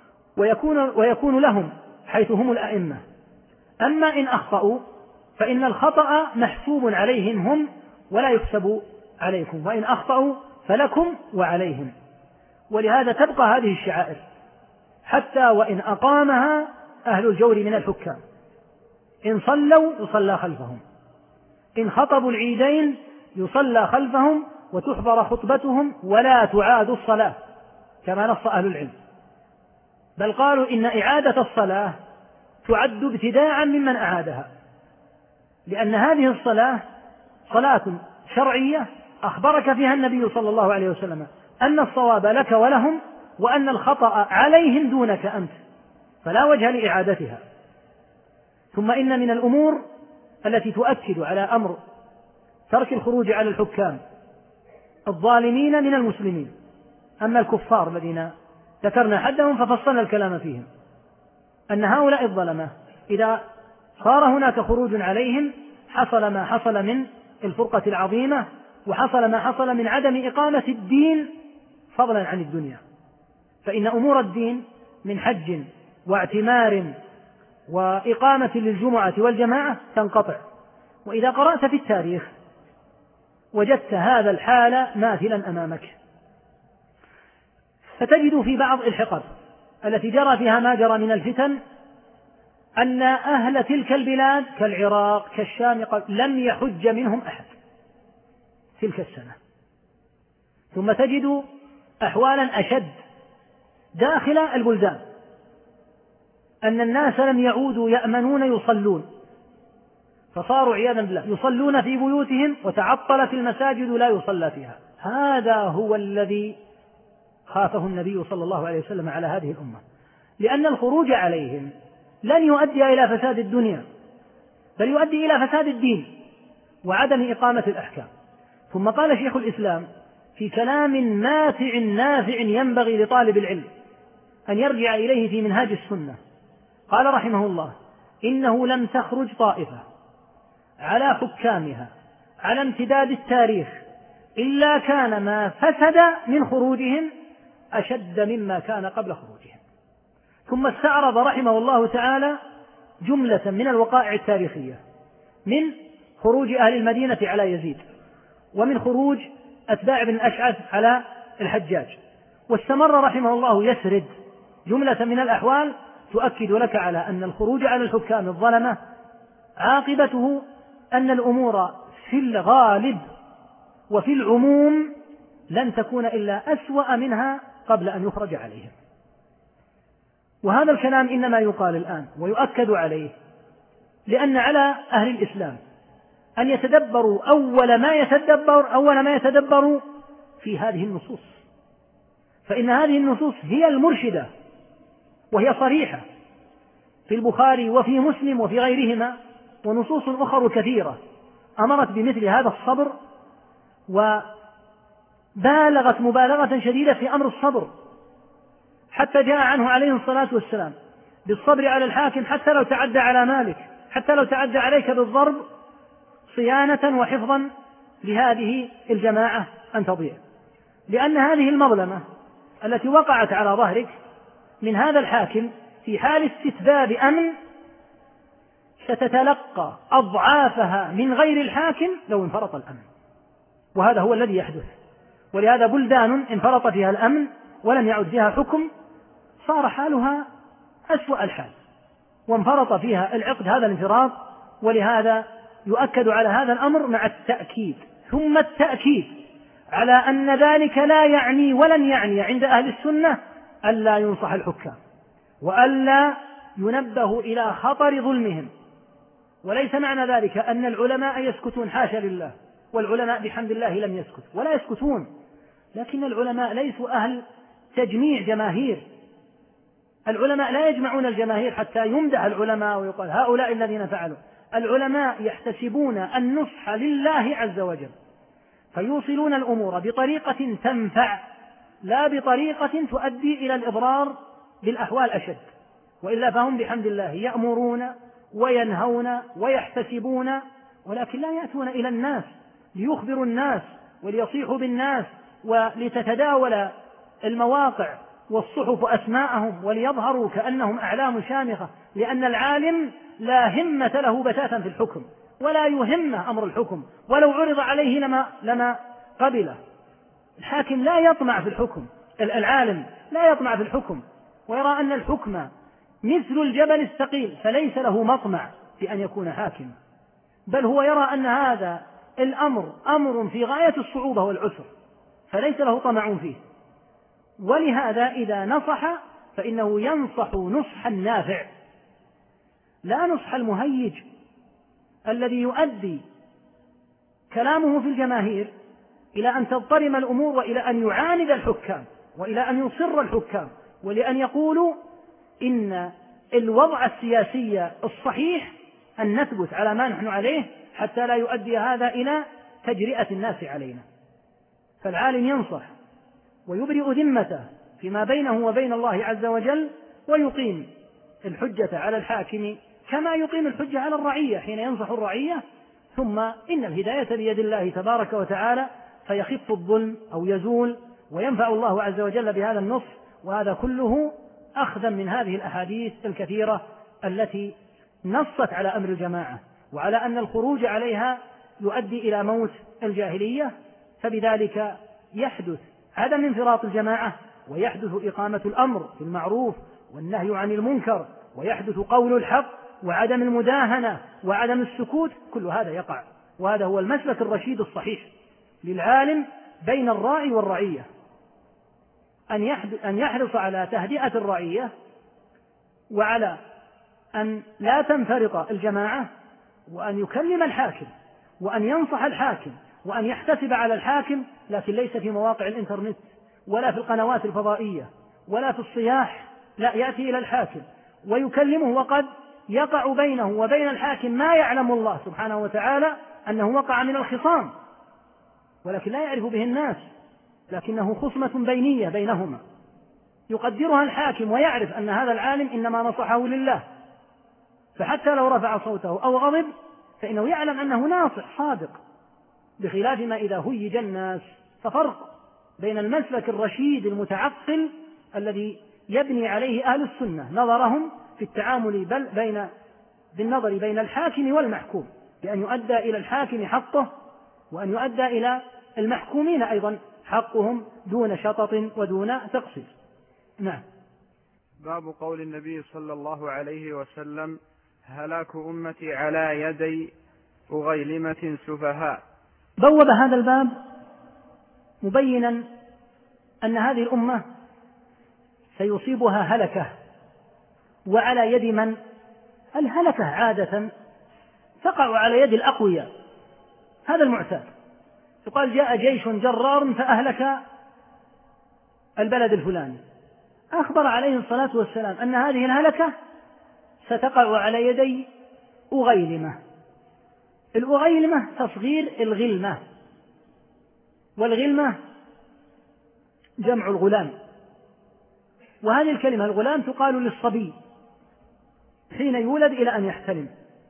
ويكون لهم حيث هم الأئمة. أما إن أخطأوا فإن الخطأ محسوب عليهم هم ولا يحسب عليكم، وإن أخطأوا فلكم وعليهم. ولهذا تبقى هذه الشعائر حتى وإن أقامها أهل الجور من الحكام، إن صلوا يصلى خلفهم، إن خطبوا العيدين يصلى خلفهم وتحضر خطبتهم ولا تعاد الصلاة كما نص أهل العلم. بل قالوا إن إعادة الصلاة تعد ابتداعا ممن أعادها، لأن هذه الصلاة صلاة شرعية أخبرك فيها النبي صلى الله عليه وسلم أن الصواب لك ولهم، وأن الخطأ عليهم دونك أنت، فلا وجه لإعادتها. ثم إن من الأمور التي تؤكد على أمر ترك الخروج على الحكام الظالمين من المسلمين، أما الكفار الذين ذكرنا حدهم ففصلنا الكلام فيهم، أن هؤلاء الظلمة إذا صار هناك خروج عليهم حصل ما حصل من الفرقة العظيمة، وحصل ما حصل من عدم إقامة الدين فضلا عن الدنيا. فإن أمور الدين من حج واعتمار وإقامة للجمعة والجماعة تنقطع. وإذا قرأت في التاريخ وجدت هذا الحال ماثلا أمامك، فتجد في بعض الحقب التي جرى فيها ما جرى من الفتن أن أهل تلك البلاد كالعراق كالشام لم يحج منهم أحد تلك السنة. ثم تجد أحوالا أشد داخل البلدان، أن الناس لم يعودوا يأمنون يصلون، فصاروا عياذا بالله يصلون في بيوتهم وتعطلت المساجد لا يصلى فيها. هذا هو الذي خافه النبي صلى الله عليه وسلم على هذه الأمة، لأن الخروج عليهم لن يؤدي إلى فساد الدنيا، بل يؤدي إلى فساد الدين وعدم إقامة الأحكام. ثم قال شيخ الإسلام في كلام ماتع نافع ينبغي لطالب العلم أن يرجع إليه في منهاج السنة، قال رحمه الله: إنه لم تخرج طائفة على حكامها على امتداد التاريخ إلا كان ما فسد من خروجهم أشد مما كان قبل خروجهم. ثم استعرض رحمه الله تعالى جملة من الوقائع التاريخية، من خروج أهل المدينة على يزيد، ومن خروج أتباع بن الأشعث على الحجاج، واستمر رحمه الله يسرد جملة من الأحوال تؤكد لك على أن الخروج على الحكام الظلمة عاقبته أن الأمور في الغالب وفي العموم لن تكون إلا أسوأ منها قبل أن يخرج عليهم. وهذا الكلام إنما يقال الآن ويؤكد عليه لأن على أهل الإسلام أن يتدبروا أول ما يتدبروا في هذه النصوص، فإن هذه النصوص هي المرشدة، وهي صريحة في البخاري وفي مسلم وفي غيرهما، ونصوص أخرى كثيرة أمرت بمثل هذا الصبر، وبالغت مبالغة شديدة في أمر الصبر، حتى جاء عنه عليه الصلاة والسلام بالصبر على الحاكم حتى لو تعدى على مالك، حتى لو تعدى عليك بالضرب، صيانة وحفظا لهذه الجماعة أن تضيع. لأن هذه المظلمة التي وقعت على ظهرك من هذا الحاكم في حال استتباب أمن ستتلقى أضعافها من غير الحاكم لو انفرط الأمن، وهذا هو الذي يحدث. ولهذا بلدان انفرط فيها الأمن ولم يعد فيها حكم صار حالها أسوأ الحال، وانفرط فيها العقد هذا الانفراط. ولهذا يؤكد على هذا الأمر مع التأكيد ثم التأكيد على أن ذلك لا يعني ولن يعني عند أهل السنة ألا ينصح الحكام وألا ينبه إلى خطر ظلمهم. وليس معنى ذلك أن العلماء يسكتون، حاشا لله، والعلماء بحمد الله لم يسكت ولا يسكتون، لكن العلماء ليسوا أهل تجميع جماهير. العلماء لا يجمعون الجماهير حتى يمدح العلماء ويقال هؤلاء الذين فعلوا. العلماء يحتسبون النصح لله عز وجل، فيوصلون الأمور بطريقة تنفع لا بطريقة تؤدي إلى الإضرار بالأحوال أشد، وإلا فهم بحمد الله يأمرون وينهون ويحتسبون، ولكن لا يأتون إلى الناس ليخبروا الناس وليصيحوا بالناس ولتتداول المواقع والصحف أسماءهم وليظهروا كأنهم أعلام شامخة، لأن العالم لا همة له بتاتا في الحكم ولا يهمه أمر الحكم، ولو عرض عليه لما قبله. الحاكم لا يطمع في الحكم، العالم لا يطمع في الحكم، ويرى أن الحكم مثل الجبل الثقيل، فليس له مطمع في أن يكون حاكما، بل هو يرى أن هذا الأمر أمر في غاية الصعوبة والعسر، فليس له طمع فيه. ولهذا إذا نصح فإنه ينصح نصحا نافع، لا نصح المهيج الذي يؤدي كلامه في الجماهير إلى أن تضطرم الأمور وإلى أن يعاند الحكام وإلى أن يصر الحكام ولأن يقولوا إن الوضع السياسي الصحيح أن نثبت على ما نحن عليه حتى لا يؤدي هذا إلى تجرئة الناس علينا. فالعالم ينصح ويبرئ ذمته فيما بينه وبين الله عز وجل ويقيم الحجة على الحاكم كما يقيم الحجة على الرعية حين ينصح الرعية. ثم إن الهداية بيد الله تبارك وتعالى فيخف الظلم أو يزول وينفع الله عز وجل بهذا النصح. وهذا كله أخذا من هذه الأحاديث الكثيرة التي نصت على أمر الجماعة وعلى أن الخروج عليها يؤدي إلى موت الجاهلية. فبذلك يحدث عدم انفراط الجماعة ويحدث إقامة الأمر في المعروف والنهي عن المنكر ويحدث قول الحق وعدم المداهنة وعدم السكوت. كل هذا يقع وهذا هو المسلك الرشيد الصحيح للعالم بين الراعي والرعية أن يحرص على تهدئة الرعية وعلى أن لا تنفرط الجماعة وأن يكلم الحاكم وأن ينصح الحاكم وأن يحتسب على الحاكم لكن ليس في مواقع الإنترنت ولا في القنوات الفضائية ولا في الصياح. لا، يأتي إلى الحاكم ويكلمه وقد يقع بينه وبين الحاكم ما يعلم الله سبحانه وتعالى أنه وقع من الخصام ولكن لا يعرف به الناس لكنه خصمة بينية بينهما يقدرها الحاكم ويعرف أن هذا العالم إنما نصحه لله. فحتى لو رفع صوته أو غضب فإنه يعلم أنه ناصح صادق بخلاف ما إذا هيج الناس. ففرق بين المسلك الرشيد المتعقل الذي يبني عليه أهل السنة نظرهم في التعامل بالنظر بين الحاكم والمحكوم بأن يؤدى إلى الحاكم حقه وأن يؤدى إلى المحكومين أيضا حقهم دون شطط ودون تقصير. نعم. باب قول النبي صلى الله عليه وسلم: هلاك أمتي على يدي أغيلمة سفهاء. بوب هذا الباب مبينا أن هذه الأمة سيصيبها هلكة. وعلى يد من؟ الهلكة عادة تقع على يد الأقوياء، هذا المعتاد. يقال جاء جيش جرار فأهلك البلد الفلاني. أخبر عليه الصلاة والسلام أن هذه الهلكة ستقع على يدي أغيلمة. الأغيلمة تصغير الغلمة، والغلمة جمع الغلام، وهذه الكلمة الغلام تقال للصبي حين يولد إلى أن يحتلم.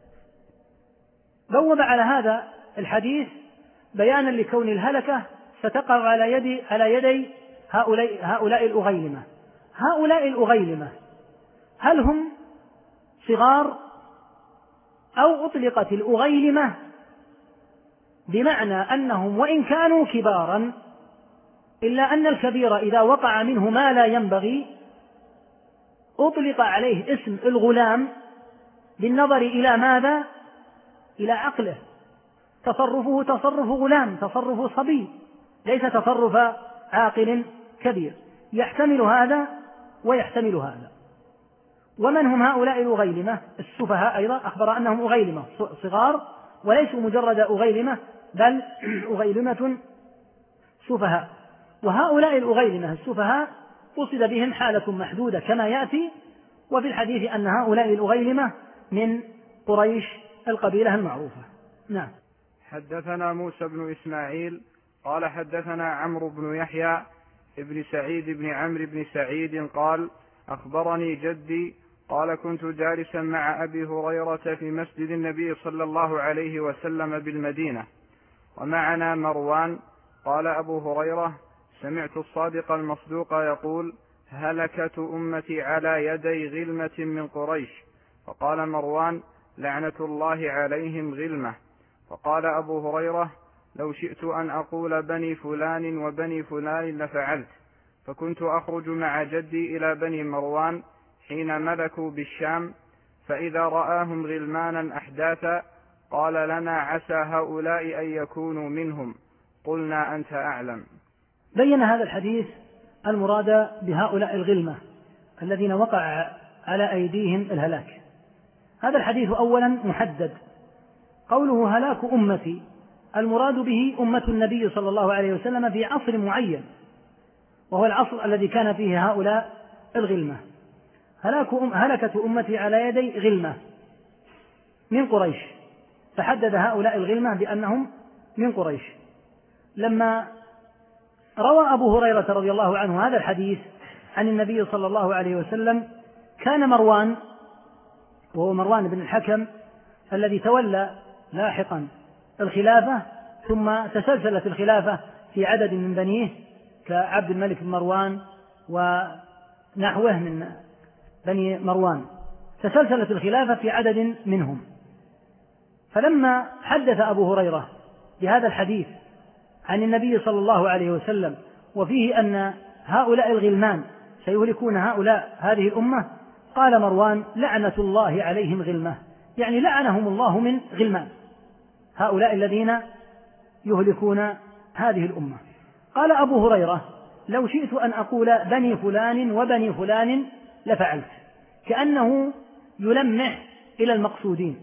بوب على هذا الحديث بيانا لكون الهلكة ستقع على يدي هؤلاء الأغيلمة. هؤلاء الأغيلمة هل هم صغار أو أطلقت الأغيلمة بمعنى أنهم وإن كانوا كبارا إلا أن الكبير إذا وقع منه ما لا ينبغي أطلق عليه اسم الغلام بالنظر إلى ماذا؟ إلى عقله. تصرفه تصرف غلام، تصرف صبي، ليس تصرف عاقل كبير، يحتمل هذا ويحتمل هذا. ومن هم هؤلاء الأغيلمة؟ السفهاء أيضا أخبر أنهم أغيلمة صغار وليسوا مجرد أغيلمة بل أغيلمة سفهاء. وهؤلاء الأغيلمة السفهاء قصد بهم حالة محدودة كما يأتي، وفي الحديث أن هؤلاء الأغيلمة من قريش القبيلة المعروفة. نعم. حدثنا موسى بن إسماعيل قال حدثنا عمرو بن يحيى ابن سعيد بن عمرو بن سعيد قال أخبرني جدي قال كنت جالسا مع أبي هريرة في مسجد النبي صلى الله عليه وسلم بالمدينة ومعنا مروان. قال أبو هريرة: سمعت الصادق المصدوق يقول: هلكت أمتي على يدي غلمة من قريش. فقال مروان: لعنة الله عليهم غلمة. فقال أبو هريرة: لو شئت أن أقول بني فلان وبني فلان لفعلت. فكنت أخرج مع جدي إلى بني مروان حين ملكوا بالشام، فإذا رآهم غلمانا أحداثا قال لنا: عسى هؤلاء أن يكونوا منهم. قلنا: أنت أعلم. بين هذا الحديث المراد بهؤلاء الغلمة الذين وقع على أيديهم الهلاك. هذا الحديث أولا محدد، قوله هلاك أمتي المراد به أمة النبي صلى الله عليه وسلم في عصر معين، وهو العصر الذي كان فيه هؤلاء الغلمة. هلكة أمتي على يدي غلمة من قريش، فحدد هؤلاء الغلمة بأنهم من قريش. لما روى أبو هريرة رضي الله عنه هذا الحديث عن النبي صلى الله عليه وسلم، كان مروان، وهو مروان بن الحكم الذي تولى لاحقا الخلافة، ثم تسلسلت الخلافة في عدد من بنيه كعبد الملك بن مروان ونحوه من بني مروان، تسلسلت الخلافة في عدد منهم. فلما حدث أبو هريرة بهذا الحديث عن النبي صلى الله عليه وسلم وفيه أن هؤلاء الغلمان سيهلكون هذه الأمة، قال مروان لعنة الله عليهم غلمة، يعني لعنهم الله من غلمان هؤلاء الذين يهلكون هذه الأمة. قال أبو هريرة لو شئت أن أقول بني فلان وبني فلان لفعلت، كأنه يلمح إلى المقصودين.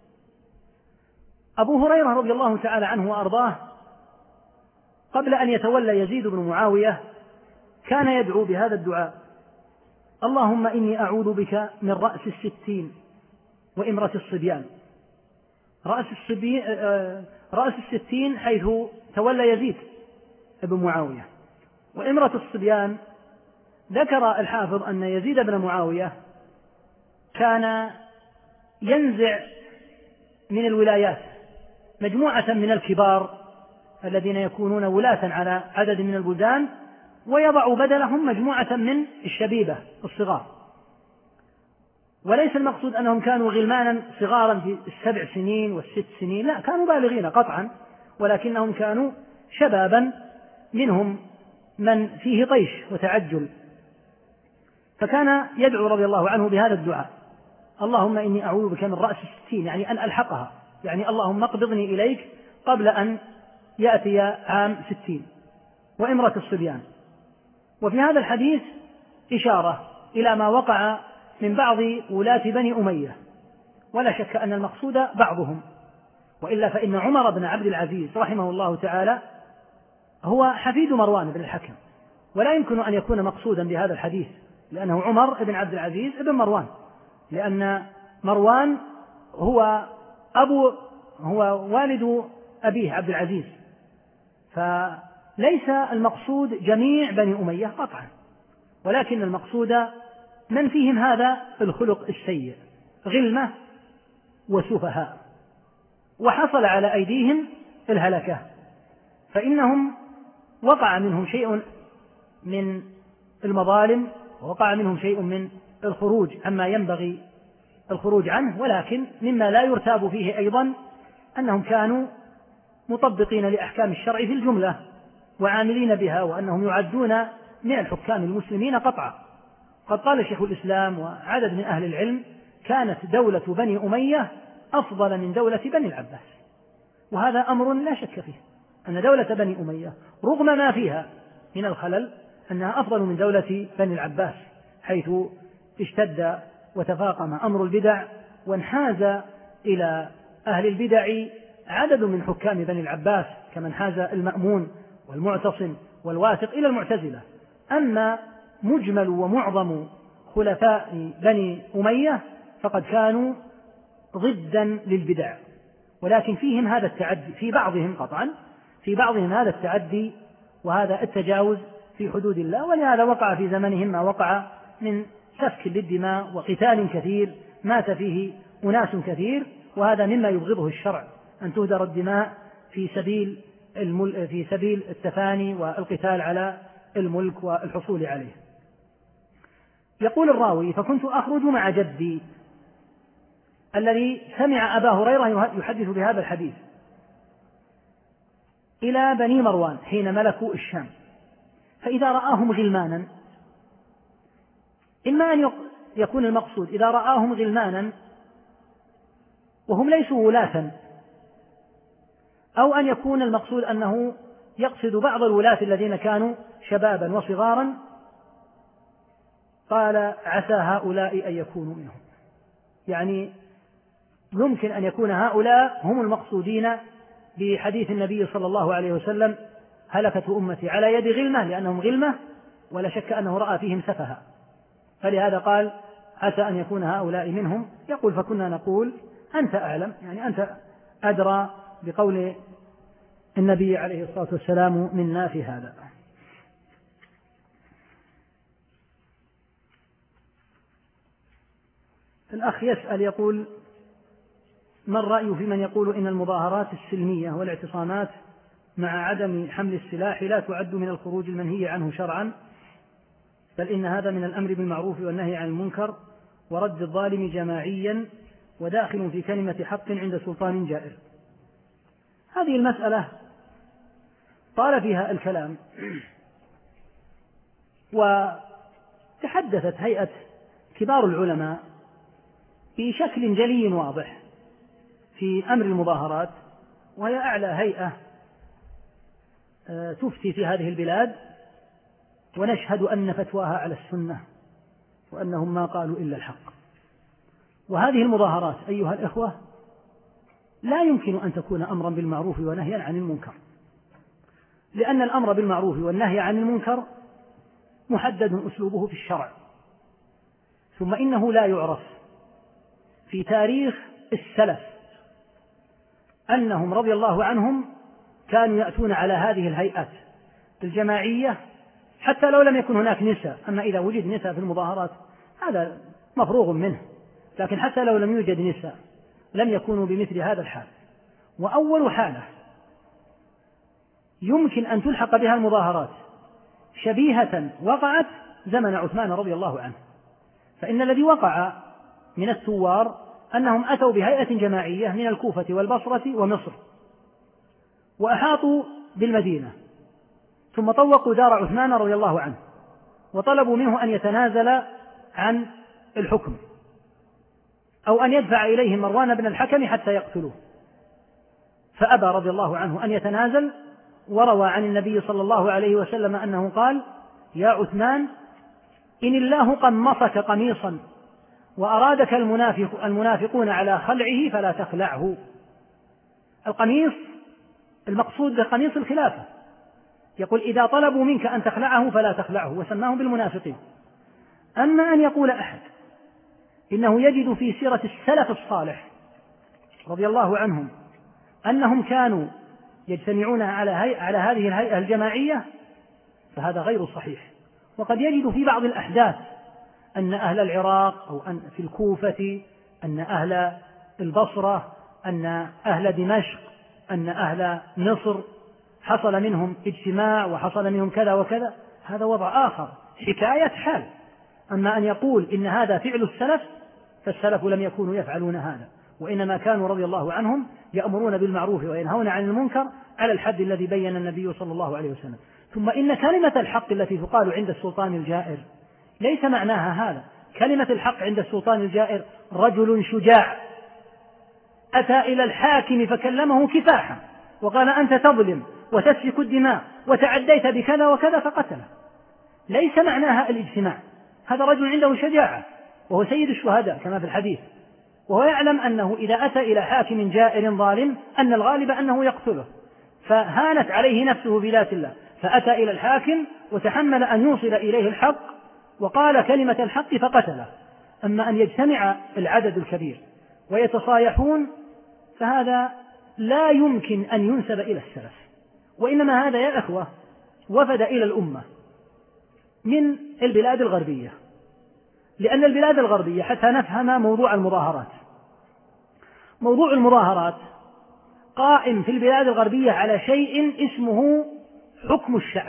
أبو هريرة رضي الله تعالى عنه وأرضاه قبل أن يتولى يزيد بن معاوية كان يدعو بهذا الدعاء: اللهم إني أعوذ بك من رأس 60 وإمرة الصبيان. رأس 60 حيث تولى يزيد بن معاوية، وإمرة الصبيان ذكر الحافظ أن يزيد بن معاوية كان ينزع من الولايات مجموعة من الكبار الذين يكونون ولاة على عدد من البلدان، ويضع بدلهم مجموعة من الشبيبة الصغار. وليس المقصود أنهم كانوا غلمانا صغارا في 7 سنين و6 سنين، لا، كانوا بالغين قطعا، ولكنهم كانوا شبابا منهم من فيه طيش وتعجل. فكان يدعو رضي الله عنه بهذا الدعاء: اللهم إني أعوذ بك من رأس 60، يعني أن ألحقها، يعني اللهم اقبضني إليك قبل أن يأتي عام 60، وإمرة الصبيان. وفي هذا الحديث إشارة إلى ما وقع من بعض ولاة بني أمية، ولا شك أن المقصود بعضهم، وإلا فإن عمر بن عبد العزيز رحمه الله تعالى هو حفيد مروان بن الحكم، ولا يمكن أن يكون مقصودا بهذا الحديث، لأنه عمر بن عبد العزيز ابن مروان، لأن مروان هو والد أبيه عبد العزيز، فليس المقصود جميع بني أمية قطعا، ولكن المقصود من فيهم هذا الخلق السيء، غلمة وسفهاء، وحصل على أيديهم الهلكة، فإنهم وقع منهم شيء من المظالم، ووقع منهم شيء من الخروج عما ينبغي الخروج عنه، ولكن مما لا يرتاب فيه أيضا أنهم كانوا مطبقين لأحكام الشرع في الجملة وعاملين بها، وأنهم يعدون من الحكام المسلمين قطعا. قد قال شيخ الإسلام وعدد من أهل العلم: كانت دولة بني أمية أفضل من دولة بني العباس، وهذا أمر لا شك فيه، أن دولة بني أمية رغم ما فيها من الخلل أنها أفضل من دولة بني العباس، حيث اشتد وتفاقم أمر البدع، وانحاز إلى أهل البدع عدد من حكام بني العباس، كمن حاز المأمون والمعتصم والواثق إلى المعتزلة. أما مجمل ومعظم خلفاء بني أمية فقد كانوا ضدا للبدع، ولكن فيهم هذا التعدي، في بعضهم قطعا، في بعضهم هذا التعدي وهذا التجاوز في حدود الله، ولهذا وقع في زمنهم ما وقع من سفك للدماء وقتال كثير مات فيه أناس كثير، وهذا مما يبغضه الشرع، أن تهدر الدماء في سبيل التفاني والقتال على الملك والحصول عليه. يقول الراوي: فكنت أخرج مع جدي الذي سمع أبا هريرة يحدث بهذا الحديث إلى بني مروان حين ملكوا الشام، فإذا رآهم غلمانا، إما أن يكون المقصود إذا رآهم غلمانا وهم ليسوا ولاة، أو أن يكون المقصود أنه يقصد بعض الولاة الذين كانوا شبابا وصغارا، قال: عسى هؤلاء أن يكونوا منهم، يعني يمكن أن يكون هؤلاء هم المقصودين بحديث النبي صلى الله عليه وسلم: هلكة أمتي على يد غلمة، لأنهم غلمة ولا شك أنه رأى فيهم سفها، فلهذا قال: عسى أن يكون هؤلاء منهم. يقول: فكنا نقول أنت أعلم، يعني أنت أدرى بقول النبي عليه الصلاة والسلام منا في هذا. الأخ يسأل يقول: ما الرأي في من يقول إن المظاهرات السلمية والاعتصامات مع عدم حمل السلاح لا تعد من الخروج المنهي عنه شرعا، بل إن هذا من الأمر بالمعروف والنهي عن المنكر ورد الظالم جماعيا وداخل في كلمة حق عند سلطان جائر؟ هذه المسألة طال فيها الكلام، وتحدثت هيئة كبار العلماء بشكل جلي واضح في أمر المظاهرات، وهي أعلى هيئة تفتي في هذه البلاد، ونشهد أن فتواها على السنة وأنهم ما قالوا إلا الحق. وهذه المظاهرات أيها الإخوة لا يمكن أن تكون أمرا بالمعروف ونهيا عن المنكر، لأن الأمر بالمعروف والنهي عن المنكر محدد أسلوبه في الشرع، ثم إنه لا يعرف في تاريخ السلف أنهم رضي الله عنهم كانوا يأتون على هذه الهيئات الجماعية حتى لو لم يكن هناك نساء. أما إذا وجد نساء في المظاهرات هذا مفروغ منه، لكن حتى لو لم يوجد نساء لم يكونوا بمثل هذا الحال. وأول حالة يمكن أن تلحق بها المظاهرات شبيهة وقعت زمن عثمان رضي الله عنه، فإن الذي وقع من الثوار أنهم أتوا بهيئة جماعية من الكوفة والبصرة ومصر وأحاطوا بالمدينة، ثم طوقوا دار عثمان رضي الله عنه وطلبوا منه أن يتنازل عن الحكم أو أن يدفع إليهم مروان بن الحكم حتى يقتلوه، فأبى رضي الله عنه أن يتنازل، وروى عن النبي صلى الله عليه وسلم أنه قال: يا عثمان، إن الله قمصك قميصا وأرادك المنافقون على خلعه فلا تخلعه. القميص المقصود بقميص الخلافة، يقول: إذا طلبوا منك أن تخلعه فلا تخلعه، وسماهم بالمنافقين. أما أن يقول أحد إنه يجد في سيرة السلف الصالح رضي الله عنهم أنهم كانوا يجتمعون على هذه الهيئة الجماعية، فهذا غير صحيح. وقد يجد في بعض الأحداث أن أهل العراق أو أن في الكوفة، أن أهل البصرة، أن أهل دمشق، أن أهل مصر حصل منهم اجتماع وحصل منهم كذا وكذا، هذا وضع آخر، حكاية حال. أما أن يقول إن هذا فعل السلف، فالسلف لم يكونوا يفعلون هذا، وإنما كانوا رضي الله عنهم يأمرون بالمعروف وينهون عن المنكر على الحد الذي بين النبي صلى الله عليه وسلم. ثم إن كلمة الحق التي تقال عند السلطان الجائر ليس معناها هذا. كلمة الحق عند السلطان الجائر رجل شجاع أتى إلى الحاكم فكلمه كفاحا وقال: أنت تظلم وتسفك الدماء وتعديت بكذا وكذا فقتله. ليس معناها الاجتماع. هذا رجل عنده شجاعة وهو سيد الشهداء كما في الحديث، وهو يعلم أنه إذا أتى إلى حاكم جائر ظالم أن الغالب أنه يقتله، فهانت عليه نفسه بذات الله، فأتى إلى الحاكم وتحمل أن يوصل إليه الحق وقال كلمة الحق فقتله. أما أن يجتمع العدد الكبير ويتصايحون فهذا لا يمكن أن ينسب إلى السلف، وإنما هذا يا أخوة وفد إلى الأمة من البلاد الغربية، لأن البلاد الغربية حتى نفهم موضوع المظاهرات، موضوع المظاهرات قائم في البلاد الغربية على شيء اسمه حكم الشعب.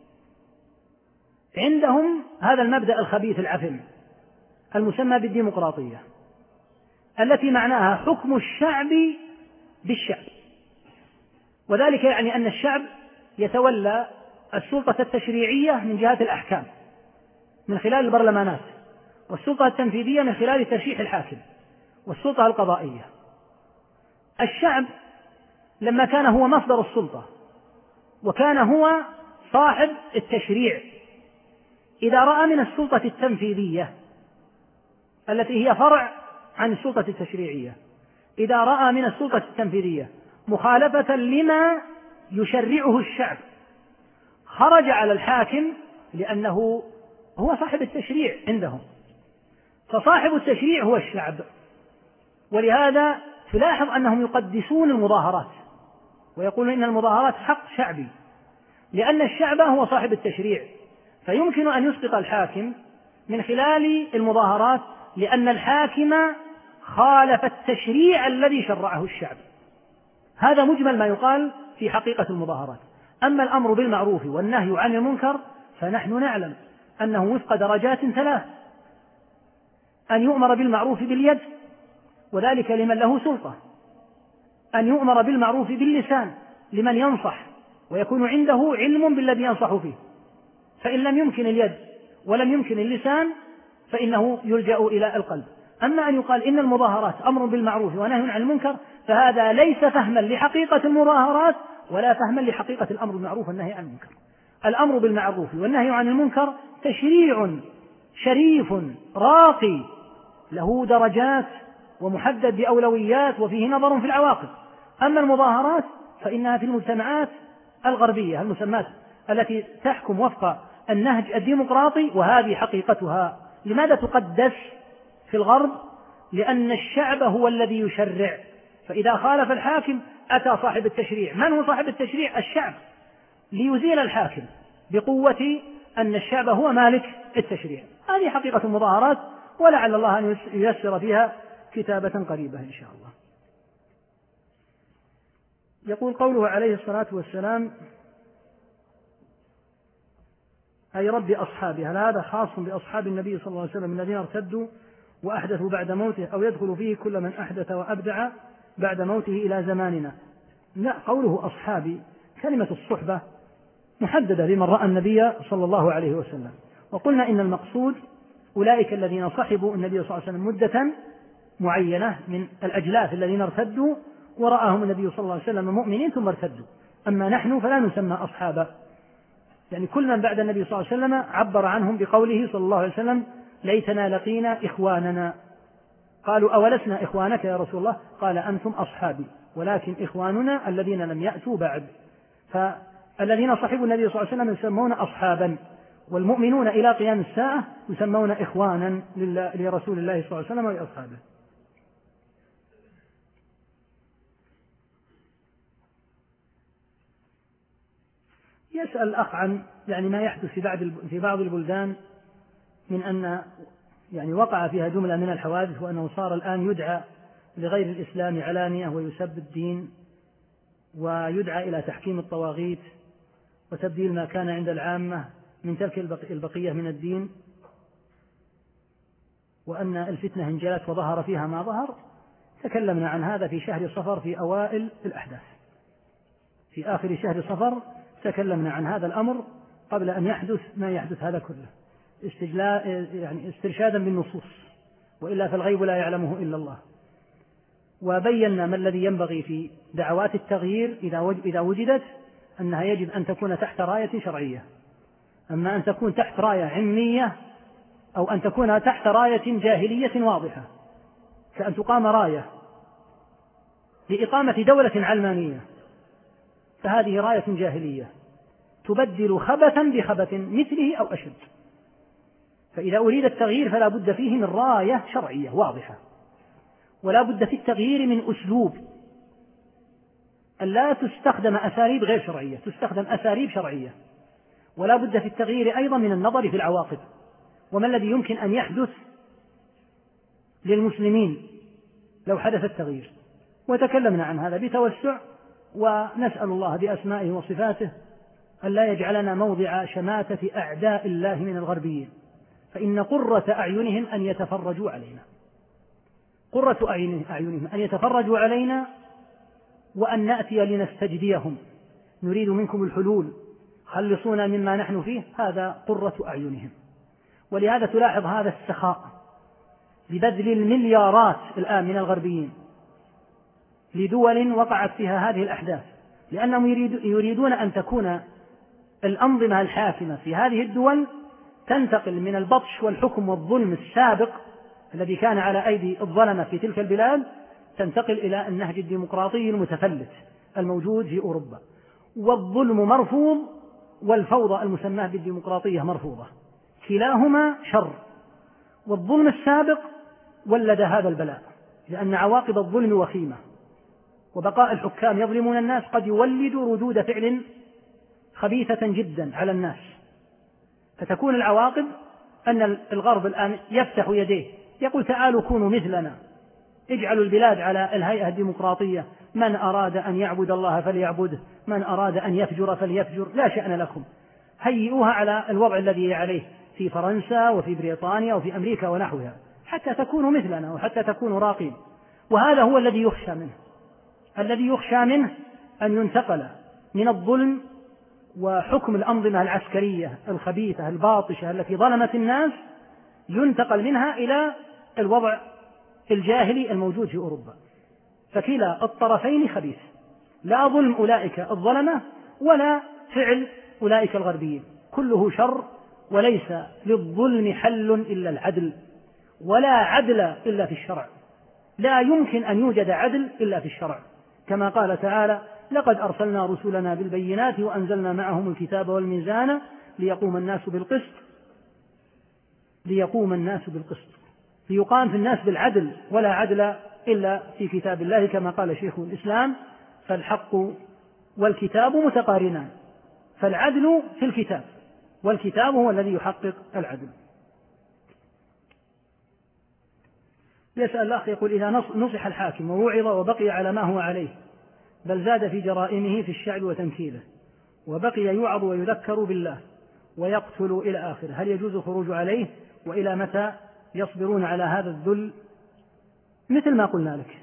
عندهم هذا المبدأ الخبيث العفن المسمى بالديمقراطية، التي معناها حكم الشعب بالشعب، وذلك يعني أن الشعب يتولى السلطة التشريعية من جهة الأحكام من خلال البرلمانات، والسلطة التنفيذية من خلال ترشيح الحاكم، والسلطة القضائية. الشعب لما كان هو مصدر السلطة وكان هو صاحب التشريع، إذا رأى من السلطة التنفيذية التي هي فرع عن السلطة التشريعية، إذا رأى من السلطة التنفيذية مخالفة لما يشرعه الشعب خرج على الحاكم، لأنه هو صاحب التشريع عندهم، فصاحب التشريع هو الشعب. ولهذا تلاحظ أنهم يقدسون المظاهرات ويقولون إن المظاهرات حق شعبي، لأن الشعب هو صاحب التشريع، فيمكن أن يسقط الحاكم من خلال المظاهرات، لأن الحاكم خالف التشريع الذي شرعه الشعب. هذا مجمل ما يقال في حقيقة المظاهرات. أما الأمر بالمعروف والنهي عن المنكر فنحن نعلم أنه وفق درجات ثلاث: أن يؤمر بالمعروف باليد وذلك لمن له سلطة، أن يؤمر بالمعروف باللسان لمن ينصح ويكون عنده علم بالذي ينصح فيه، فإن لم يمكن اليد ولم يمكن اللسان فإنه يلجأ إلى القلب. أما أن يقال إن المظاهرات أمر بالمعروف ونهي عن المنكر فهذا ليس فهما لحقيقة المظاهرات ولا فهما لحقيقة الأمر بالمعروف والنهي عن المنكر. الأمر بالمعروف والنهي عن المنكر تشريع شريف راقي له درجات ومحدد بأولويات وفيه نظر في العواقب. أما المظاهرات فإنها في المجتمعات الغربية المسمات التي تحكم وفق النهج الديمقراطي، وهذه حقيقتها. لماذا تقدس في الغرب؟ لأن الشعب هو الذي يشرع، فإذا خالف الحاكم أتى صاحب التشريع. من هو صاحب التشريع؟ الشعب، ليزيل الحاكم بقوة أن الشعب هو مالك التشريع. هذه حقيقة المظاهرات، ولعل الله أن ييسر فيها كتابة قريبة إن شاء الله. يقول قوله عليه الصلاة والسلام: أي رب أصحابه، هل هذا خاص بأصحاب النبي صلى الله عليه وسلم الذين ارتدوا وأحدثوا بعد موته، أو يدخل فيه كل من أحدث وأبدع بعد موته إلى زماننا؟ لا، قوله أصحابي كلمة الصحبة محددة لمن رأى النبي صلى الله عليه وسلم، وقلنا إن المقصود أولئك الذين صحبوا النبي صلى الله عليه وسلم مدة معينة من الأجلاف الذين ارتدوا ورآهم النبي صلى الله عليه وسلم مؤمنين ثم ارتدوا. أما نحن فلا نسمى أصحابا، يعني كل من بعد النبي صلى الله عليه وسلم عبر عنهم بقوله صلى الله عليه وسلم: ليتنا لقينا إخواننا. قالوا: أولسنا إخوانك يا رسول الله؟ قال: أنتم أصحابي ولكن إخواننا الذين لم يأتوا بعد. فالذين صحبوا النبي صلى الله عليه وسلم يسمون أصحابا، والمؤمنون إلى قيام الساعة يسمون إخوانا لرسول الله صلى الله عليه وسلم وأصحابه. يسأل الأخ عن ما يحدث في بعض البلدان من أن وقع فيها جملة من الحوادث، وأنه صار الآن يدعى لغير الإسلام علانية ويسب الدين ويدعى إلى تحكيم الطواغيت وتبديل ما كان عند العامة من ترك البقية من الدين، وأن الفتنة انجلت وظهر فيها ما ظهر. تكلمنا عن هذا في شهر صفر في أوائل الأحداث، في آخر شهر صفر تكلمنا عن هذا الأمر قبل أن يحدث ما يحدث هذا كله، استرشادا بالنصوص، وإلا فالغيب لا يعلمه إلا الله. وبينا ما الذي ينبغي في دعوات التغيير إذا وجدت، أنها يجب أن تكون تحت راية شرعية. أما أن تكون تحت راية علمية أو أن تكون تحت راية جاهلية واضحة، كأن تقام راية لإقامة دولة علمانية، فهذه راية جاهلية تبدل خبثا بخبث مثله أو أشد. فإذا أريد التغيير فلا بد فيه من راية شرعية واضحة، ولا بد في التغيير من أسلوب، أن لا تستخدم أساليب غير شرعية، تستخدم أساليب شرعية. ولا بد في التغيير أيضا من النظر في العواقب، وما الذي يمكن أن يحدث للمسلمين لو حدث التغيير. وتكلمنا عن هذا بتوسع، ونسأل الله بأسمائه وصفاته أن لا يجعلنا موضع شماتة أعداء الله من الغربيين، فإن قرة أعينهم أن يتفرجوا علينا، قرة أعينهم أن يتفرجوا علينا وأن نأتي لنستجديهم، نريد منكم الحلول، خلصونا مما نحن فيه، هذا قرة أعينهم. ولهذا تلاحظ هذا السخاء ببذل المليارات الآن من الغربيين لدول وقعت فيها هذه الأحداث، لأنهم يريدون أن تكون الأنظمة الحاكمة في هذه الدول تنتقل من البطش والحكم والظلم السابق الذي كان على أيدي الظلمة في تلك البلاد تنتقل إلى النهج الديمقراطي المتفلت الموجود في أوروبا. والظلم مرفوض والفوضى المسماة بالديمقراطية مرفوضة، كلاهما شر. والظلم السابق ولد هذا البلاء، لأن عواقب الظلم وخيمة، وبقاء الحكام يظلمون الناس قد يولد ردود فعل خبيثة جدا على الناس، فتكون العواقب أن الغرب الآن يفتح يديه يقول تعالوا كونوا مثلنا، اجعلوا البلاد على الهيئة الديمقراطية، من أراد أن يعبد الله فليعبده، من أراد أن يفجر فليفجر، لا شأن لكم، هيئوها على الوضع الذي عليه في فرنسا وفي بريطانيا وفي أمريكا ونحوها، حتى تكونوا مثلنا وحتى تكونوا راقين. وهذا هو الذي يخشى منه، الذي يخشى منه أن ينتقل من الظلم وحكم الأنظمة العسكرية الخبيثة الباطشة التي ظلمت الناس، ينتقل منها إلى الوضع الجاهلي الموجود في أوروبا. فكلا الطرفين خبيث، لا ظلم أولئك الظلمة ولا فعل أولئك الغربيين، كله شر، وليس للظلم حل إلا العدل، ولا عدل إلا في الشرع، لا يمكن أن يوجد عدل إلا في الشرع، كما قال تعالى لقد أرسلنا رسلنا بالبينات وأنزلنا معهم الكتاب والميزان ليقوم الناس بالقسط، ليقام في الناس بالعدل، ولا عدل إلا في كتاب الله، كما قال شيخ الإسلام فالحق والكتاب متقارنان، فالعدل في الكتاب، والكتاب هو الذي يحقق العدل. يسأل الأخ يقول إذا نصح الحاكم ووعظ وبقي على ما هو عليه بل زاد في جرائمه في الشعب وتنكيله، وبقي يوعظ ويذكر بالله ويقتل إلى آخره، هل يجوز الخروج عليه؟ وإلى متى يصبرون على هذا الذل؟ مثل ما قلنا لك،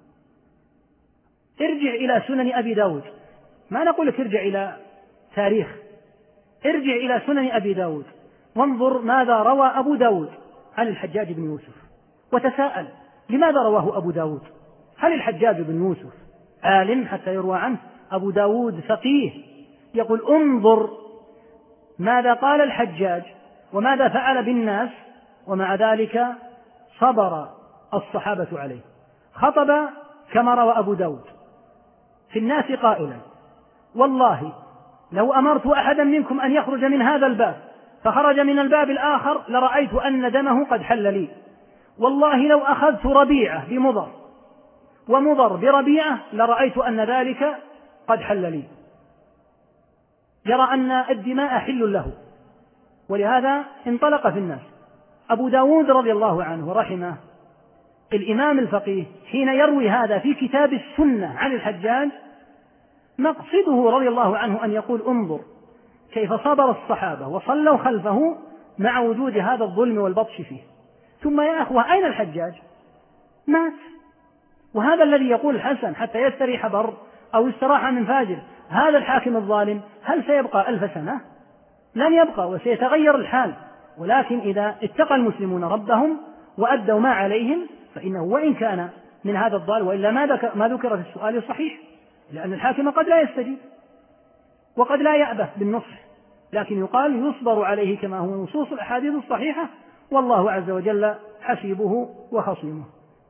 ارجع إلى سنن أبي داود، ما نقول لك ارجع إلى تاريخ، ارجع إلى سنن أبي داود وانظر ماذا روى أبو داود عن الحجاج بن يوسف، وتساءل لماذا رواه أبو داود؟ هل الحجاج بن يوسف عالم حتى يروى عنه؟ أبو داود فقيه، يقول انظر ماذا قال الحجاج وماذا فعل بالناس، ومع ذلك صبر الصحابة عليه. خطب كما روى أبو داود في الناس قائلا والله لو أمرت أحدا منكم أن يخرج من هذا الباب فخرج من الباب الآخر لرأيت أن دمه قد حل لي، والله لو أخذت ربيعة بمضر ومضر بربيعة لرأيت أن ذلك قد حل لي، يرى أن الدماء حل له، ولهذا انطلق في الناس. أبو داود رضي الله عنه ورحمه الإمام الفقيه حين يروي هذا في كتاب السنة عن الحجاج مقصده رضي الله عنه أن يقول انظر كيف صبر الصحابة وصلوا خلفه مع وجود هذا الظلم والبطش فيه. ثم يا أخوة أين الحجاج؟ مات. وهذا الذي يقول الحسن حتى يستريح بر أو استراح من فاجر، هذا الحاكم الظالم هل سيبقى 1000 سنة؟ لن يبقى، وسيتغير الحال. ولكن إذا اتقى المسلمون ربهم وأدوا ما عليهم فإنه وإن كان من هذا الضال، وإلا ما ذكر في السؤال صحيح، لأن الحاكم قد لا يستجيب وقد لا يأبه بالنصح، لكن يقال يصبر عليه كما هو نصوص الأحاديث الصحيحة، والله عز وجل حسيبه وخصيمه.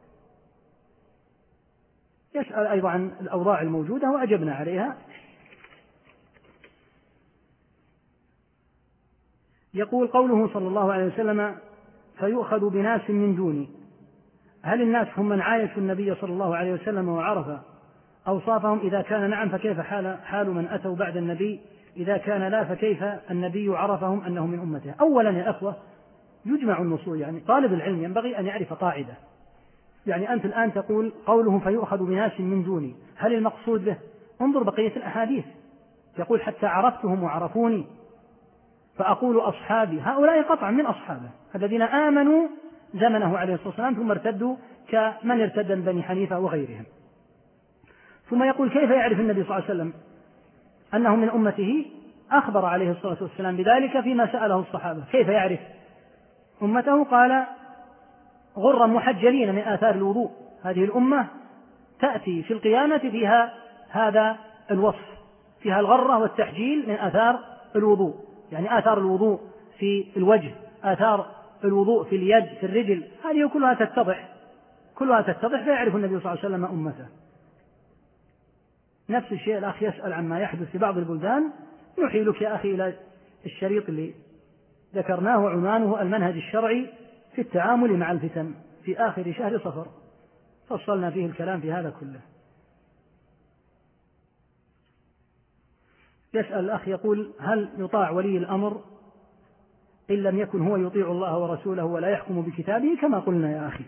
يسأل أيضا عن الأوضاع الموجودة وأجبنا عليها. يقول قوله صلى الله عليه وسلم فيؤخذ بناس من دوني، هل الناس هم من عايشوا النبي صلى الله عليه وسلم وعرف أوصافهم؟ إذا كان نعم فكيف حال من أتوا بعد النبي؟ إذا كان لا فكيف النبي عرفهم أنهم من أمته؟ أولا يا أخوة يجمع النصوص، يعني طالب العلم ينبغي أن يعرف قاعدة، يعني أنت الآن تقول قوله فيؤخذ بناس من دوني، هل المقصود به؟ انظر بقية الأحاديث، يقول حتى عرفتهم وعرفوني فأقول أصحابي، هؤلاء قطعا من أصحابه الذين آمنوا زمنه عليه الصلاة والسلام ثم ارتدوا كمن ارتد من بني حنيفة وغيرهم. ثم يقول كيف يعرف النبي صلى الله عليه وسلم أنه من أمته؟ أخبر عليه الصلاة والسلام بذلك فيما سأله الصحابة، كيف يعرف أمته؟ قال غرا محجلين من آثار الوضوء، هذه الأمة تأتي في القيامة فيها هذا الوصف، فيها الغرة والتحجيل من آثار الوضوء، يعني آثار الوضوء في الوجه، آثار الوضوء في اليد في الرجل، هذه كلها كلها تتضح فيعرف النبي صلى الله عليه وسلم أمته. نفس الشيء الأخ يسأل عما يحدث في بعض البلدان، يحيلك يا أخي إلى الشريط اللي ذكرناه عنوانه المنهج الشرعي في التعامل مع الفتن في آخر شهر صفر، فصلنا فيه الكلام في هذا كله. يسأل الأخ يقول: هل يطاع ولي الأمر إن لم يكن هو يطيع الله ورسوله ولا يحكم بكتابه؟ كما قلنا يا أخي،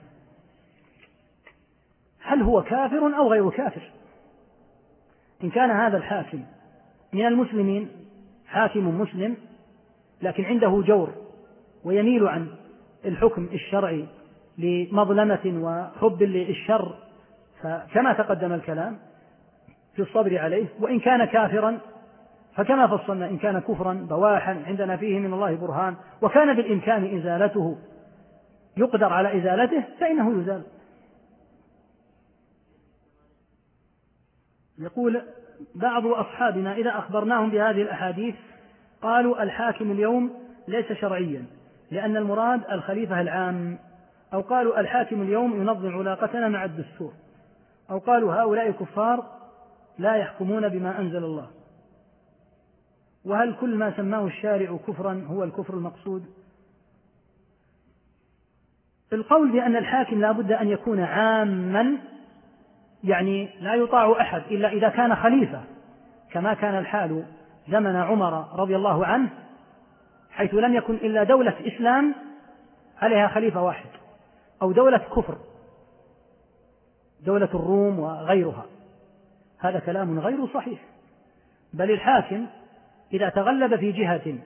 هل هو كافر أو غير كافر؟ إن كان هذا الحاكم من المسلمين، حاكم مسلم لكن عنده جور ويميل عن الحكم الشرعي لمظلمة وحب للشر، فكما تقدم الكلام في الصبر عليه. وإن كان كافرا فكما فصلنا، إن كان كفرا بواحا عندنا فيه من الله برهان وكان بالإمكان إزالته، يقدر على إزالته، فإنه يزال. يقول: بعض أصحابنا إذا أخبرناهم بهذه الأحاديث قالوا الحاكم اليوم ليس شرعيا لأن المراد الخليفة العام، أو قالوا الحاكم اليوم ينظم علاقتنا مع الدستور، أو قالوا هؤلاء كفار لا يحكمون بما أنزل الله. وهل كل ما سماه الشارع كفرا هو الكفر المقصود؟ القول بأن الحاكم لا بد أن يكون عاما، يعني لا يطاع أحد إلا إذا كان خليفة، كما كان الحال زمن عمر رضي الله عنه، حيث لم يكن إلا دولة إسلام عليها خليفة واحد، أو دولة كفر، دولة الروم وغيرها. هذا كلام غير صحيح، بل الحاكم إذا تغلب في جهة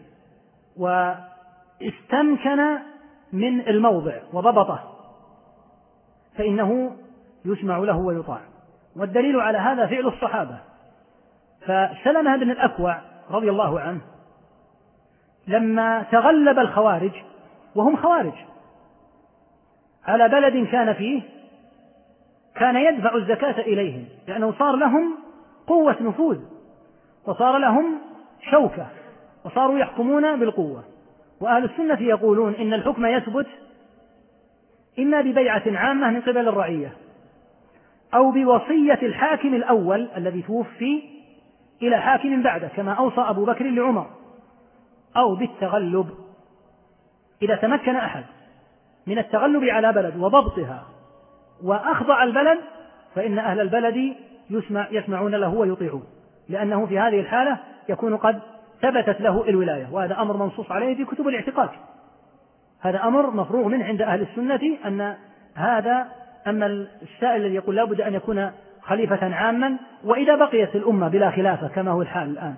واستمكن من الموضع وضبطه فإنه يسمع له ويطاع. والدليل على هذا فعل الصحابة. فسلمة بن الأكوع رضي الله عنه لما تغلب الخوارج، وهم خوارج، على بلد كان فيه، كان يدفع الزكاة إليهم لأنه صار لهم قوة نفوذ وصار لهم شوكة وصاروا يحكمون بالقوة. وأهل السنة يقولون إن الحكم يثبت إما ببيعة عامة من قبل الرعية، أو بوصية الحاكم الأول الذي توفي إلى حاكم بعده كما أوصى أبو بكر لعمر، أو بالتغلب. إذا تمكن أحد من التغلب على بلد وضبطها وأخضع البلد فإن أهل البلد يسمعون له ويطيعون، لأنه في هذه الحالة يكون قد ثبتت له الولاية. وهذا أمر منصوص عليه في كتب الاعتقاد، هذا أمر مفروغ منه عند أهل السنة أن هذا. أما السائل الذي يقول لا بد أن يكون خليفة عاما، وإذا بقيت الأمة بلا خلافة كما هو الحال الآن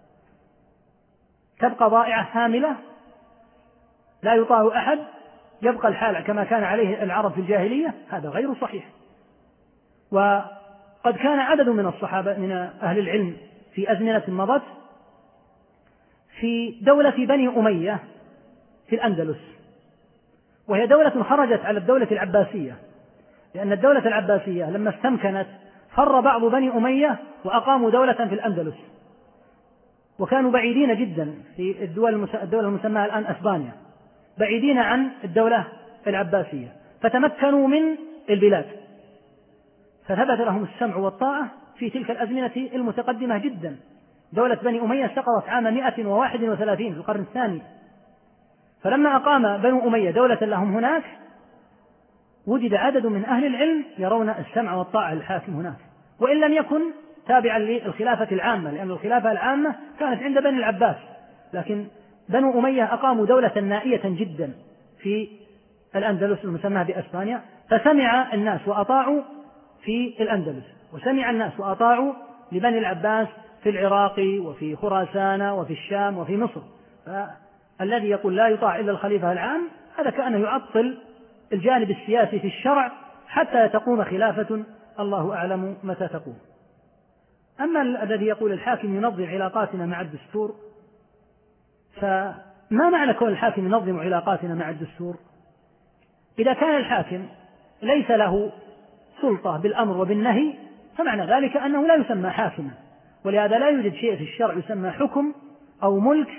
تبقى ضائعة هاملة لا يطاع أحد، يبقى الحال كما كان عليه العرب في الجاهلية، هذا غير صحيح. وقد كان عدد من الصحابة من أهل العلم في أزمنة مضت في دولة بني أمية في الأندلس، وهي دولة خرجت على الدولة العباسية، لأن الدولة العباسية لما استمكنت فر بعض بني أمية وأقاموا دولة في الأندلس، وكانوا بعيدين جدا في الدولة المسماة الآن أسبانيا، بعيدين عن الدولة العباسية، فتمكنوا من البلاد، فثبت لهم السمع والطاعة في تلك الأزمنة المتقدمة جدا. دولة بني أمية سقطت عام 131 في القرن الثاني، فلما أقام بنو أمية دولة لهم هناك وجد عدد من أهل العلم يرون السمع والطاعة للحاكم هناك، وإن لم يكن تابعا للخلافة العامة، لأن الخلافة العامة كانت عند بني العباس، لكن بنو أمية أقاموا دولة نائية جدا في الأندلس المسمى بأسبانيا، فسمع الناس وأطاعوا في الأندلس، وسمع الناس وأطاعوا لبني العباس في العراق وفي خراسان وفي الشام وفي مصر. فالذي يقول لا يطاع إلا الخليفة العام هذا كأنه يعطل الجانب السياسي في الشرع حتى تقوم خلافة، الله أعلم متى تقوم. أما الذي يقول الحاكم ينظم علاقاتنا مع الدستور، فما معنى كون الحاكم ينظم علاقاتنا مع الدستور؟ إذا كان الحاكم ليس له سلطة بالأمر وبالنهي فمعنى ذلك أنه لا يسمى حاكما، ولهذا لا يوجد شيء في الشرع يسمى حكم أو ملك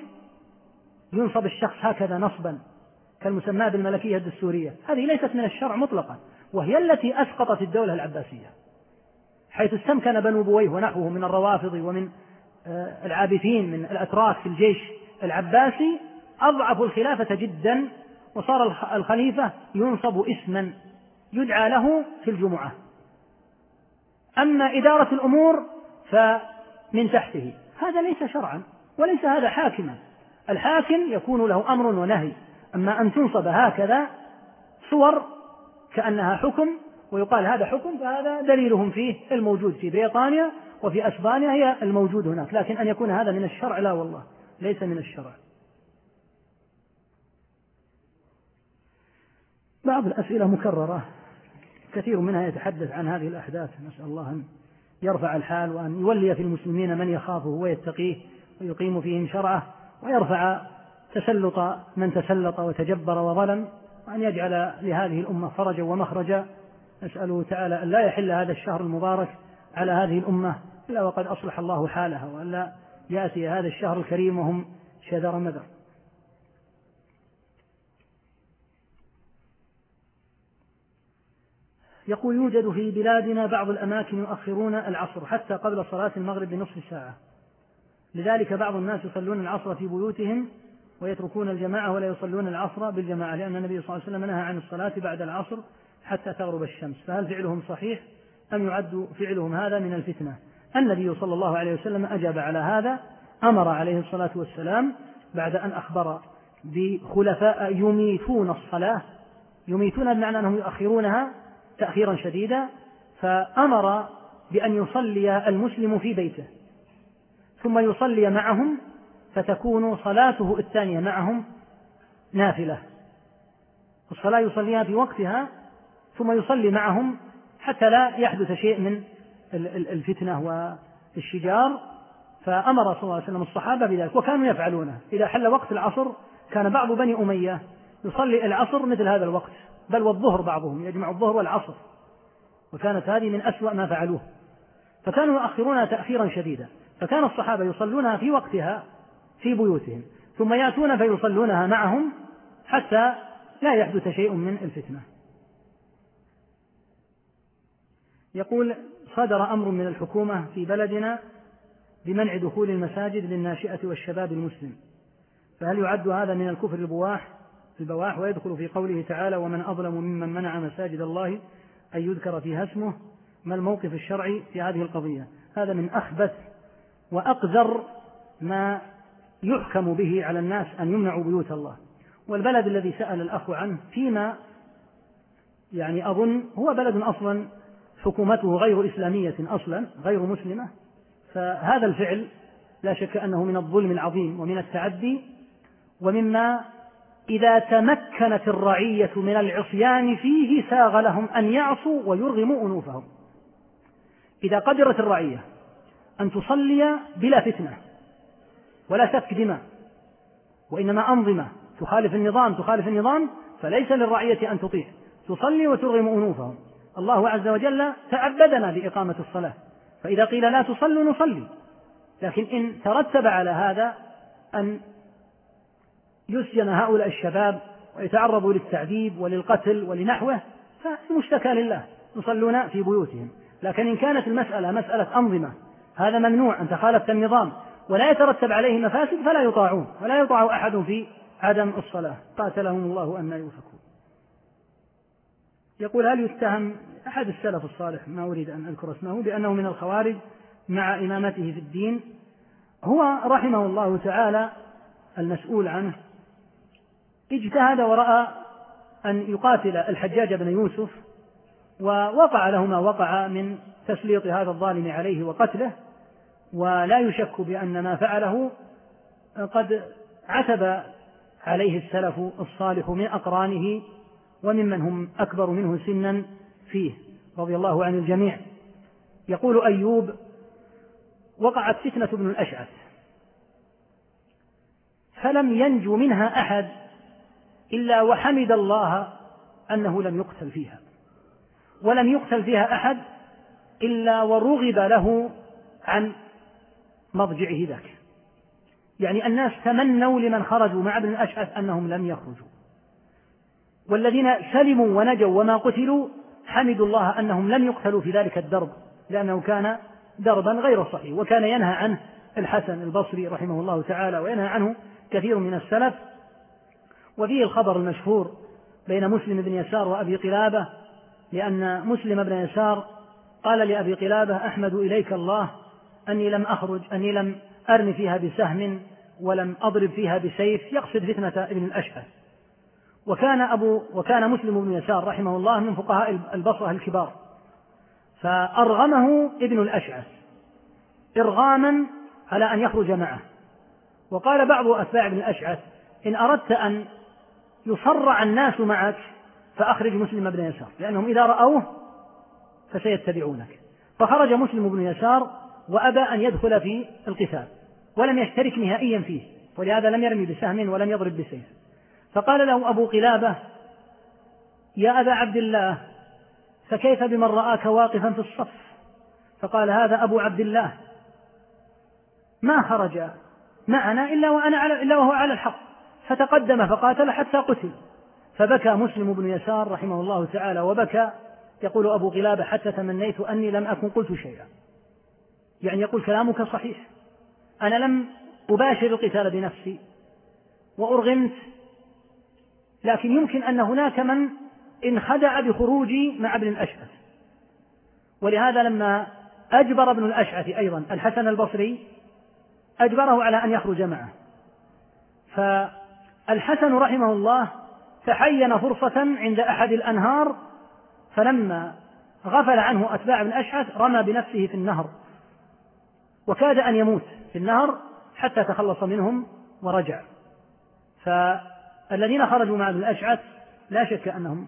ينصب الشخص هكذا نصبا كالمسمى بالملكية الدستورية، هذه ليست من الشرع مطلقا، وهي التي أسقطت الدولة العباسية، حيث استمكن بنو بويه ونحوه من الروافض ومن العابثين من الأتراك في الجيش العباسي، أضعفوا الخلافة جدا، وصار الخليفة ينصب اسما يدعى له في الجمعة. أما إدارة الأمور فمن تحته، هذا ليس شرعا وليس هذا حاكما. الحاكم يكون له أمر ونهي، أما أن تنصب هكذا صور كأنها حكم ويقال هذا حكم، فهذا دليلهم فيه الموجود في بريطانيا وفي أسبانيا هي الموجود هناك، لكن أن يكون هذا من الشرع لا والله، ليس من الشرع. بعض الأسئلة مكررة كثير منها يتحدث عن هذه الأحداث، نسأل الله أن يرفع الحال وأن يولي في المسلمين من يخافه ويتقيه ويقيم فيهم شرعه، ويرفع تسلط من تسلط وتجبر وظلم، وأن يجعل لهذه الأمة فرجا ومخرجا. نسأله تعالى أن لا يحل هذا الشهر المبارك على هذه الأمة إلا وقد أصلح الله حالها، وأن لا يأتي هذا الشهر الكريم وهم شذر مذر. يقول يوجد في بلادنا بعض الأماكن يؤخرون العصر حتى قبل صلاة المغرب بنصف ساعة، لذلك بعض الناس يصلون العصر في بيوتهم ويتركون الجماعة ولا يصلون العصر بالجماعة، لأن النبي صلى الله عليه وسلم نهى عن الصلاة بعد العصر حتى تغرب الشمس، فهل فعلهم صحيح أم يعد فعلهم هذا من الفتنة؟ النبي صلى الله عليه وسلم أجاب على هذا، أمر عليه الصلاة والسلام بعد أن أخبر بخلفاء يميتون الصلاة، يميتون بمعنى أنهم يؤخرونها تأخيرا شديدا، فأمر بأن يصلي المسلم في بيته ثم يصلي معهم، فتكون صلاته الثانية معهم نافلة، الصلاة يصليها في وقتها ثم يصلي معهم حتى لا يحدث شيء من الفتنة والشجار. فأمر صلى الله عليه وسلم الصحابة بذلك وكانوا يفعلونه. إذا حل وقت العصر كان بعض بني أمية يصلي العصر مثل هذا الوقت، بل والظهر بعضهم يجمع الظهر والعصر، وكانت هذه من أسوأ ما فعلوه، فكانوا يؤخرونها تأخيرا شديدا، فكان الصحابة يصلونها في وقتها في بيوتهم ثم يأتون فيصلونها معهم حتى لا يحدث شيء من الفتنة. يقول صدر أمر من الحكومة في بلدنا بمنع دخول المساجد للناشئة والشباب المسلم، فهل يعد هذا من الكفر البواح ويدخل في قوله تعالى ومن أظلم ممن منع مساجد الله أن يذكر فيها اسمه؟ ما الموقف الشرعي في هذه القضية؟ هذا من أخبث وأقذر ما يحكم به على الناس أن يمنعوا بيوت الله. والبلد الذي سأل الأخ عنه فيما أظن هو بلد أصلا حكومته غير إسلامية أصلا، غير مسلمة، فهذا الفعل لا شك أنه من الظلم العظيم ومن التعدي، ومما إذا تمكنت الرعية من العصيان فيه ساغ لهم أن يعصوا ويرغموا أنوفهم. إذا قدرت الرعية أن تصلي بلا فتنة ولا سفك دماء، وإنما أنظمة تخالف النظام، فليس للرعية أن تطيع، تصلي وترغم أنوفهم. الله عز وجل تعبدنا بإقامة الصلاة، فإذا قيل لا تصلوا نصلي، لكن إن ترتب على هذا أن يسجن هؤلاء الشباب ويتعرضوا للتعذيب وللقتل ولنحوه فالمشتكى لله، يصلون في بيوتهم. لكن إن كانت المسألة مسألة أنظمة، هذا ممنوع، أن تخالف النظام ولا يترتب عليه مفاسد فلا يطاعون، ولا يطاع أحد في عدم الصلاة، قاتلهم الله أن يؤفكون. يقول هل يتهم أحد السلف الصالح، ما أريد أن أذكر اسمه، بأنه من الخوارج مع إمامته في الدين؟ هو رحمه الله تعالى المسؤول عنه اجتهد ورأى أن يقاتل الحجاج بن يوسف، ووقع له ما وقع من تسليط هذا الظالم عليه وقتله، ولا يشك بأن ما فعله قد عتب عليه السلف الصالح من أقرانه وممن هم أكبر منه سنا فيه رضي الله عن الجميع. يقول أيوب وقعت فتنة بن الأشعث فلم ينجو منها أحد إلا وحمد الله أنه لم يقتل فيها، ولم يقتل فيها أحد إلا ورغب له عن مضجعه ذاك. يعني الناس تمنوا لمن خرجوا مع ابن الأشعث أنهم لم يخرجوا، والذين سلموا ونجوا وما قتلوا حمدوا الله أنهم لم يقتلوا في ذلك الدرب، لأنه كان دربا غير صحيح، وكان ينهى عنه الحسن البصري رحمه الله تعالى، وينهى عنه كثير من السلف. وفيه الخبر المشهور بين مسلم بن يسار وأبي قلابة، لأن مسلم بن يسار قال لأبي قلابة: أحمد إليك الله أني لم أرم فيها بسهم ولم أضرب فيها بسيف، يقصد فتنة ابن الأشعث. وكان مسلم بن يسار رحمه الله من فقهاء البصرة الكبار، فأرغمه ابن الأشعث إرغاما على أن يخرج معه. وقال بعض أتباع ابن الأشعث: إن أردت أن يصرع الناس معك فأخرج مسلم بن يسار، لأنهم إذا رأوه فسيتبعونك. فخرج مسلم بن يسار وأبى أن يدخل في القتال، ولم يشترك نهائيا فيه، ولهذا لم يرمي بسهم ولم يضرب بسيف. فقال له أبو قلابة: يا أبا عبد الله، فكيف بمن رآك واقفا في الصف؟ فقال: هذا أبو عبد الله ما خرج معنا إلا وهو على الحق، فتقدم فقاتل حتى قتل. فبكى مسلم بن يسار رحمه الله تعالى، وبكى يقول أبو قلابة: حتى تمنيت أني لم أكن قلت شيئا. يعني يقول: كلامك صحيح، أنا لم أباشر القتال بنفسي وأرغمت، لكن يمكن أن هناك من انخدع بخروجي مع ابن الأشعث. ولهذا لما أجبر ابن الأشعث أيضا الحسن البصري أجبره على أن يخرج معه، فالحسن رحمه الله تحين فرصة عند أحد الأنهار، فلما غفل عنه أتباع ابن الأشعث رمى بنفسه في النهر، وكاد أن يموت في النهر حتى تخلص منهم ورجع. فالذين خرجوا مع ابن الأشعث لا شك أنهم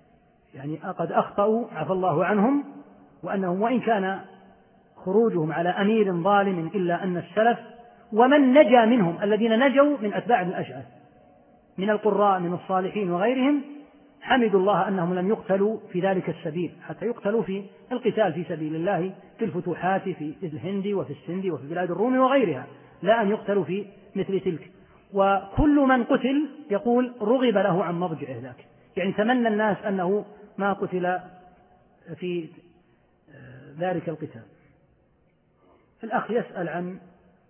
قد أخطأوا، عفى الله عنهم، وأنهم وإن كان خروجهم على أمير ظالم إلا أن السلف ومن نجا منهم الذين نجوا من أتباع ابن الأشعث من القراء من الصالحين وغيرهم حمدوا الله أنهم لم يقتلوا في ذلك السبيل، حتى يقتلوا في القتال في سبيل الله في الفتوحات في الهند وفي السند وفي بلاد الروم وغيرها، لا أن يقتلوا في مثل تلك. وكل من قتل يقول رغب له عن مضجعه ذاك، يعني تمنى الناس أنه ما قتل في ذلك القتال. الأخ يسأل عن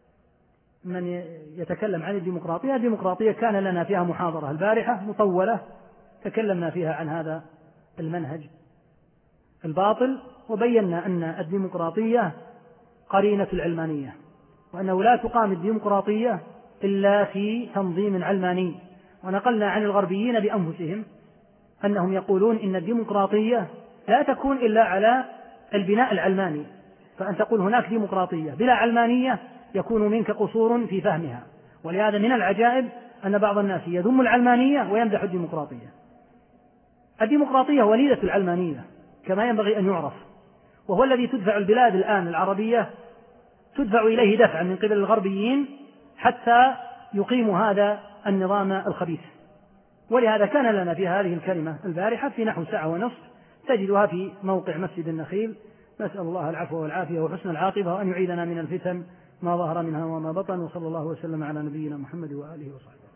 من يتكلم عن الديمقراطية. الديمقراطية كان لنا فيها محاضرة البارحة مطولة تكلمنا فيها عن هذا المنهج الباطل، وبينا أن الديمقراطية قرينة العلمانية، وأنه لا تقام الديمقراطية إلا في تنظيم علماني. ونقلنا عن الغربيين بأنفسهم أنهم يقولون إن الديمقراطية لا تكون إلا على البناء العلماني، فأن تقول هناك ديمقراطية بلا علمانية يكون منك قصور في فهمها. ولهذا من العجائب أن بعض الناس يذم العلمانية ويمدح الديمقراطية. الديمقراطية وليدة العلمانية كما ينبغي أن يعرف، وهو الذي تدفع البلاد الآن العربية تدفع إليه دفعا من قبل الغربيين حتى يقيموا هذا النظام الخبيث. ولهذا كان لنا في هذه الكلمة البارحة في نحو ساعة ونصف، تجدها في موقع مسجد النخيل. نسأل الله العفو والعافية وحسن العاقبة، وأن يعيذنا من الفتن ما ظهر منها وما بطن، وصلى الله وسلم على نبينا محمد وآله وصحبه.